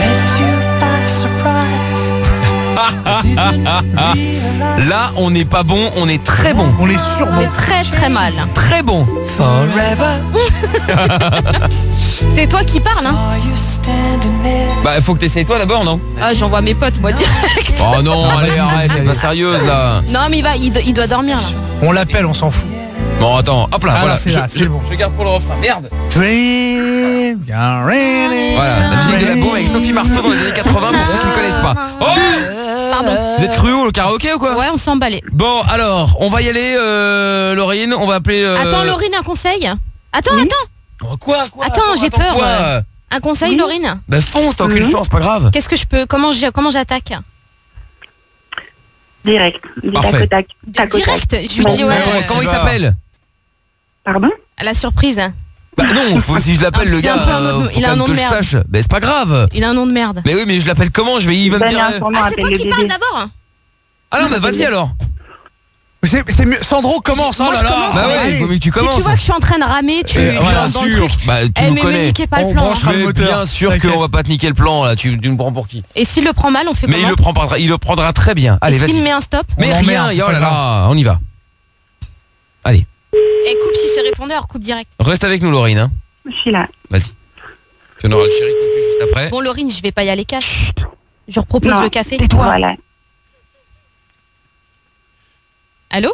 Là, on n'est pas bon. On est très bon. On est sûr On bon. est très très mal. Très bon. Forever. C'est toi qui parles, hein? Bah, il faut que t'essayes toi d'abord, non? Ah, j'envoie mes potes, moi, direct. Oh non, allez, arrête. T'es pas sérieuse là. Non, mais il va, il, do- il doit dormir là. On l'appelle, on s'en fout. Bon, attends. Hop là. Ah, Voilà. là, c'est je, là, je- c'est bon. je garde pour le refrain. Merde. Train, bien ready. Voilà. La musique de la bombe avec Sophie Marceau dans les années quatre-vingts pour ceux qui ne connaissent pas. Oh! Pardon. Vous êtes cru où, le karaoké ou quoi? Ouais, on s'est emballé. Bon, alors, on va y aller, euh, Laurine. On va appeler. euh, Attends, Laurine, un conseil? Attends, attends. Oh, Quoi, quoi? Attends, j'ai attends, peur. quoi euh. Un conseil, Laurine? Bah fonce, t'as aucune chance, pas grave. Qu'est-ce que je peux. Comment j'ai- comment j'attaque? Direct. Du Parfait. tac au tac. Tac au tac. Direct? Je lui dis, ouais. Comment, euh, comment il vas. s'appelle? Pardon? à la surprise. Bah non, faut, si je l'appelle Ah, le il a gars, un peu un euh, nom- faut il a quand un même nom que de je merde. sache. Mais c'est pas grave. Il a un nom de merde. Mais oui, mais je l'appelle comment? Je vais, il va me Ben, dire. un euh, son nom, Ah, c'est toi appelle qui le parles bébé. d'abord? Ah non, bah vas-y alors. C'est c'est mieux. Sandro commence. Oh Moi, là je là. commence. Bah ouais, Allez. il faut mieux que tu Si commences. tu vois que je suis en train de ramer, tu, Euh, tu bien rentres dans le sûr. truc. Bah tu Eh, nous mais me connais. niquez pas le On plan. branchera hein. le Mais moteur. bien sûr T'inquiète. qu'on va pas te niquer le plan là. Tu, tu me prends pour qui? Et s'il le prend mal, on fait Mais il comment? le prend pas, il le prendra très bien. Allez, Et s'il vas-y. met un stop? Mais On rien. l'emmerde, c'est Oh pas là grave. là, on y va. Allez, Et coupe si c'est répondeur, coupe direct. reste avec nous, Laurine. Hein. Je suis là. Vas-y. Tu en auras le chéri cocu juste après. Bon, Laurine, je vais pas y aller cash. Je repropose Non. le café. Voilà. Allô?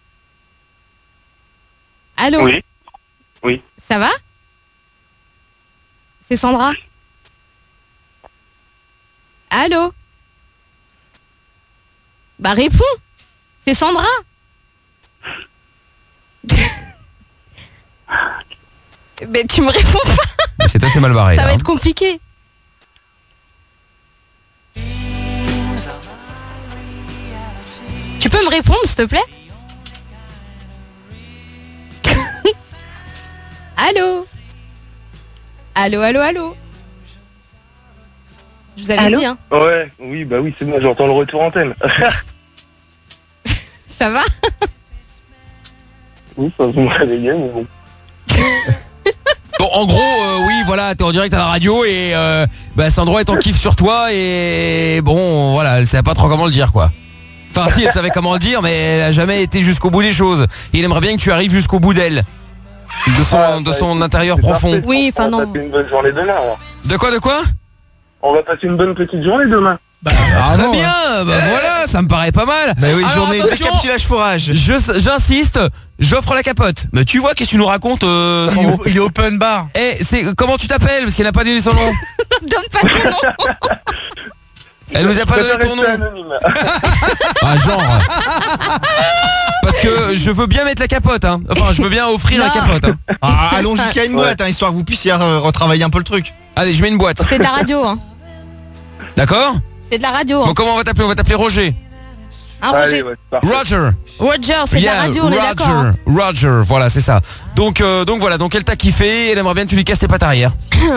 Allô? Oui. Oui. Ça va? C'est Sandra? Allô? Bah réponds! C'est Sandra! Mais tu me réponds pas! C'est assez mal barré. Ça là, va hein. être compliqué. Tu peux me répondre, s'il te plaît? Allô? Allô, allô, allô? Je vous avais Allô dit, hein. Ouais, oui, bah oui, c'est bon, j'entends le retour antenne. Ça va? Oui, ça vous me réveillez, mais bon. Bon, en gros, euh, oui, voilà, t'es en direct à la radio et euh, bah, Sandro est en kiff sur toi et bon, voilà, elle savait pas trop comment le dire, quoi. Enfin, si, elle savait comment le dire, mais elle a jamais été jusqu'au bout des choses. Et il aimerait bien que tu arrives jusqu'au bout d'elle, de son, Ah, de bah, son écoute, intérieur c'est profond. parfait. Oui, enfin On va non. passer une bonne journée demain, alors. De quoi, de quoi? On va passer une bonne petite journée demain. Bah, Très bravo, hein. bien, bah voilà, ça me paraît pas mal. Bah oui, Alors, journée de attention, décapsulage fourrage. je- J'insiste, j'offre la capote. Mais tu vois, qu'est-ce que tu nous racontes, euh, Il Sandro? est- Il est open bar. Eh, c'est comment tu t'appelles? Parce qu'elle n'a pas donné son nom. Donne pas ton nom. Elle nous a pas donné Je préfère ton rester nom. anonyme. Ah, genre. Parce que je veux bien mettre la capote, hein. Enfin, je veux bien offrir la Non. capote. Hein. Ah, allons jusqu'à une boîte, hein, histoire que vous puissiez euh, retravailler un peu le truc. Allez, je mets une boîte. C'est ta radio, hein. D'accord? C'est de la radio. hein. Bon, comment on va t'appeler? On va t'appeler Roger. Hein, Roger Roger. Roger, c'est de la Yeah, radio, on est d'accord. hein. Roger, Roger, voilà, c'est ça. Donc, euh, donc voilà, donc elle t'a kiffé, elle aimerait bien que tu lui casses tes pattes arrière.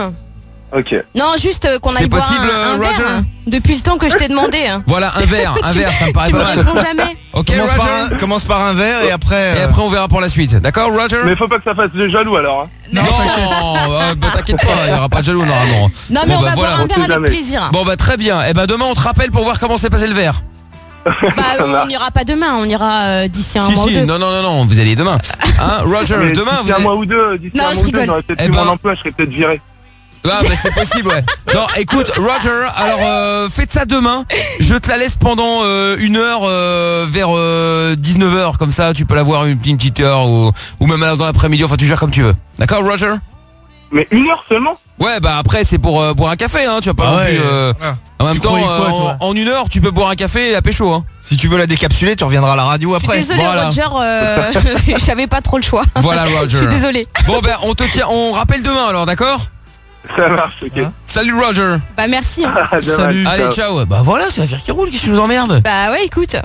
Ok. Non, juste euh, qu'on C'est aille boire possible, un, un Roger verre. hein. Depuis le temps que je t'ai demandé. hein. Voilà, un verre, un Tu- verre, ça me paraît tu pas me mal. réponds jamais. Ok, Commence Roger. par, un, commence par un verre et après. Et euh, après, on verra pour la suite. D'accord, Roger? Mais faut pas que ça fasse de jaloux alors. Hein. Non, euh, bah, t'inquiète pas, il n'y aura pas de jaloux normalement. Non, mais Bon, on bah, va voilà. boire un verre sait avec jamais. plaisir. Bon, bah très bien. Et ben demain, on te rappelle pour voir comment s'est passé le verre. Bah, on n'ira pas demain, on ira euh, d'ici un Si, mois ou si, deux. non, non, non, non, vous allez demain. Hein, Roger, Mais demain, d'ici vous un allez... mois ou deux, d'ici Non, un je mois ou deux, rigole. j'aurais peut-être Eh eu ben- mon emploi, je serais peut-être viré. Ah, mais c'est possible, ouais. Non, écoute, Roger, alors euh, faites ça demain. Je te la laisse pendant euh, une heure euh, vers euh, dix-neuf heures, comme ça, tu peux la voir une, une petite heure ou, ou même dans l'après-midi, enfin tu gères comme tu veux. D'accord, Roger? Mais une heure seulement? Ouais, bah après c'est pour euh, boire un café, hein. Tu vas pas Ah non ouais, plus. euh, voilà. En même Tu temps, croyais quoi, euh, toi en, en une heure, tu peux boire un café et la pécho, hein. Si tu veux la décapsuler, tu reviendras à la radio Je suis après. désolée, Voilà. Roger, euh, j'avais pas trop le choix. Voilà, Roger. Je suis désolée. Bon ben, on te tient, on rappelle demain alors, d'accord? Ça marche, ok. Salut Roger. Bah, merci. hein. Salut. Allez, ciao. Bah voilà, c'est l'affaire qui roule, qu'est-ce que tu nous emmerdes? Bah, ouais, écoute.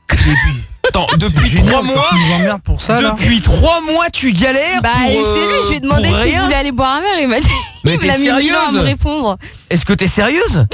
Attends, depuis Génial, trois quand mois, tu nous emmerdes pour ça, là. depuis trois mois, tu galères Bah, pour, et c'est euh, lui, je lui ai demandé pour s'il rien. voulait aller boire un verre. Il m'a dit. Mais il t'es m'a mis une heure à me sérieuse? répondre. Est-ce que t'es sérieuse?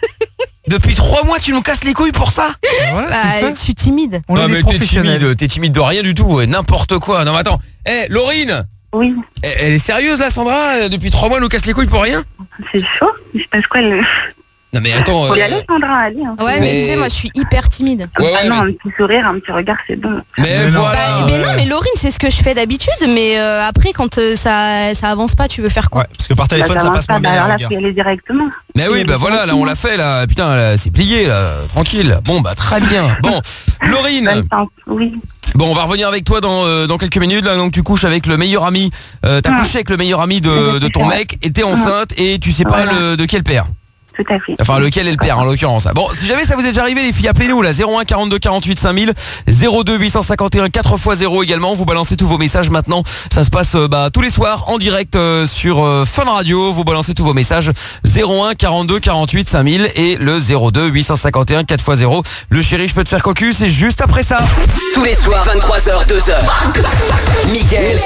Depuis trois mois, tu nous casses les couilles pour ça? Voilà, Bah, c'est je fait. suis timide. On est Non des mais t'es professionnels. timide, t'es timide de rien du tout, ouais, n'importe quoi. Non mais attends, eh Laurine, Oui, elle, elle est sérieuse là Sandra? Euh, Depuis trois mois elle nous casse les couilles pour rien? c'est chaud. Il se passe quoi le... Non mais attends, Faut y euh, aller, Sandra, allez. Hein. Ouais, mais, Mais- tu sais, moi, je suis hyper timide. ouais, Ah ouais, non, mais, un petit sourire, un petit regard, c'est bon. mais Mais non. voilà. Bah, mais non, mais Laurine, c'est ce que je fais d'habitude. Mais euh, après, quand euh, ça, ça avance pas, tu veux faire quoi? Ouais, parce que par Bah, téléphone, ça avance passe pas, moins bah, bien. alors les là, gars. faut y aller directement. Mais oui, bah voilà, là on l'a fait là, putain, là, c'est plié là, tranquille. Bon bah très bien. Bon, Laurine, Bonne chance, oui. bon on va revenir avec toi dans, euh, dans quelques minutes là, donc tu couches avec le meilleur ami, euh, t'as Ah. couché avec le meilleur ami de, de ton mec et t'es enceinte et tu sais pas Voilà. le, de quel père. Tout à fait. Enfin lequel est le père en l'occurrence. Bon, si jamais ça vous est déjà arrivé les filles, appelez-nous là, zéro un quarante-deux quarante-huit cinq mille, zéro deux huit cent cinquante et un quatre fois zéro également, vous balancez tous vos messages maintenant. Ça se passe euh, bah, tous les soirs en direct euh, sur euh, Fun Radio, vous balancez tous vos messages zéro un quarante-deux quarante-huit cinq mille et le zéro deux huit cent cinquante et un quatre fois zéro. Le chéri, je peux te faire cocu, c'est juste après ça. Tous les soirs, vingt-trois heures, deux heures. Mickaël,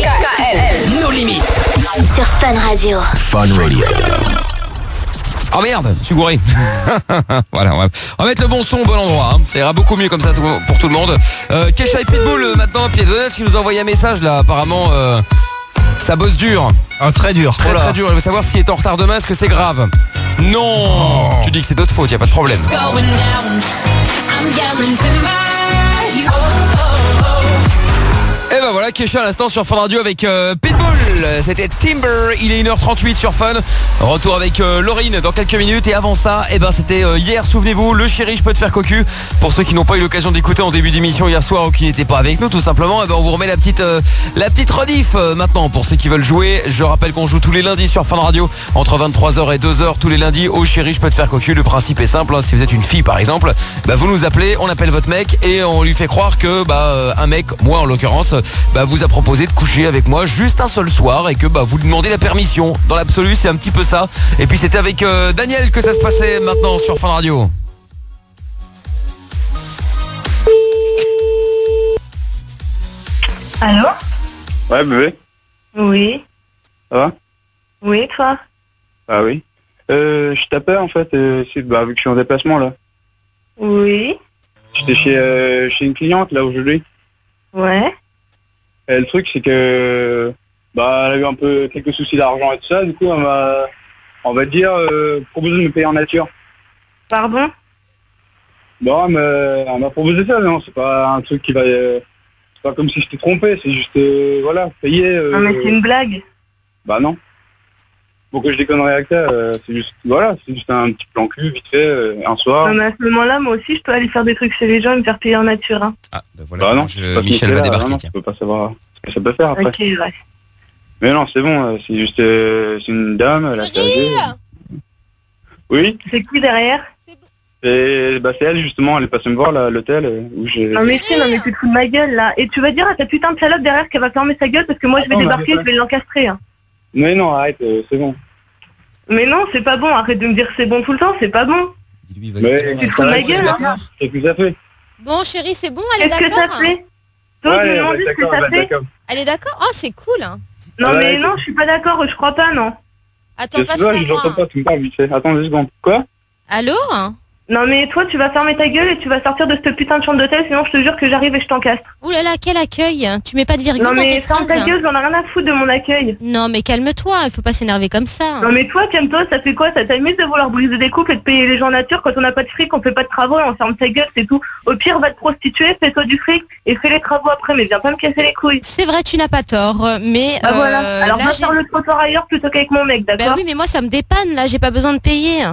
nos limites. Sur Fun Radio. Fun Radio. Oh merde, je suis gouré. Voilà, on va, on va mettre le bon son au bon endroit, hein. Ça ira beaucoup mieux comme ça tout- pour tout le monde. euh, Kesha et Pitbull euh, maintenant, Piedonès qui nous a envoyé un message là, apparemment euh, ça bosse dur. Ah, très dur. Très Oh là. très dur, elle veut savoir s'il est en retard demain, est-ce que c'est grave? Non. Tu dis que c'est d'autres fautes, y a pas de problème. Et ben voilà, Kesha à l'instant sur Fun Radio avec euh, Pitbull. C'était Timber, il est une heure trente-huit sur Fun. Retour avec euh, Laurine dans quelques minutes. Et avant ça, eh ben c'était euh, hier, souvenez-vous, le chéri, je peux te faire cocu. Pour ceux qui n'ont pas eu l'occasion d'écouter en début d'émission hier soir ou qui n'étaient pas avec nous, tout simplement, eh ben on vous remet la petite euh, la petite rediff euh, maintenant pour ceux qui veulent jouer. Je rappelle qu'on joue tous les lundis sur Fun Radio entre vingt-trois heures et deux heures tous les lundis au chéri, je peux te faire cocu. Le principe est simple, hein, si vous êtes une fille par exemple, bah, vous nous appelez, on appelle votre mec et on lui fait croire que bah euh, un mec, moi en l'occurrence, bah, vous a proposé de coucher avec moi juste un seul soir et que bah vous demandez la permission. Dans l'absolu, c'est un petit peu ça. Et puis c'était avec euh, Daniel que ça se passait maintenant sur Fun Radio. Allô? Ouais, bébé, Oui. ça va? Oui, toi? Ah oui. Euh, je t'appelle en fait, euh, c'est- bah, vu que je suis en déplacement là. Oui. J'étais chez, euh, chez une cliente là aujourd'hui. Ouais. Et le truc c'est que bah elle a eu un peu quelques soucis d'argent et tout ça, du coup elle m'a, on va dire, euh, proposé de me payer en nature. Pardon? Bon, elle m'a, elle m'a proposé ça, non, c'est pas un truc qui va, euh, c'est pas comme si je t'ai trompé, c'est juste, euh, voilà, payer. Euh, Non, mais c'est une blague. Bah non. Pourquoi je déconnerais avec ça, euh, c'est juste, voilà, c'est juste un petit plan cul, vite fait, euh, un soir. Non, mais à ce moment-là, moi aussi, je peux aller faire des trucs chez les gens et me faire payer en nature. Hein. Ah, bah Bah non, je- c'est pas ce Michel va métier-là, débarquer, non, tiens. Je peux pas savoir ce que ça peut faire après. Ok, ouais. Mais non, c'est bon, euh, c'est juste, euh, c'est une dame, elle a servi. Oui, C'est qui derrière? et bah c'est elle justement, elle est passée me voir là, à l'hôtel euh, où j'ai... Non, mais si, non, mais tu te fous de ma gueule, là. Et tu vas dire à ta putain de salope derrière qu'elle va fermer sa gueule parce que moi, je vais Attends, débarquer, mais je vais l'encastrer. Hein. Mais non, arrête, euh, c'est bon. Mais non, c'est pas bon. Arrête de me dire c'est bon tout le temps, c'est pas bon. Mais Tu te fous de ma gueule, hein. c'est plus à fait. Bon, chérie, c'est bon, elle est Qu'est-ce que d'accord. ça fait Toi, je me Ouais, demandais bah, ce que d'accord, ça bah, fait. d'accord. Elle est d'accord. Oh, c'est cool. hein. Non, Ouais, mais c'est- non, je suis pas d'accord, je crois pas, non. Attends, Je sais passe pas, la je l'entends main. pas, tu me parles vite fait. Attends deux secondes. Quoi? Allô Non, mais toi, tu vas fermer ta gueule et tu vas sortir de cette putain de chambre d'hôtel, sinon je te jure que j'arrive et je t'encastre. Ouh là là, quel accueil. Tu mets pas de virgule Non, dans tes mais ferme ta phrases. gueule, j'en ai rien à foutre de mon accueil. Non, mais calme-toi, il faut pas s'énerver comme ça. Non, mais toi, calme-toi, ça fait quoi? Ça t'amuse de vouloir briser des couples et de payer les gens nature quand on n'a pas de fric, on fait pas de travaux et on ferme sa gueule, c'est tout. Au pire, va te prostituer, fais-toi du fric et fais les travaux après, mais viens pas me casser les couilles. C'est vrai, tu n'as pas tort, mais Bah euh, voilà, alors là, va j'ai- faire le trottoir ailleurs plutôt qu'avec mon mec, d'accord? Bah oui, mais moi ça me dépanne là, j'ai pas besoin de payer.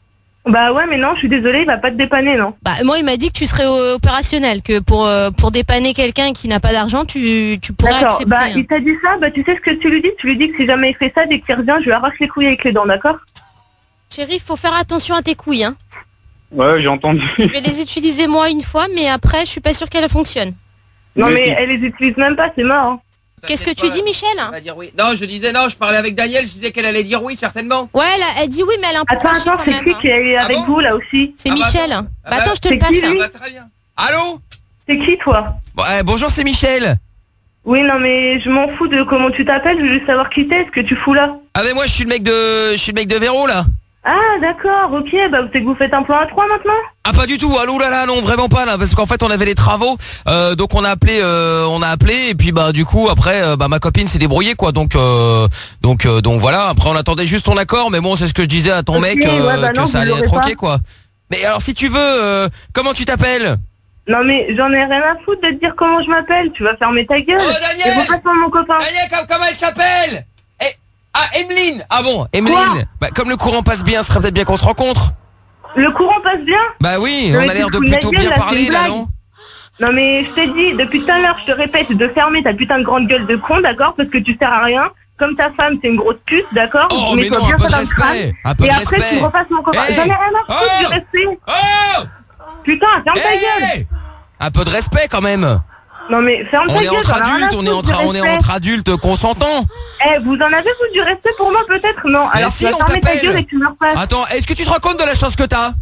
Bah ouais, mais non, je suis désolée, il va pas te dépanner, non. Bah moi il m'a dit que tu serais euh, opérationnel, que pour euh, pour dépanner quelqu'un qui n'a pas d'argent, tu tu pourrais D'accord, accepter. bah hein. il t'a dit ça, bah tu sais ce que tu lui dis? Tu lui dis que si jamais il fait ça, dès qu'il revient, je lui arrache les couilles avec les dents, d'accord? Chérie, faut faire attention à tes couilles, hein. Ouais, j'ai entendu. Je vais les utiliser moi une fois, mais après je suis pas sûre qu'elles fonctionnent. Non Mais mais si. elle les utilise même pas, c'est mort. Hein. Qu'est-ce que tu dis, Michel? Elle va dire oui. Non, je disais non, je parlais avec Daniel, je disais qu'elle allait dire oui, certainement. Ouais, elle, a- elle dit oui, mais elle est un peu Attends, fâchée attends, quand c'est même, qui hein. qui est Ah avec bon vous là aussi? C'est Ah bah Michel. attends. Bah, Ah bah, attends, je te c'est le passe. qui, hein. lui Ça va très bien. Allô? C'est qui toi? Bon, eh, bonjour, c'est Michel. Oui, non mais je m'en fous de comment tu t'appelles, je veux juste savoir qui t'es, ce que tu fous là. Ah mais moi je suis le mec de je suis le mec de Véro là. Ah d'accord, ok, bah c'est que vous faites un plan à trois maintenant? Ah pas du tout, allô là là non vraiment pas là parce qu'en fait on avait les travaux euh, donc on a appelé euh, on a appelé et puis bah du coup après euh, bah ma copine s'est débrouillée quoi donc euh, donc euh, donc voilà après on attendait juste ton accord mais bon c'est ce que je disais à ton Ok, mec ouais, euh, bah que non, ça vous allait l'aurez être ok pas. quoi. Mais alors si tu veux euh, comment tu t'appelles? Non mais j'en ai rien à foutre de te dire comment je m'appelle, tu vas fermer ta gueule. Oh, Daniel Et repasse-moi mon copain. Daniel com- comment elle s'appelle? Eh, ah Emeline. Ah bon Emeline. Bah comme le courant passe bien ce serait peut-être bien qu'on se rencontre. Le courant passe bien? Bah oui Non, on mais a tu l'air te de fous de ma plutôt gueule, bien là, c'est parler une là blague. non? Non mais je t'ai dit, depuis tout à l'heure, je te répète de fermer ta putain de grande gueule de con, d'accord? Parce que tu sers à rien. Comme ta femme, c'est une grosse pute, d'accord? Oh mais Mets-toi non bien un peu ça de dans le crâne. respect un peu Et de après, respect. tu repasses mon copain. Hey. J'en ai rien à foutre du Oh. respect. Oh Putain, ferme ta Hey gueule. un peu de respect quand même. Non mais ferme On ta est gueule. entre j'en ai rien à adultes, on est foutre entre, du on est respect. entre adultes consentants. Eh, vous en avez vous du respect pour moi peut-être? Non. Mais Alors si, tu vas on fermer ta t'appelle. gueule et tu me repasses. Attends, est-ce que tu te rends compte de la chance que t'as?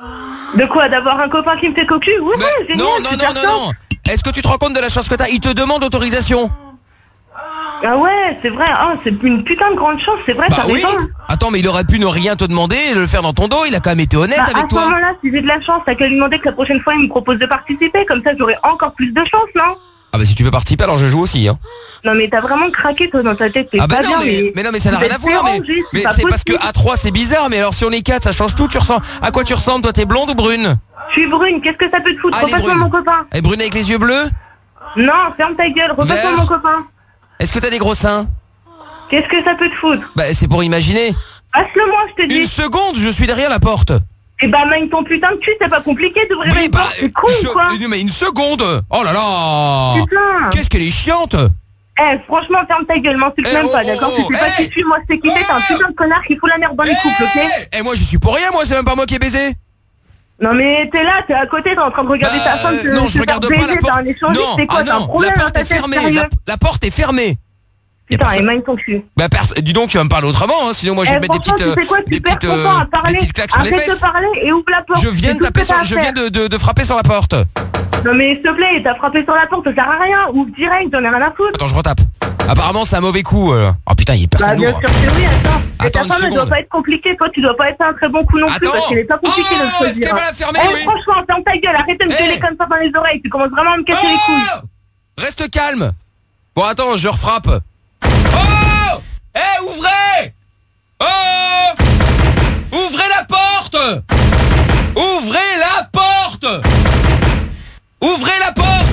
De quoi? D'avoir un copain qui me fait cocu? Ouais, Mais- génial, Non, non, non, super non, top. non. Est-ce que tu te rends compte de la chance que t'as? Il te demande autorisation. Ah ouais, c'est vrai. Ah, c'est une putain de grande chance, c'est vrai, Bah t'as oui. raison. Attends, mais il aurait pu ne rien te demander et le faire dans ton dos. Il a quand même été honnête Bah, avec à ce toi. moment-là, si j'ai de la chance, t'as qu'à lui demander que la prochaine fois, il me propose de participer. Comme ça, j'aurai encore plus de chance, non? Ah bah si tu veux participer, alors je joue aussi. Hein. Non, mais t'as vraiment craqué, toi, dans ta tête. T'es Ah bah pas non, bien, mais, mais non, mais ça n'a vous rien à êtes voir. Mais, dérangé, mais pas c'est parce que possible. à trois c'est bizarre. Mais alors si on est quatre, ça change tout. Tu ressens. À quoi tu ressembles? Toi, t'es blonde ou brune? Je suis brune, qu'est-ce que ça peut te foutre? Ah, elle est Repasse-moi brune. mon copain. Elle est brune avec les yeux bleus? Non, ferme ta gueule, repasse-moi Vert. mon copain. Est-ce que t'as des gros seins? Qu'est-ce que ça peut te foutre? Bah c'est pour imaginer. Passe-le moi, je te dis. Une seconde, je suis derrière la porte. Et bah, magne ton putain de cul, c'est pas compliqué d'ouvrir Oui, une bah, porte, c'est con je- ou quoi? mais une seconde. Oh là là. Putain. Qu'est-ce qu'elle est chiante. Eh, franchement, ferme ta gueule, m'insulte Eh, même oh, pas, oh, d'accord? oh, Tu sais pas eh. qui je suis, moi, c'est qui t'es, t'es un putain de connard qui fout la merde dans les couples, ok? Eh moi je suis pour rien, moi c'est même pas moi qui ai baisé. Non mais t'es là, t'es à côté, t'es en train de regarder Bah, ta femme te, non, te je faire regarde pas baiser, la t'as porte. un échangiste, Non, c'est quoi? ah T'as un non, problème la dans porte ta est tête, fermée. sérieux? La, la porte est fermée. Y a Putain, personne- et magne ton cul. Bah perso- dis donc tu vas me parler autrement, hein, sinon moi je vais Eh, te mettre des franchement, petites, tu sais quoi, euh, tu des perds petites, ton euh, temps à des parler. petites claques sur les Arrête de fesses. parler et ouvre la porte. Je viens C'est de tout taper ce que t'as sur, à je faire. viens de, de, de frapper sur la porte. Non mais s'il te plaît, t'as frappé sur la porte, ça sert à rien. Ouvre direct, j'en ai rien à foutre. Attends, je retape. Apparemment c'est un mauvais coup. euh. Oh putain, il est Bah personne bien n'ouvre. sûr que oui, attends. Et Attends ta une femme, elle doit seconde. pas être compliquée. Toi, tu dois pas être un très bon coup non plus Attends. parce qu'elle est pas compliquée Oh, de est-ce choisir. qu'elle va la fermer, Eh, oui franchement, ferme ta gueule, arrête de me Eh. gueuler comme ça dans les oreilles. Tu commences vraiment à me casser les couilles. Oh Reste calme. Bon attends, je refrappe. Oh Eh ouvrez. Oh Ouvrez la porte. Ouvrez la porte. Ouvrez la porte.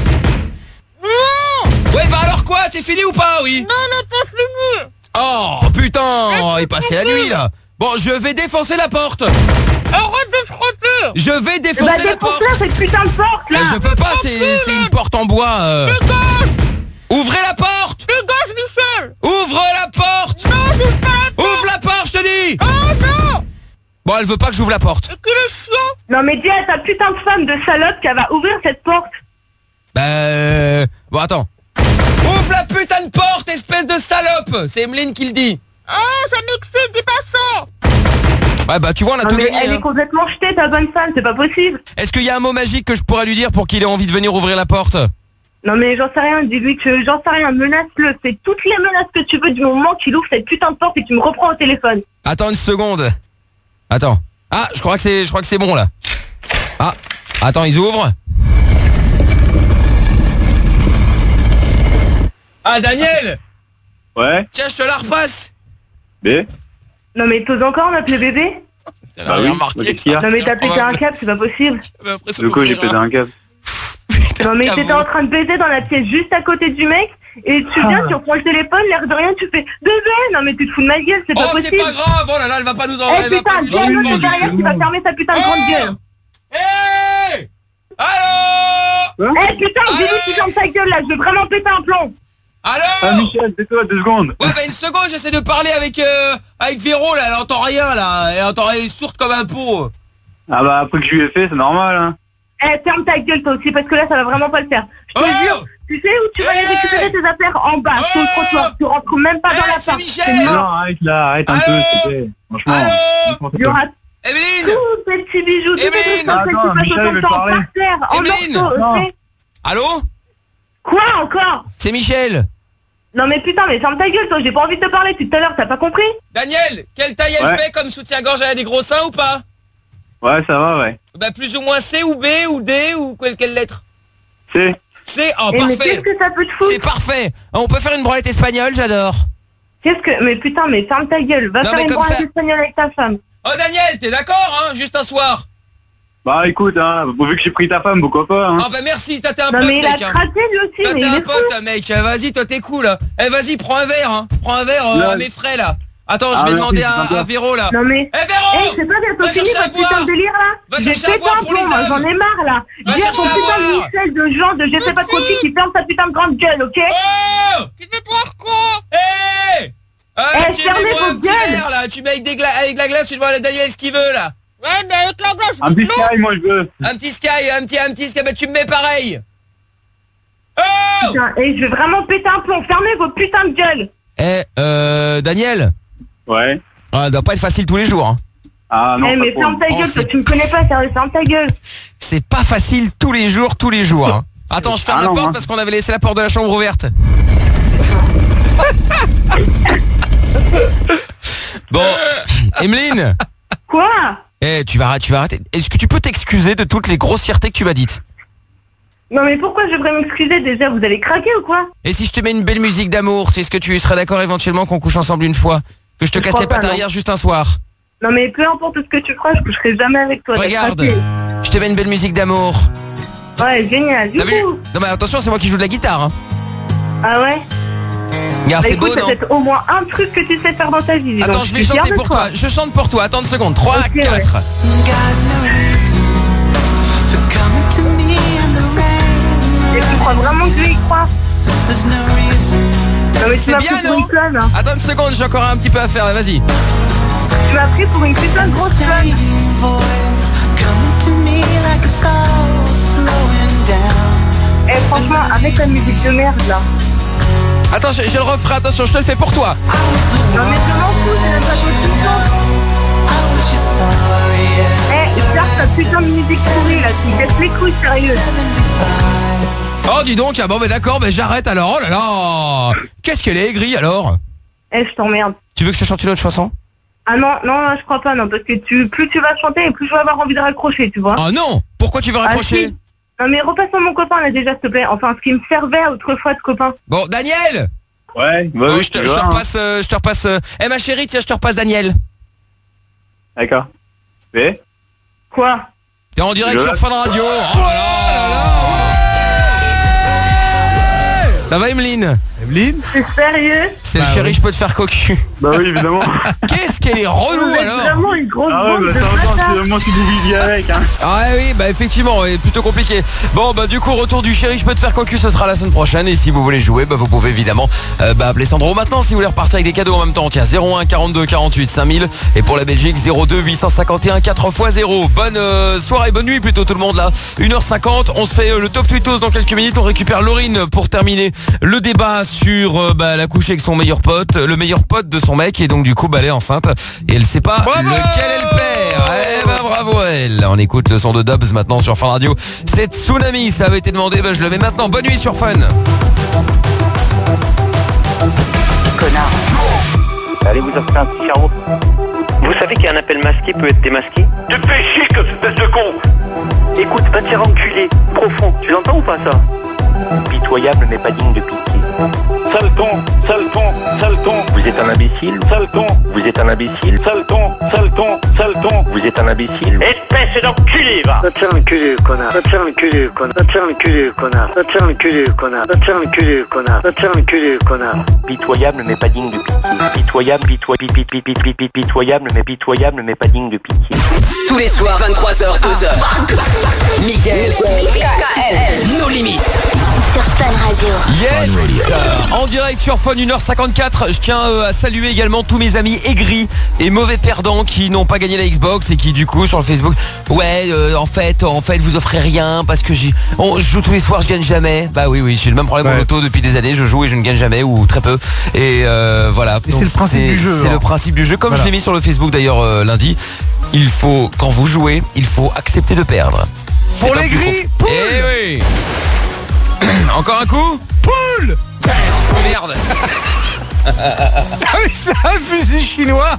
Non. Ouais bah alors quoi, c'est fini ou pas? Oui. Non, non, pas fini. Oh putain, il est passé la nuit là. Bon, je vais défoncer la porte. Arrête de frotter. Je vais Bah défoncer la porte. défonce-la, cette putain de porte là. Mais je peux pas, c'est c'est une porte en bois. euh. Dégage. Ouvrez la porte. Dégage, Michel. Ouvre la porte. Non, j'ouvre pas la porte. Ouvre la porte, je te dis. Oh non. Bon, elle veut pas que j'ouvre la porte. Et qu'il est chiant. Non mais dis à ta putain de femme de salope qu'elle va ouvrir cette porte. Bah euh... Bon, attends. Ouvre la putain de porte, espèce de salope. C'est Emeline qui le dit. Oh, ça m'excite, dis pas ça. Ouais bah tu vois on a Non, tout mais gagné. elle hein. est complètement jetée, ta bonne femme, c'est pas possible. Est-ce qu'il y a un mot magique que je pourrais lui dire pour qu'il ait envie de venir ouvrir la porte? Non mais j'en sais rien, dis-lui que j'en sais rien, menace-le, fais toutes les menaces que tu veux du moment qu'il ouvre cette putain de porte et qu'il me reprend au téléphone. Attends une seconde. Attends. Ah, je crois que c'est je crois que c'est bon là. Ah, attends, ils ouvrent. Ah Daniel. Ouais. Tiens, je te la repasse. B. Non mais t'oses encore m'appeler bébé? Bah oui, bah, qu'est-ce qu'il y a? Non mais t'as pété un câble, c'est pas possible. De quoi j'ai pété un câble? Non mais t'étais en train de baiser dans la pièce juste à côté du mec et tu viens, tu reprends le téléphone, l'air de rien, tu fais bébé. Non mais tu te fous de ma gueule, c'est pas Oh, possible. c'est pas grave. Oh là là, elle va pas nous en Eh elle va pas putain, nous viens en l'autre derrière qui va fermer sa putain de grande gueule. Hey. Allô. Eh putain, dis-lui tu fermes ta gueule là, je vais vraiment péter un plomb. Allô. Ah Michel, tais-toi deux secondes. Ouais bah une seconde, j'essaie de parler avec euh, avec Véro là, elle entend rien là, elle entend, elle est sourde comme un pot. Ah bah après que je lui ai fait, c'est normal hein. Eh ferme ta gueule toi aussi parce que là ça va vraiment pas le faire. Je te Oh. jure, tu sais où tu vas aller récupérer tes affaires en bas, sur le trottoir, tu rentres même pas dans la porte. Non, arrête là, arrête un peu, s'il te plaît. Franchement. n'importe Il y quoi. aura Evelyne. tous tes petits bijoux, tous tes trucs comme ça qui Attends, passent Michel autant veut de temps parler. par terre, en Evelyne. morceaux, Non. ok. Allô. Quoi encore? C'est Michel. Non mais putain, mais ferme ta gueule toi, j'ai pas envie de te parler depuis tout à l'heure, t'as pas compris? Daniel, quelle taille elle Ouais. fait comme soutien-gorge? Elle a des gros seins ou pas? Ouais, ça va, ouais. Bah plus ou moins C ou B ou D ou quelle, quelle lettre? C. C, oh Eh, mais parfait. qu'est-ce que ça peut te foutre? C'est parfait. On peut faire une branlette espagnole, j'adore. Qu'est-ce que... Mais putain, mais ferme ta gueule, va Non, faire mais une comme branlette ça- espagnole avec ta femme. Oh Daniel, t'es d'accord hein? Juste un soir. Bah écoute, hein, vu que j'ai pris ta femme, pourquoi pas, hein. Ah bah merci, ça t'es un Non pote mais il a mec. hein. craqué lui aussi, Toi mais t'es il un est fou. pote mec, vas-y toi t'es cool. Eh vas-y prends un verre hein. Prends un verre euh, Là. à mes frais là. Attends je Ah, vais merci, demander c'est à, sympa. à Véro là. Non mais... Eh Eh, Véro. c'est pas bientôt Va fini chercher à votre putain boire. de délire là. Va J'ai chercher à pété boire un pour les plomb, moi, hommes. j'en ai marre là. Va Viens chercher ton à putain de boire. Michel de Jean de je sais pas quoi qui ferme ta putain de grande gueule, ok? Oh. Tu veux boire quoi? Hey. Ah, Eh, tu fermez mets moi vos un petit gueules. verre là, tu mets avec, des gla- avec de la glace, tu demandes à Daniel ce qu'il veut là. Ouais, mais avec la glace, Un je veux petit de l'eau. sky, moi je veux. Un petit sky, un petit, un petit sky, bah tu me mets pareil. Oh. Putain, et je vais vraiment péter un plomb, fermez vos putains de gueules. Eh euh Daniel. Ouais. Ah, ça doit pas être facile tous les jours hein. Ah non, Eh pas mais trop. ferme ta Oh, gueule, c'est- toi tu me connais pas, sérieux, ferme ta gueule. C'est pas facile tous les jours, tous les jours hein. Attends, je ferme Ah la non, porte hein. parce qu'on avait laissé la porte de la chambre ouverte. Bon, Emeline. Quoi? Eh, tu vas, tu vas arrêter. Est-ce que tu peux t'excuser de toutes les grossièretés que tu m'as dites? Non mais pourquoi je devrais m'excuser déjà, vous avez craqué ou quoi? Et si je te mets une belle musique d'amour, est-ce que tu serais d'accord éventuellement qu'on couche ensemble une fois? Que je te Je casse crois les pattes pas, non. arrière juste un soir? Non mais peu importe ce que tu feras, je coucherai jamais avec toi. t'as Regarde, craqué. je te mets une belle musique d'amour. Ouais, génial, du T'as vu? coup. Non mais attention, c'est moi qui joue de la guitare hein. Ah ouais? Regarde, Bah c'est beau écoute, non? c'est peut-être au moins un truc que tu sais faire dans ta vie. dis donc. Attends, je vais suis fière chanter de pour toi. Je chante pour toi. Attends une seconde. trois, Ok, ouais. quatre. Et tu crois vraiment que je vais y croire? Non mais tu C'est m'as bien, pris pour non? une conne, hein. Attends une seconde, j'ai encore un petit peu à faire. Vas-y. Tu m'as pris pour une putain de grosse conne. Eh franchement, avec ta musique de merde là. Attends, j'ai j'ai le refrain. Attention, je te le fais pour toi. Non mais je m'en fous, c'est même pas toi qui me chante. Eh, ferme ta putain de musique pourrie là, tu me casses les couilles sérieux. Oh, dis donc. Ah bon, bah d'accord. Bah j'arrête alors. Oh là là. Qu'est-ce qu'elle est aigrie alors? Eh, je t'emmerde. Tu veux que je te chante une autre chanson? Ah non, non, non, je crois pas, non, parce que tu, plus tu vas chanter et plus je vais avoir envie de raccrocher, tu vois. Oh non. Pourquoi tu veux raccrocher? Ah, si. Non mais repasse-moi mon copain là déjà, s'il te plaît. Enfin, ce qui me servait autrefois de copain. Bon, Daniel. Ouais, bah Oh, oui, je te, tu je te vois, hein. repasse. euh, je te repasse. euh, Eh ma chérie, tiens, je te repasse Daniel. D'accord. B. Quoi? T'es en direct Je- sur Fun Radio. Oh là là là là. Ça va Emeline? Emeline? C'est sérieux? C'est Bah le chéri, oui. je peux te faire cocu. Bah oui, évidemment. Qu'est-ce qu'elle est relou Vous êtes alors? vraiment une grosse Ah ouais, bande bah de ça va, bâtards. c'est moi qui vous viviez avec, hein. Ah ouais, oui, bah effectivement, ouais, plutôt compliqué. Bon, bah du coup, retour du chéri, je peux te faire cocu, ce sera la semaine prochaine. Et si vous voulez jouer, bah vous pouvez évidemment euh, bah, appeler Sandro maintenant si vous voulez repartir avec des cadeaux en même temps. Tiens, zéro un quarante-deux quarante-huit cinq mille. Et pour la Belgique, zéro deux huit cent cinquante et un quatre fois zéro. Bonne euh, soirée, bonne nuit plutôt tout le monde là. une heure cinquante, on se fait euh, le top tweetos dans quelques minutes. On récupère Laurine pour terminer le débat sur euh, bah, la coucher avec son meilleur pote, le meilleur pote de son mec, et donc du coup bah, elle est enceinte et elle sait pas Bravo lequel elle perd. Eh ben bravo elle. On écoute le son de Dobbs maintenant sur Fun Radio. C'est Tsunami, ça avait été demandé, bah, je le mets maintenant. Bonne nuit sur Fun. Connard. Allez vous offrir un petit cerveau. Vous savez qu'un appel masqué peut être démasqué? Tu te fais chier comme espèce de con. Écoute, va te faire enculer, profond, tu l'entends ou pas ça? Pitoyable mais pas digne de pitié. Sale con, sale con, sale con. Vous êtes un imbécile. Sale con. Vous êtes un imbécile. Sale con, sale con, sale con. Vous êtes un imbécile. Espèce d'enculé, va. Va te faire enculer, connard. Va te faire enculer, connard. Va te faire enculer, connard. Va te faire enculer, connard. Va te faire enculer, connard. Va te faire enculer, connard. Pitoyable mais pas digne de pitié. Pitoyable, pitoyable, pitoyable, pitoyable mais pitoyable mais pas digne de pitié. Tous les soirs, vingt-trois heures, deux heures. Mickaël, nos limites. Sur Fun Radio. Yes. En direct sur Fun, une heure cinquante-quatre. Je tiens euh, à saluer également tous mes amis aigris et mauvais perdants qui n'ont pas gagné la Xbox et qui du coup sur le Facebook, ouais euh, en fait en fait vous offrez rien parce que j'ai on, je joue tous les soirs, je gagne jamais. Bah oui oui, j'ai le même problème Ouais. au loto depuis des années, je joue et je ne gagne jamais ou très peu. Et euh, voilà. Et c'est le principe du jeu, C'est hein. le principe du jeu, comme Voilà. je l'ai mis sur le Facebook d'ailleurs euh, lundi. Il faut, quand vous jouez, il faut accepter de perdre. C'est Pour pas les plus gris, com- Eh oui. Encore un coup. Poule. Merde. Ah oui, c'est un fusil chinois.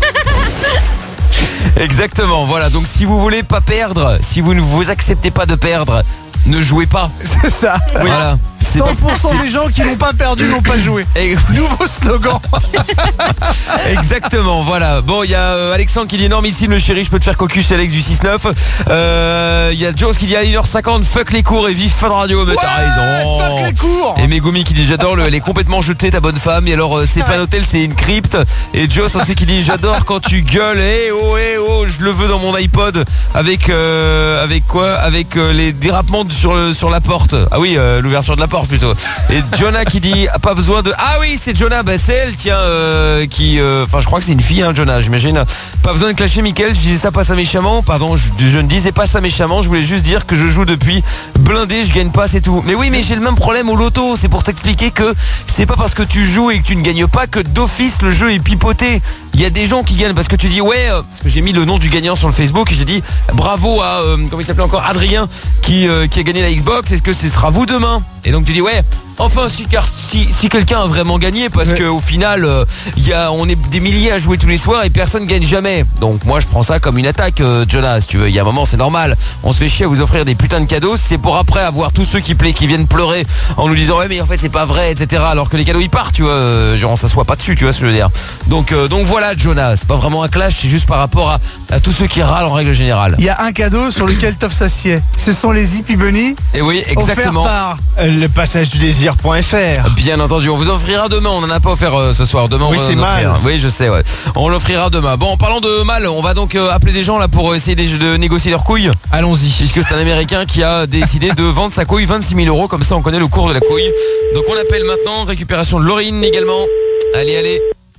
Exactement, voilà. Donc si vous voulez pas perdre, si vous ne vous acceptez pas de perdre, ne jouez pas. C'est ça. Voilà. C'est cent pas- pour cent c'est- des gens qui n'ont pas perdu n'ont pas joué. Et- Nouveau slogan. Exactement, voilà. Bon, il y a euh, Alexandre qui dit énormissime le chéri, je peux te faire cocus, c'est Alex du six neuf. Euh, Il y a Jones qui dit à une heure cinquante, fuck les cours et vive Fun Radio. Mais t'as raison. Fuck les cours. Et Megumi qui dit j'adore le, elle est complètement jetée ta bonne femme. Et alors euh, c'est pas un hôtel, c'est une crypte. Et Joss aussi qui dit j'adore quand tu gueules. Eh oh eh oh, je le veux dans mon iPod avec euh, avec quoi? Avec euh, les dérapements sur le, sur la porte. Ah oui, euh, l'ouverture de la porte plutôt. Et Jonah qui dit pas besoin de. Ah oui, c'est Jonah, bah c'est elle, tiens, euh, qui. Enfin, je crois que c'est une fille, hein, Jonah, j'imagine. Pas besoin de clasher Mickaël, je disais ça pas ça méchamment. Pardon, je, je ne disais pas ça méchamment. Je voulais juste dire que je joue depuis blindé, je gagne pas, c'est tout. Mais oui, mais j'ai le même problème au loto. C'est pour t'expliquer que c'est pas parce que tu joues et que tu ne gagnes pas que d'office le jeu est pipoté. Il y a des gens qui gagnent parce que tu dis ouais, euh, parce que j'ai mis le nom du gagnant sur le Facebook et j'ai dit bravo à euh, comment il s'appelait encore, Adrien qui euh, qui a gagné la Xbox. Est-ce que ce sera vous demain? Et donc tu dis ouais. Enfin si car si, si quelqu'un a vraiment gagné parce Ouais. que au final euh, y a, on est des milliers à jouer tous les soirs et personne gagne jamais. Donc moi je prends ça comme une attaque, euh, Jonas, si tu veux. Il y a un moment c'est normal. On se fait chier à vous offrir des putains de cadeaux. C'est pour après avoir tous ceux qui plaît qui viennent pleurer en nous disant ouais mais en fait c'est pas vrai, et cetera. Alors que les cadeaux ils partent, tu vois. euh, Genre on s'assoit pas dessus, tu vois ce que je veux dire. Donc euh, donc voilà Jonas, c'est pas vraiment un clash, c'est juste par rapport à, à tous ceux qui râlent en règle générale. Il y a un cadeau sur lequel Toff s'assied. Ce sont les Hippie Bunny. Et oui exactement. Offert par Le passage du désir.fr. Bien entendu, on vous offrira demain, on en a pas offert euh, ce soir. Demain Oui, on va c'est en offrir. mal. Oui, je sais, ouais. On l'offrira demain. Bon, en parlant de mal, on va donc euh, appeler des gens là pour euh, essayer de, de négocier leurs couilles. Allons-y. Puisque c'est un Américain qui a décidé de vendre sa couille vingt-six mille euros, comme ça on connaît le cours de la couille. Donc on appelle maintenant, récupération de l'orine également. Allez, allez.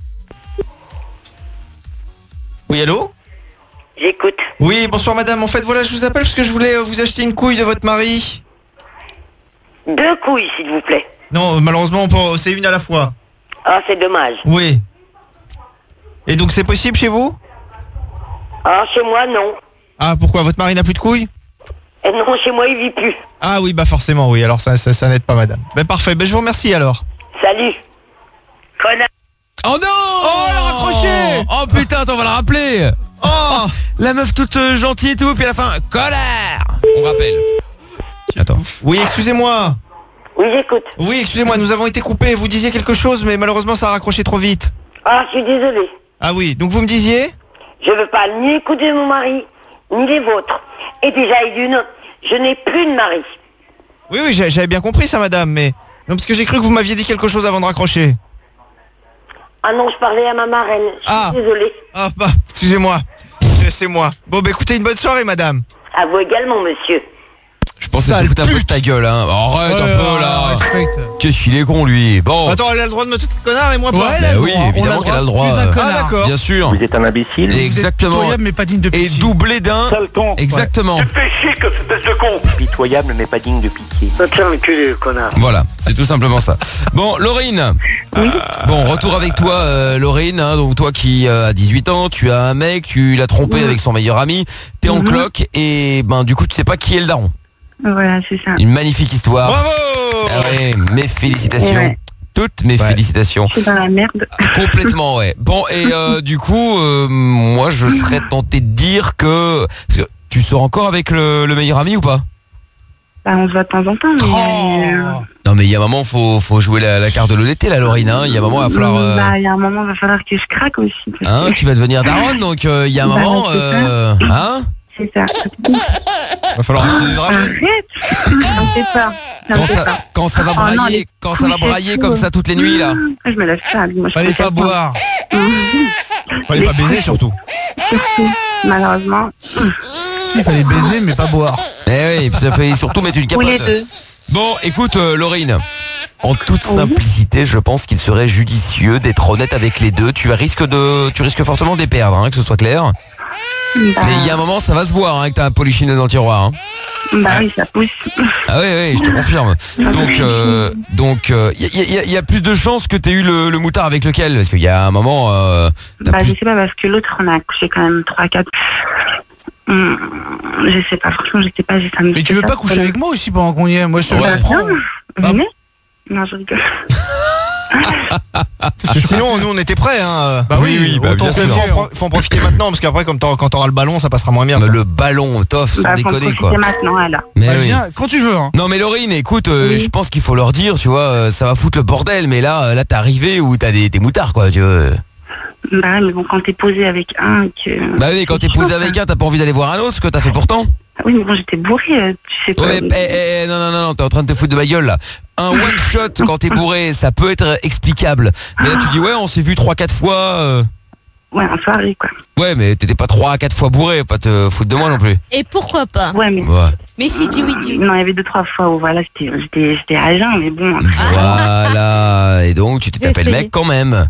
Oui, allô? J'écoute. Oui, bonsoir madame. En fait, voilà, je vous appelle parce que je voulais euh, vous acheter une couille de votre mari. Deux couilles, s'il vous plaît. Non, malheureusement, on peut- c'est une à la fois. Ah, c'est dommage. Oui. Et donc c'est possible chez vous? Ah, chez moi, non. Ah, pourquoi? Votre mari n'a plus de couilles? Et non, chez moi, il vit plus. Ah oui, bah forcément, oui. Alors ça, ça, ça n'aide pas madame. Ben parfait, ben je vous remercie alors. Salut. Connard. Oh non! Oh, elle a raccroché! Oh putain, attends, on va la rappeler. Oh! La meuf toute euh, gentille et tout, puis à la fin, colère. On rappelle. Attends. Oui, excusez-moi. Oui, j'écoute. Oui, excusez-moi, nous avons été coupés. Vous disiez quelque chose, mais malheureusement ça a raccroché trop vite. Ah, je suis désolée. Ah oui, donc vous me disiez? Je veux pas ni écouter mon mari, ni les vôtres. Et déjà, et d'une, je n'ai plus de mari. Oui, oui, j'ai- j'avais bien compris ça madame, mais... Non, parce que j'ai cru que vous m'aviez dit quelque chose avant de raccrocher. Ah non, je parlais à ma marraine. Je suis Ah. désolée. Ah bah, excusez-moi. Laissez-moi. Bon, bah écoutez, une bonne soirée madame. À vous également, monsieur. Je pensais se foutre un peu de ta gueule, hein. Arrête Ouais, un peu ouais, là. ouais, Qu'est-ce qu'il est con, lui. Bon. Attends, elle a le droit de me traiter de connard et moi pas. Ouais, bah oui, évidemment qu'elle a le droit. Ah, d'accord. Bien sûr. Vous êtes un imbécile. Exactement. Pitoyable mais pas digne de pitié. Et doublé d'un. Sale con. Exactement. Tu fais chier que cette espèce de con. Pitoyable mais pas digne de pitié. Ça tient le cul, connard. Voilà, c'est tout simplement ça. Bon, Laurine. Oui. Bon, retour avec toi, euh, Laurine. Hein, donc toi qui euh, as dix-huit ans, tu as un mec, tu l'as trompé Oui. avec son meilleur ami, t'es en Mhm. cloque et ben du coup tu sais pas qui est le daron. Voilà, c'est ça. Une magnifique histoire. Bravo. Ah ouais, mes félicitations. Et ouais. Toutes mes Ouais. félicitations. Je suis dans la merde. Complètement, ouais. Bon, et euh, du coup, euh, moi je serais tenté de dire que... Parce que tu sors encore avec le, le meilleur ami ou pas? Bah, on se voit de temps en temps, mais... euh, Non mais il y a un moment, faut, faut jouer la, la carte de l'honnêteté, la Laurine. Hein. Il y a un moment, il va falloir... euh, Bah, il y a un moment, il va falloir que je craque aussi. parce Hein, que- tu vas devenir daronne, donc euh, il y a un Bah, moment... c'est ça. euh, hein C'est ça. Va falloir rester des draps. Arrête. Ça me fait peur. Ça me quand fait ça, peur. quand ça va Oh non, brailler, les quand ça va couches et brailler tout. comme ça toutes les nuits là. Je me lève pas. Moi, je Fallait préfère pas boire. Fallait pas baiser surtout. Surtout, malheureusement. Il fallait baiser mais pas boire. Eh oui, puis ça fait surtout mettre une Ou les capote. deux. Bon, écoute, euh, Laurine, en toute simplicité, je pense qu'il serait judicieux d'être honnête avec les deux. Tu risques de, tu risques fortement de les perdre, hein, que ce soit clair. Bah, Mais il y a un moment, ça va se voir, hein, que t'as un polichinelle dans le tiroir. Hein. bah oui, ça pousse. Ah oui, oui, je te confirme. Donc, euh, donc, euh, il y, a- y a- y a plus de chances que t'aies eu le, le moutard avec lequel, parce qu'il y a un moment, euh, t'as Bah, plus- je sais pas, parce que l'autre, on a accouché quand même trois quatre. Hum, je sais pas, franchement, je sais pas. Ça me Mais tu veux pas coucher avec moi aussi pendant qu'on y est? Moi je te Ouais. comprends. Venez. Non, je rigole. Parce que sinon, nous on était prêts. Hein. Bah oui, oui, bah, autant bien faut, sûr. faut en- faut en profiter maintenant parce qu'après, comme t'auras- quand t'auras le ballon, ça passera moins bien. le ballon, tof, sans Bah, faut déconner profiter quoi. maintenant, alors. Mais Bah, oui. viens, quand tu veux. Hein. Non mais Laurine, écoute, euh, je pense qu'il faut leur dire, tu vois, euh, ça va foutre le bordel, mais là, euh, là t'es arrivé où t'as des, des moutards quoi, tu vois. Bah, mais bon, quand t'es posé avec un, que. Bah oui, quand t'es posé avec un, t'as pas envie d'aller voir un autre, ce que t'as fait pourtant. Oui, mais bon, j'étais bourrée, euh, tu sais quoi. Ouais, eh, eh, eh, non, non, non, non, t'es en train de te foutre de ma gueule là. Un one shot quand t'es bourré, ça peut être explicable. Mais là tu dis ouais, on s'est vu trois quatre fois. euh. Ouais, en soirée, quoi. Ouais, mais t'étais pas trois à quatre fois bourré, pas te foutre de moi non plus. Et pourquoi pas? Ouais, mais. Ouais. Mais si, dis oui, dis oui. Non, il y avait deux, trois fois où, voilà, j'étais j'étais- j'étais à jeun, mais bon. Voilà, et donc tu t'es tapé le mec quand même.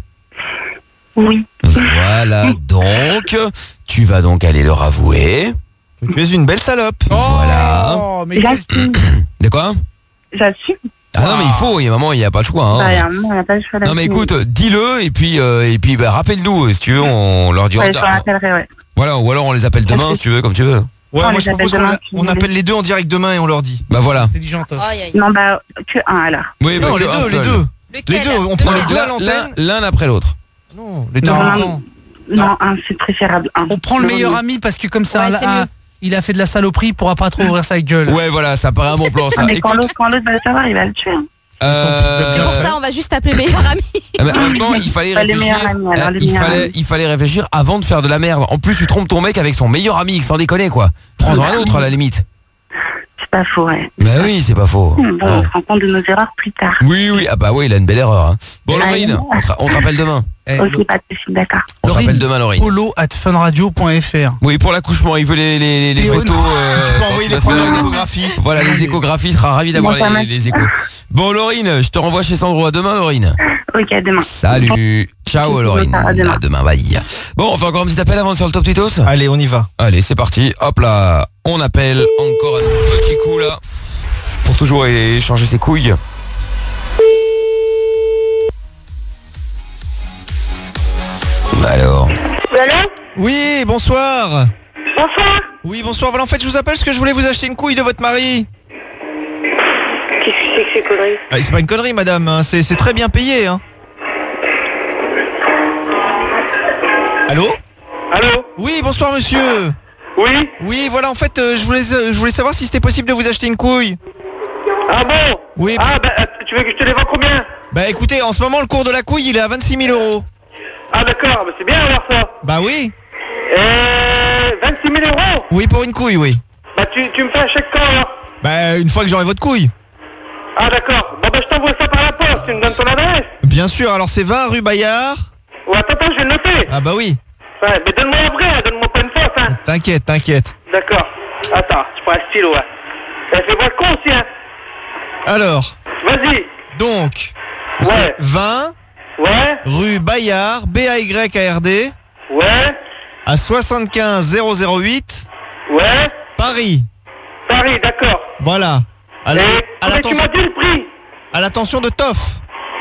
Oui. Voilà, donc tu vas donc aller leur avouer. Tu es une belle salope. Voilà. Oh, mais J'assume. De quoi? J'assume. Ah non mais il faut, il y a un moment, il n'y a pas le choix. Hein. Bah, il y a un moment, on n'a pas le choix Non mais d'assumer. écoute, dis-le et puis euh, et puis bah, rappelle-nous si tu veux, on leur dit. Ouais, on- je te rappellerai, ouais. Voilà, ou alors on les appelle demain si tu veux, comme tu veux. Ouais, On moi les je appelle propose qu'on demain, a- si vous on appelle voulez. les deux en direct demain et on leur dit. Bah voilà. intelligente. Aïe, aïe. Non, bah, que un, alors. Oui, bah, Non, que les un deux, les seul. deux. Lequel Les deux, on prend les L'un- deux à l'un- l'antenne. L'un après l'autre. Non, les deux Non, en non, même temps. Non, un, c'est préférable. Un. On prend le Non, meilleur non. ami parce que comme ça, Ouais, un- c'est un- mieux. il a fait de la saloperie, il pourra pas trop ouvrir sa gueule. Ouais, voilà, ça paraît un bon plan ça. Mais quand Écoute, l'autre quand l'autre va le savoir, il va le tuer. hein. euh, C'est pour ça, on va juste appeler meilleur ami. ah, mais en même temps, il fallait Pas les réfléchir. meilleurs amis, alors, euh, les il meilleurs fallait, amis. il fallait réfléchir avant de faire de la merde. En plus, tu trompes ton mec avec son meilleur ami, sans déconner quoi. Prends-en un autre à la limite. C'est pas faux, ouais. Bah oui, c'est pas faux. Bon, on se rend compte de nos erreurs plus tard. Oui, oui, ah bah oui, il a une belle erreur. Hein. Bon, Laurine, on te, on te rappelle demain. Eh, Ok, pas de soucis, d'accord. On te rappelle demain, Laurine. polo at funradio point f r. Oui, pour l'accouchement, il veut les, les, les Et photos. oh non. euh, Tu peux quand envoyer tu les vas faire- premières échographies. Voilà, les échographies, il sera ravi d'avoir Bon, ça les, marche. les échos. Bon, Laurine, je te renvoie chez Sandro. À demain, Laurine. Ok, à demain. Salut. Ciao, Laurine. À demain. À demain, bye. Bon, on fait encore un petit appel avant de faire le top tweetos. Allez, on y va. Allez, c'est parti. Hop là, on appelle encore un petit coup là. Pour toujours échanger ses couilles. Alors. Allô? Oui, bonsoir. Bonsoir. Oui, bonsoir. Voilà, en fait, je vous appelle parce que je voulais vous acheter une couille de votre mari. Qu'est-ce que c'est que ces conneries? Ah, c'est pas une connerie, madame. hein. C'est c'est très bien payé. Hein. Allô? Allô? Oui, bonsoir, monsieur. Oui? Oui, voilà, en fait, euh, je voulais, euh, je voulais savoir si c'était possible de vous acheter une couille. Ah bon? Oui. Ah bah, euh, tu veux que je te les vends combien? Bah écoutez, en ce moment, le cours de la couille, il est à vingt-six mille euros. Ah d'accord, bah, c'est bien alors ça. Bah oui. Euh, vingt-six mille euros? Oui, pour une couille, oui. Bah tu, tu me fais un chèque quand alors? Bah une fois que j'aurai votre couille. Ah d'accord, bon bah je t'envoie ça par la poste, tu me donnes ton adresse? Bien sûr, alors c'est vingt rue Bayard. Oh attends, attends, je vais le noter. Ah bah oui. Ouais, mais donne-moi un vrai, hein, donne-moi pas une fausse hein. T'inquiète, t'inquiète. D'accord, attends, je prends un stylo, ouais. Elle fait pas le con aussi hein. Alors, Vas-y. Donc, ouais. c'est vingt ouais. rue Bayard, B A Y A R D. Ouais. À soixante-quinze zéro zéro huit. Ouais. Paris. Paris, d'accord. Voilà. À la, à mais tu m'as dit le prix. À l'attention de Toff.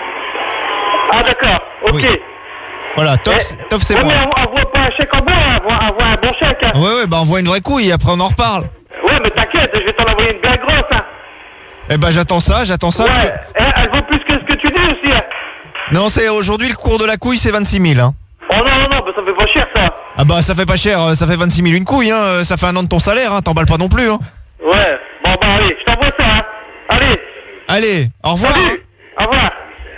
Ah d'accord, ok. Oui. Voilà, Toff, Toff c'est ouais, moi. Mais on envoie pas un chèque en bois, on envoie, on envoie un bon chèque. Hein. Ouais, ouais, bah envoie une vraie couille, après on en reparle. Ouais, mais t'inquiète, je vais t'en envoyer une bien grosse. Hein. Eh ben j'attends ça, j'attends ça. Ouais, parce que... elle, elle vaut plus que ce que tu dis aussi. Hein. Non, c'est aujourd'hui le cours de la couille, c'est vingt-six mille. Hein. Oh non, non, non, bah, ça fait pas cher ça. Ah bah ça fait pas cher, ça fait vingt-six mille une couille, hein. Ça fait un an de ton salaire, hein. T'emballes pas non plus. Hein. Ouais, bon bah allez, je t'envoie ça. Hein. Allez. Allez, au revoir. Salut. Au revoir.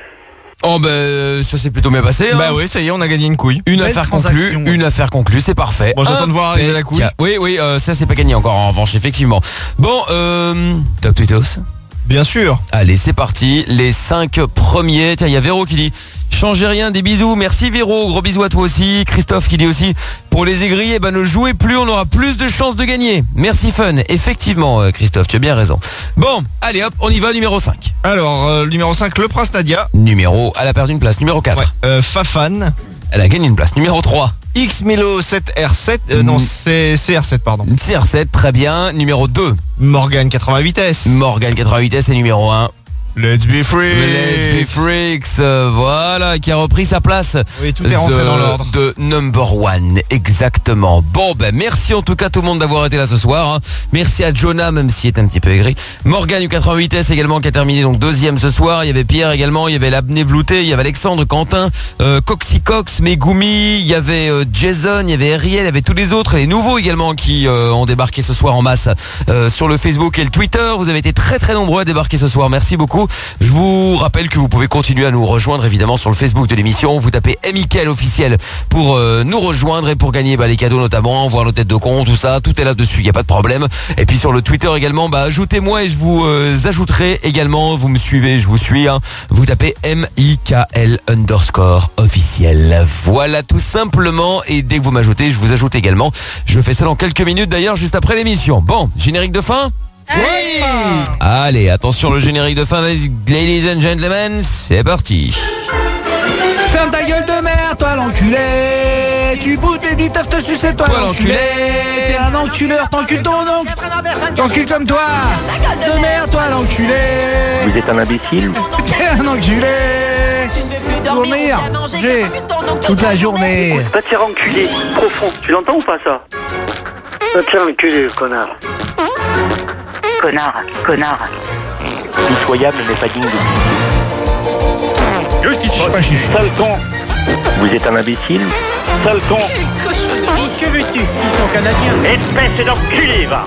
Oh ben ça s'est plutôt bien passé. Hein. Bah oui, ça y est, on a gagné une couille. Une affaire conclue, une affaire conclue, c'est parfait. Bon, j'attends de voir arriver la couille. Oui, oui, euh, ça c'est pas gagné encore en revanche, effectivement. Bon, euh, top tweetos. Bien sûr. Allez, c'est parti. Les cinq premiers. Tiens, il y a Véro qui dit changez rien, des bisous. Merci Véro, gros bisous à toi aussi. Christophe qui dit aussi pour les aigris, eh ben ne jouez plus, on aura plus de chances de gagner. Merci Fun. Effectivement, euh, Christophe, tu as bien raison. Bon, allez hop, on y va, numéro cinq. Alors, euh, numéro cinq, le Prince Nadia. Numéro, elle a perdu une place. Numéro quatre. Ouais, euh, Fafan. Elle a gagné une place. Numéro trois. X Milo sept R sept. Euh, non, c'est C R sept, pardon. C R sept, très bien. Numéro deux. Morgan quatre-vingt-huit S. Morgan quatre-vingt-huit S est numéro un. Let's be free. Let's be freaks, euh, voilà, qui a repris sa place. Oui, tout est rentré dans l'ordre. De number one, exactement. Bon, ben merci en tout cas tout le monde d'avoir été là ce soir. Hein. Merci à Jonah, même s'il est un petit peu aigri. Morgan U quatre-vingt-huit S également qui a terminé donc deuxième ce soir. Il y avait Pierre également, il y avait l'Abné Vlouté, il y avait Alexandre, Quentin, euh, Coxy Cox, Megumi, il y avait euh, Jason, il y avait Ariel, il y avait tous les autres, et les nouveaux également qui euh, ont débarqué ce soir en masse euh, sur le Facebook et le Twitter. Vous avez été très très nombreux à débarquer ce soir. Merci beaucoup. Je vous rappelle que vous pouvez continuer à nous rejoindre évidemment sur le Facebook de l'émission. Vous tapez Mickaël officiel pour euh, nous rejoindre et pour gagner bah, les cadeaux notamment, voir nos têtes de con, tout ça, tout est là-dessus, il n'y a pas de problème. Et puis sur le Twitter également, bah, ajoutez-moi et je vous euh, ajouterai également, vous me suivez, je vous suis, hein, vous tapez M I K L underscore officiel. Voilà tout simplement, et dès que vous m'ajoutez, je vous ajoute également. Je fais ça dans quelques minutes d'ailleurs, juste après l'émission. Bon, générique de fin. Oui. Allez, attention, le générique de fin, ladies and gentlemen, c'est parti. Ferme ta gueule de merde, toi l'enculé. Tu boudes des bitafs, te sucer, toi, toi l'enculé. T'es un enculeur, t'encules ton oncle. T'encules comme toi. De merde, toi l'enculé. Vous êtes un imbécile. T'es un enculé. Tu ne veux plus dormir, manger toute la journée. Va te faire enculer, profond. Tu l'entends ou pas ça? Va te faire enculer, connard. Connard, connard. Pitoyable mais pas digne de... Sale con. Vous êtes un imbécile. Sale con. Que veux-tu? Ils sont canadiens. Espèce d'enculé, va.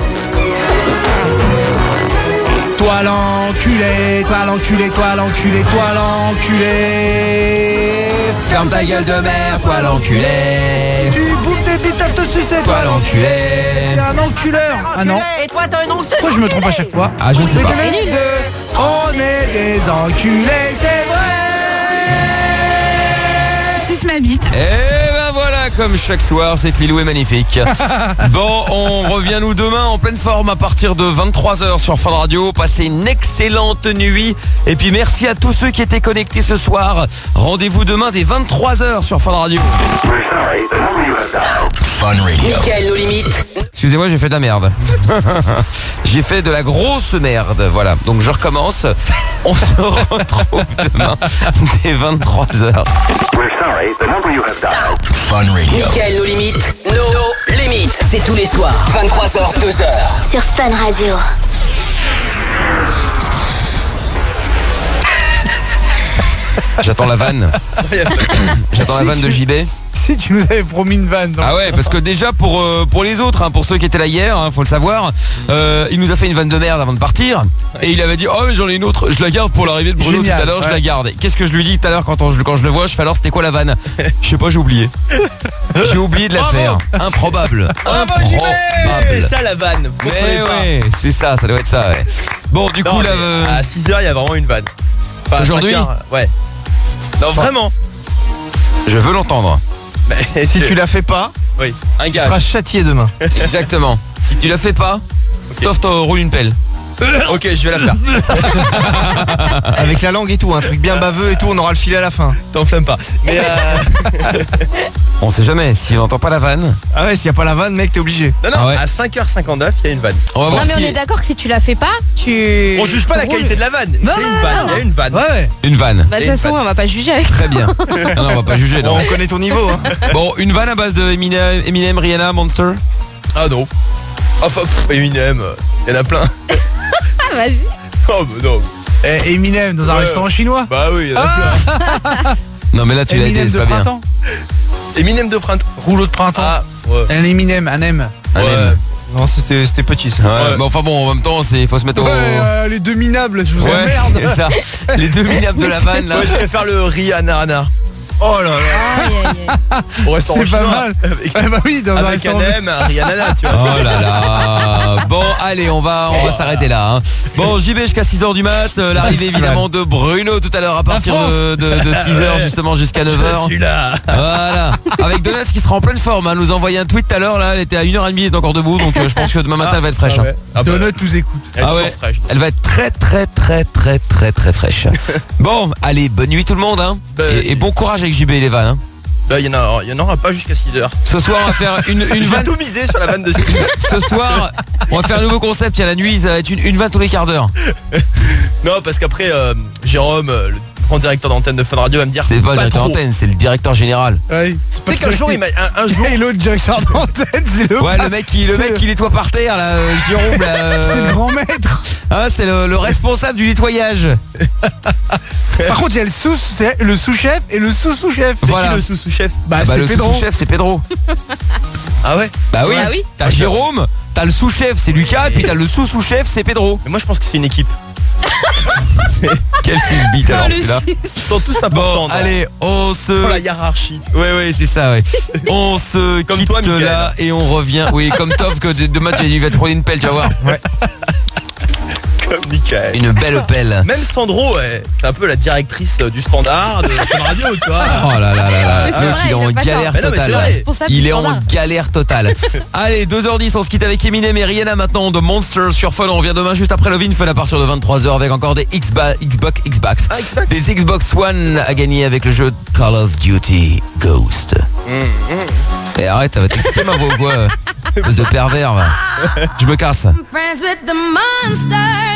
Toi l'enculé, toi l'enculé, toi l'enculé, toi l'enculé. Ferme ta gueule de merde, toi l'enculé. Tu bouffes des bitafs, te sucer, toi l'enculé. T'es un enculeur. Ah non. Et toi t'as un oncle. Pourquoi je me trompe à chaque fois? Ah je sais Mais pas. que les deux, on est des enculés, c'est vrai. Suce ma bite. Et ben voilà, comme chaque soir, cette Lilou est magnifique. Bon, on revient nous demain en pleine forme à partir de vingt-trois heures sur Fun Radio. Passez une excellente nuit. Et puis merci à tous ceux qui étaient connectés ce soir. Rendez-vous demain dès vingt-trois heures sur Fun Radio. Fun Radio. Mickaël nos limites. Excusez-moi, j'ai fait de la merde. J'ai fait de la grosse merde. Voilà, donc je recommence. On se retrouve demain dès vingt-trois heures. Fun Radio. Mickaël nos limites. Nos limites. C'est tous les soirs, vingt-trois heures, deux heures. Sur Fun Radio. J'attends la vanne. J'attends la vanne de J B. Si tu nous avais promis une vanne. Ah ouais, parce que déjà pour euh, pour les autres, hein, pour ceux qui étaient là hier, hein, faut le savoir, euh, il nous a fait une vanne de merde avant de partir, et il avait dit oh mais j'en ai une autre, je la garde pour l'arrivée de Bruno. Génial, tout à l'heure, ouais. Je la garde. Qu'est-ce que je lui dis tout à l'heure quand, on, quand je le vois, je fais alors c'était quoi la vanne? Je sais pas, j'ai oublié. J'ai oublié de la Bravo. faire. Improbable. Bravo, Improbable. C'est ça la vanne. Vous Mais comprenez pas. ouais, c'est ça, ça doit être ça. Ouais. Bon, du Non, coup là, mais euh, à six heures, il y a vraiment une vanne. Enfin, à aujourd'hui cinq heures, ouais. Non, vraiment. Je veux l'entendre. Et si tu la fais pas, oui, un tu gage. seras châtié demain. Exactement. Si tu la fais pas, okay. Toff t'en roule une pelle. Ok, je vais la faire. Avec la langue et tout, un truc bien baveux et tout, on aura le filet à la fin. T'enflamme pas. Mais euh... on sait jamais, si on n'entend pas la vanne. Ah ouais, s'il n'y a pas la vanne, mec, t'es obligé. Non, non, ah ouais. À cinq heures cinquante-neuf, il y a une vanne. On va non, mais si... on est d'accord que si tu la fais pas, tu. On juge pas la qualité de la vanne. Non, c'est non, une vanne, il y a une vanne. Ouais, ouais. Une vanne. Bah, de toute façon, on va pas juger avec. Très bien. Non, non, on va pas juger. Non. On connaît ton niveau. Hein. Bon, une vanne à base de Eminem, Eminem Rihanna, Monster. Ah non. Enfin, pff, Eminem, il y en a plein. Ah, vas-y. Oh, bah non. Eh, Eminem dans un ouais. restaurant chinois. Bah oui, il y en a ah plein. Non, mais là, tu l'as été, c'est pas printemps. Bien. Eminem de printemps. Rouleau de printemps. Ah, ouais. Un Eminem, un M. Un ouais. M. Non, c'était c'était petit ça. Ouais, ouais. Mais enfin bon, en même temps, il faut se mettre au. Ouais, euh, les deux minables, je vous ouais, emmerde. C'est ça. Les deux minables de la vanne là. Ouais, je préfère le Rihanna Rana. Oh là là. Aïe, aïe, aïe. Au restaurant c'est pas mal. Avec, ah bah oui, dans avec un un M, Rihanna, tu vois. Oh là là. Bon, allez, on va on va s'arrêter là. Hein. Bon, j'y vais jusqu'à six heures du mat. L'arrivée évidemment de Bruno tout à l'heure à partir de, de, de six heures justement jusqu'à neuf heures. Je suis là. Voilà. Avec Donuts qui sera en pleine forme. Hein. Nous a envoyé un tweet tout à l'heure là. Elle était à une heure trente, elle est encore debout. Donc euh, je pense que demain matin elle va être fraîche. Ah ouais. Ah bah, Donuts nous écoute. Elle ah ouais. Fraîche. Elle va être très très très très très très fraîche. Bon, allez, bonne nuit tout le monde. Hein. Bah, et, et bon courage avec J B et les vannes. Hein. Bah, il y en a, il y en aura pas jusqu'à six heures. Ce soir, on va faire une, une vanne. Tout misé sur la vanne de Steve. Ce soir, on va faire un nouveau concept. Il y a la nuit, ça va être une, une vanne tous les quarts d'heure. Non, parce qu'après, euh, Jérôme, le grand directeur d'antenne de Fun Radio, va me dire. C'est pas, pas le directeur d'antenne, c'est le directeur général. Ouais. Tu sais qu'un jour, il m'a, un, un jour. Et l'autre directeur d'antenne, c'est le. Ouais, le mec qui, le mec qui nettoie par terre, là, euh, Jérôme, là. Euh... C'est le grand maître. Hein, c'est le, le responsable du nettoyage. Par contre, il y a le sous, le sous-chef et le sous-sous-chef. Voilà. Qui, le sous-sous-chef. Bah, ah bah c'est le Pedro. sous-chef, c'est Pedro. Ah ouais. Bah oui. Bah oui. T'as Jérôme, t'as le sous-chef, c'est Lucas, et puis t'as le sous-sous-chef, c'est Pedro. Mais moi, je pense que c'est une équipe. Quel sus-bite alors celui-là. Ils sont tous importants. Bon, allez, on se. Oh la hiérarchie. Ouais, ouais, c'est ça, ouais. On se comme quitte toi, là et on revient. Oui, comme Tov que demain tu vas te rouler une pelle, tu vas voir. Ouais. Comme Michael. Une belle pelle. Même Sandro, ouais, c'est un peu la directrice du standard de Fun Radio, tu vois. Oh là là là là. Vrai, il est en galère totale. Il est en galère totale. Allez, deux heures dix, on se quitte avec Eminem et Rihanna maintenant de Monsters sur Fun. On revient demain juste après Love in Fun à partir de vingt-trois heures avec encore des Xbox Xbox Xbox. Ah, Xbox. Des Xbox One à gagner avec le jeu Call of Duty Ghost. Mmh, mmh. Et arrête, ça va t'exciter ma voix ou quoi? Espèce de pervers va. Je me casse.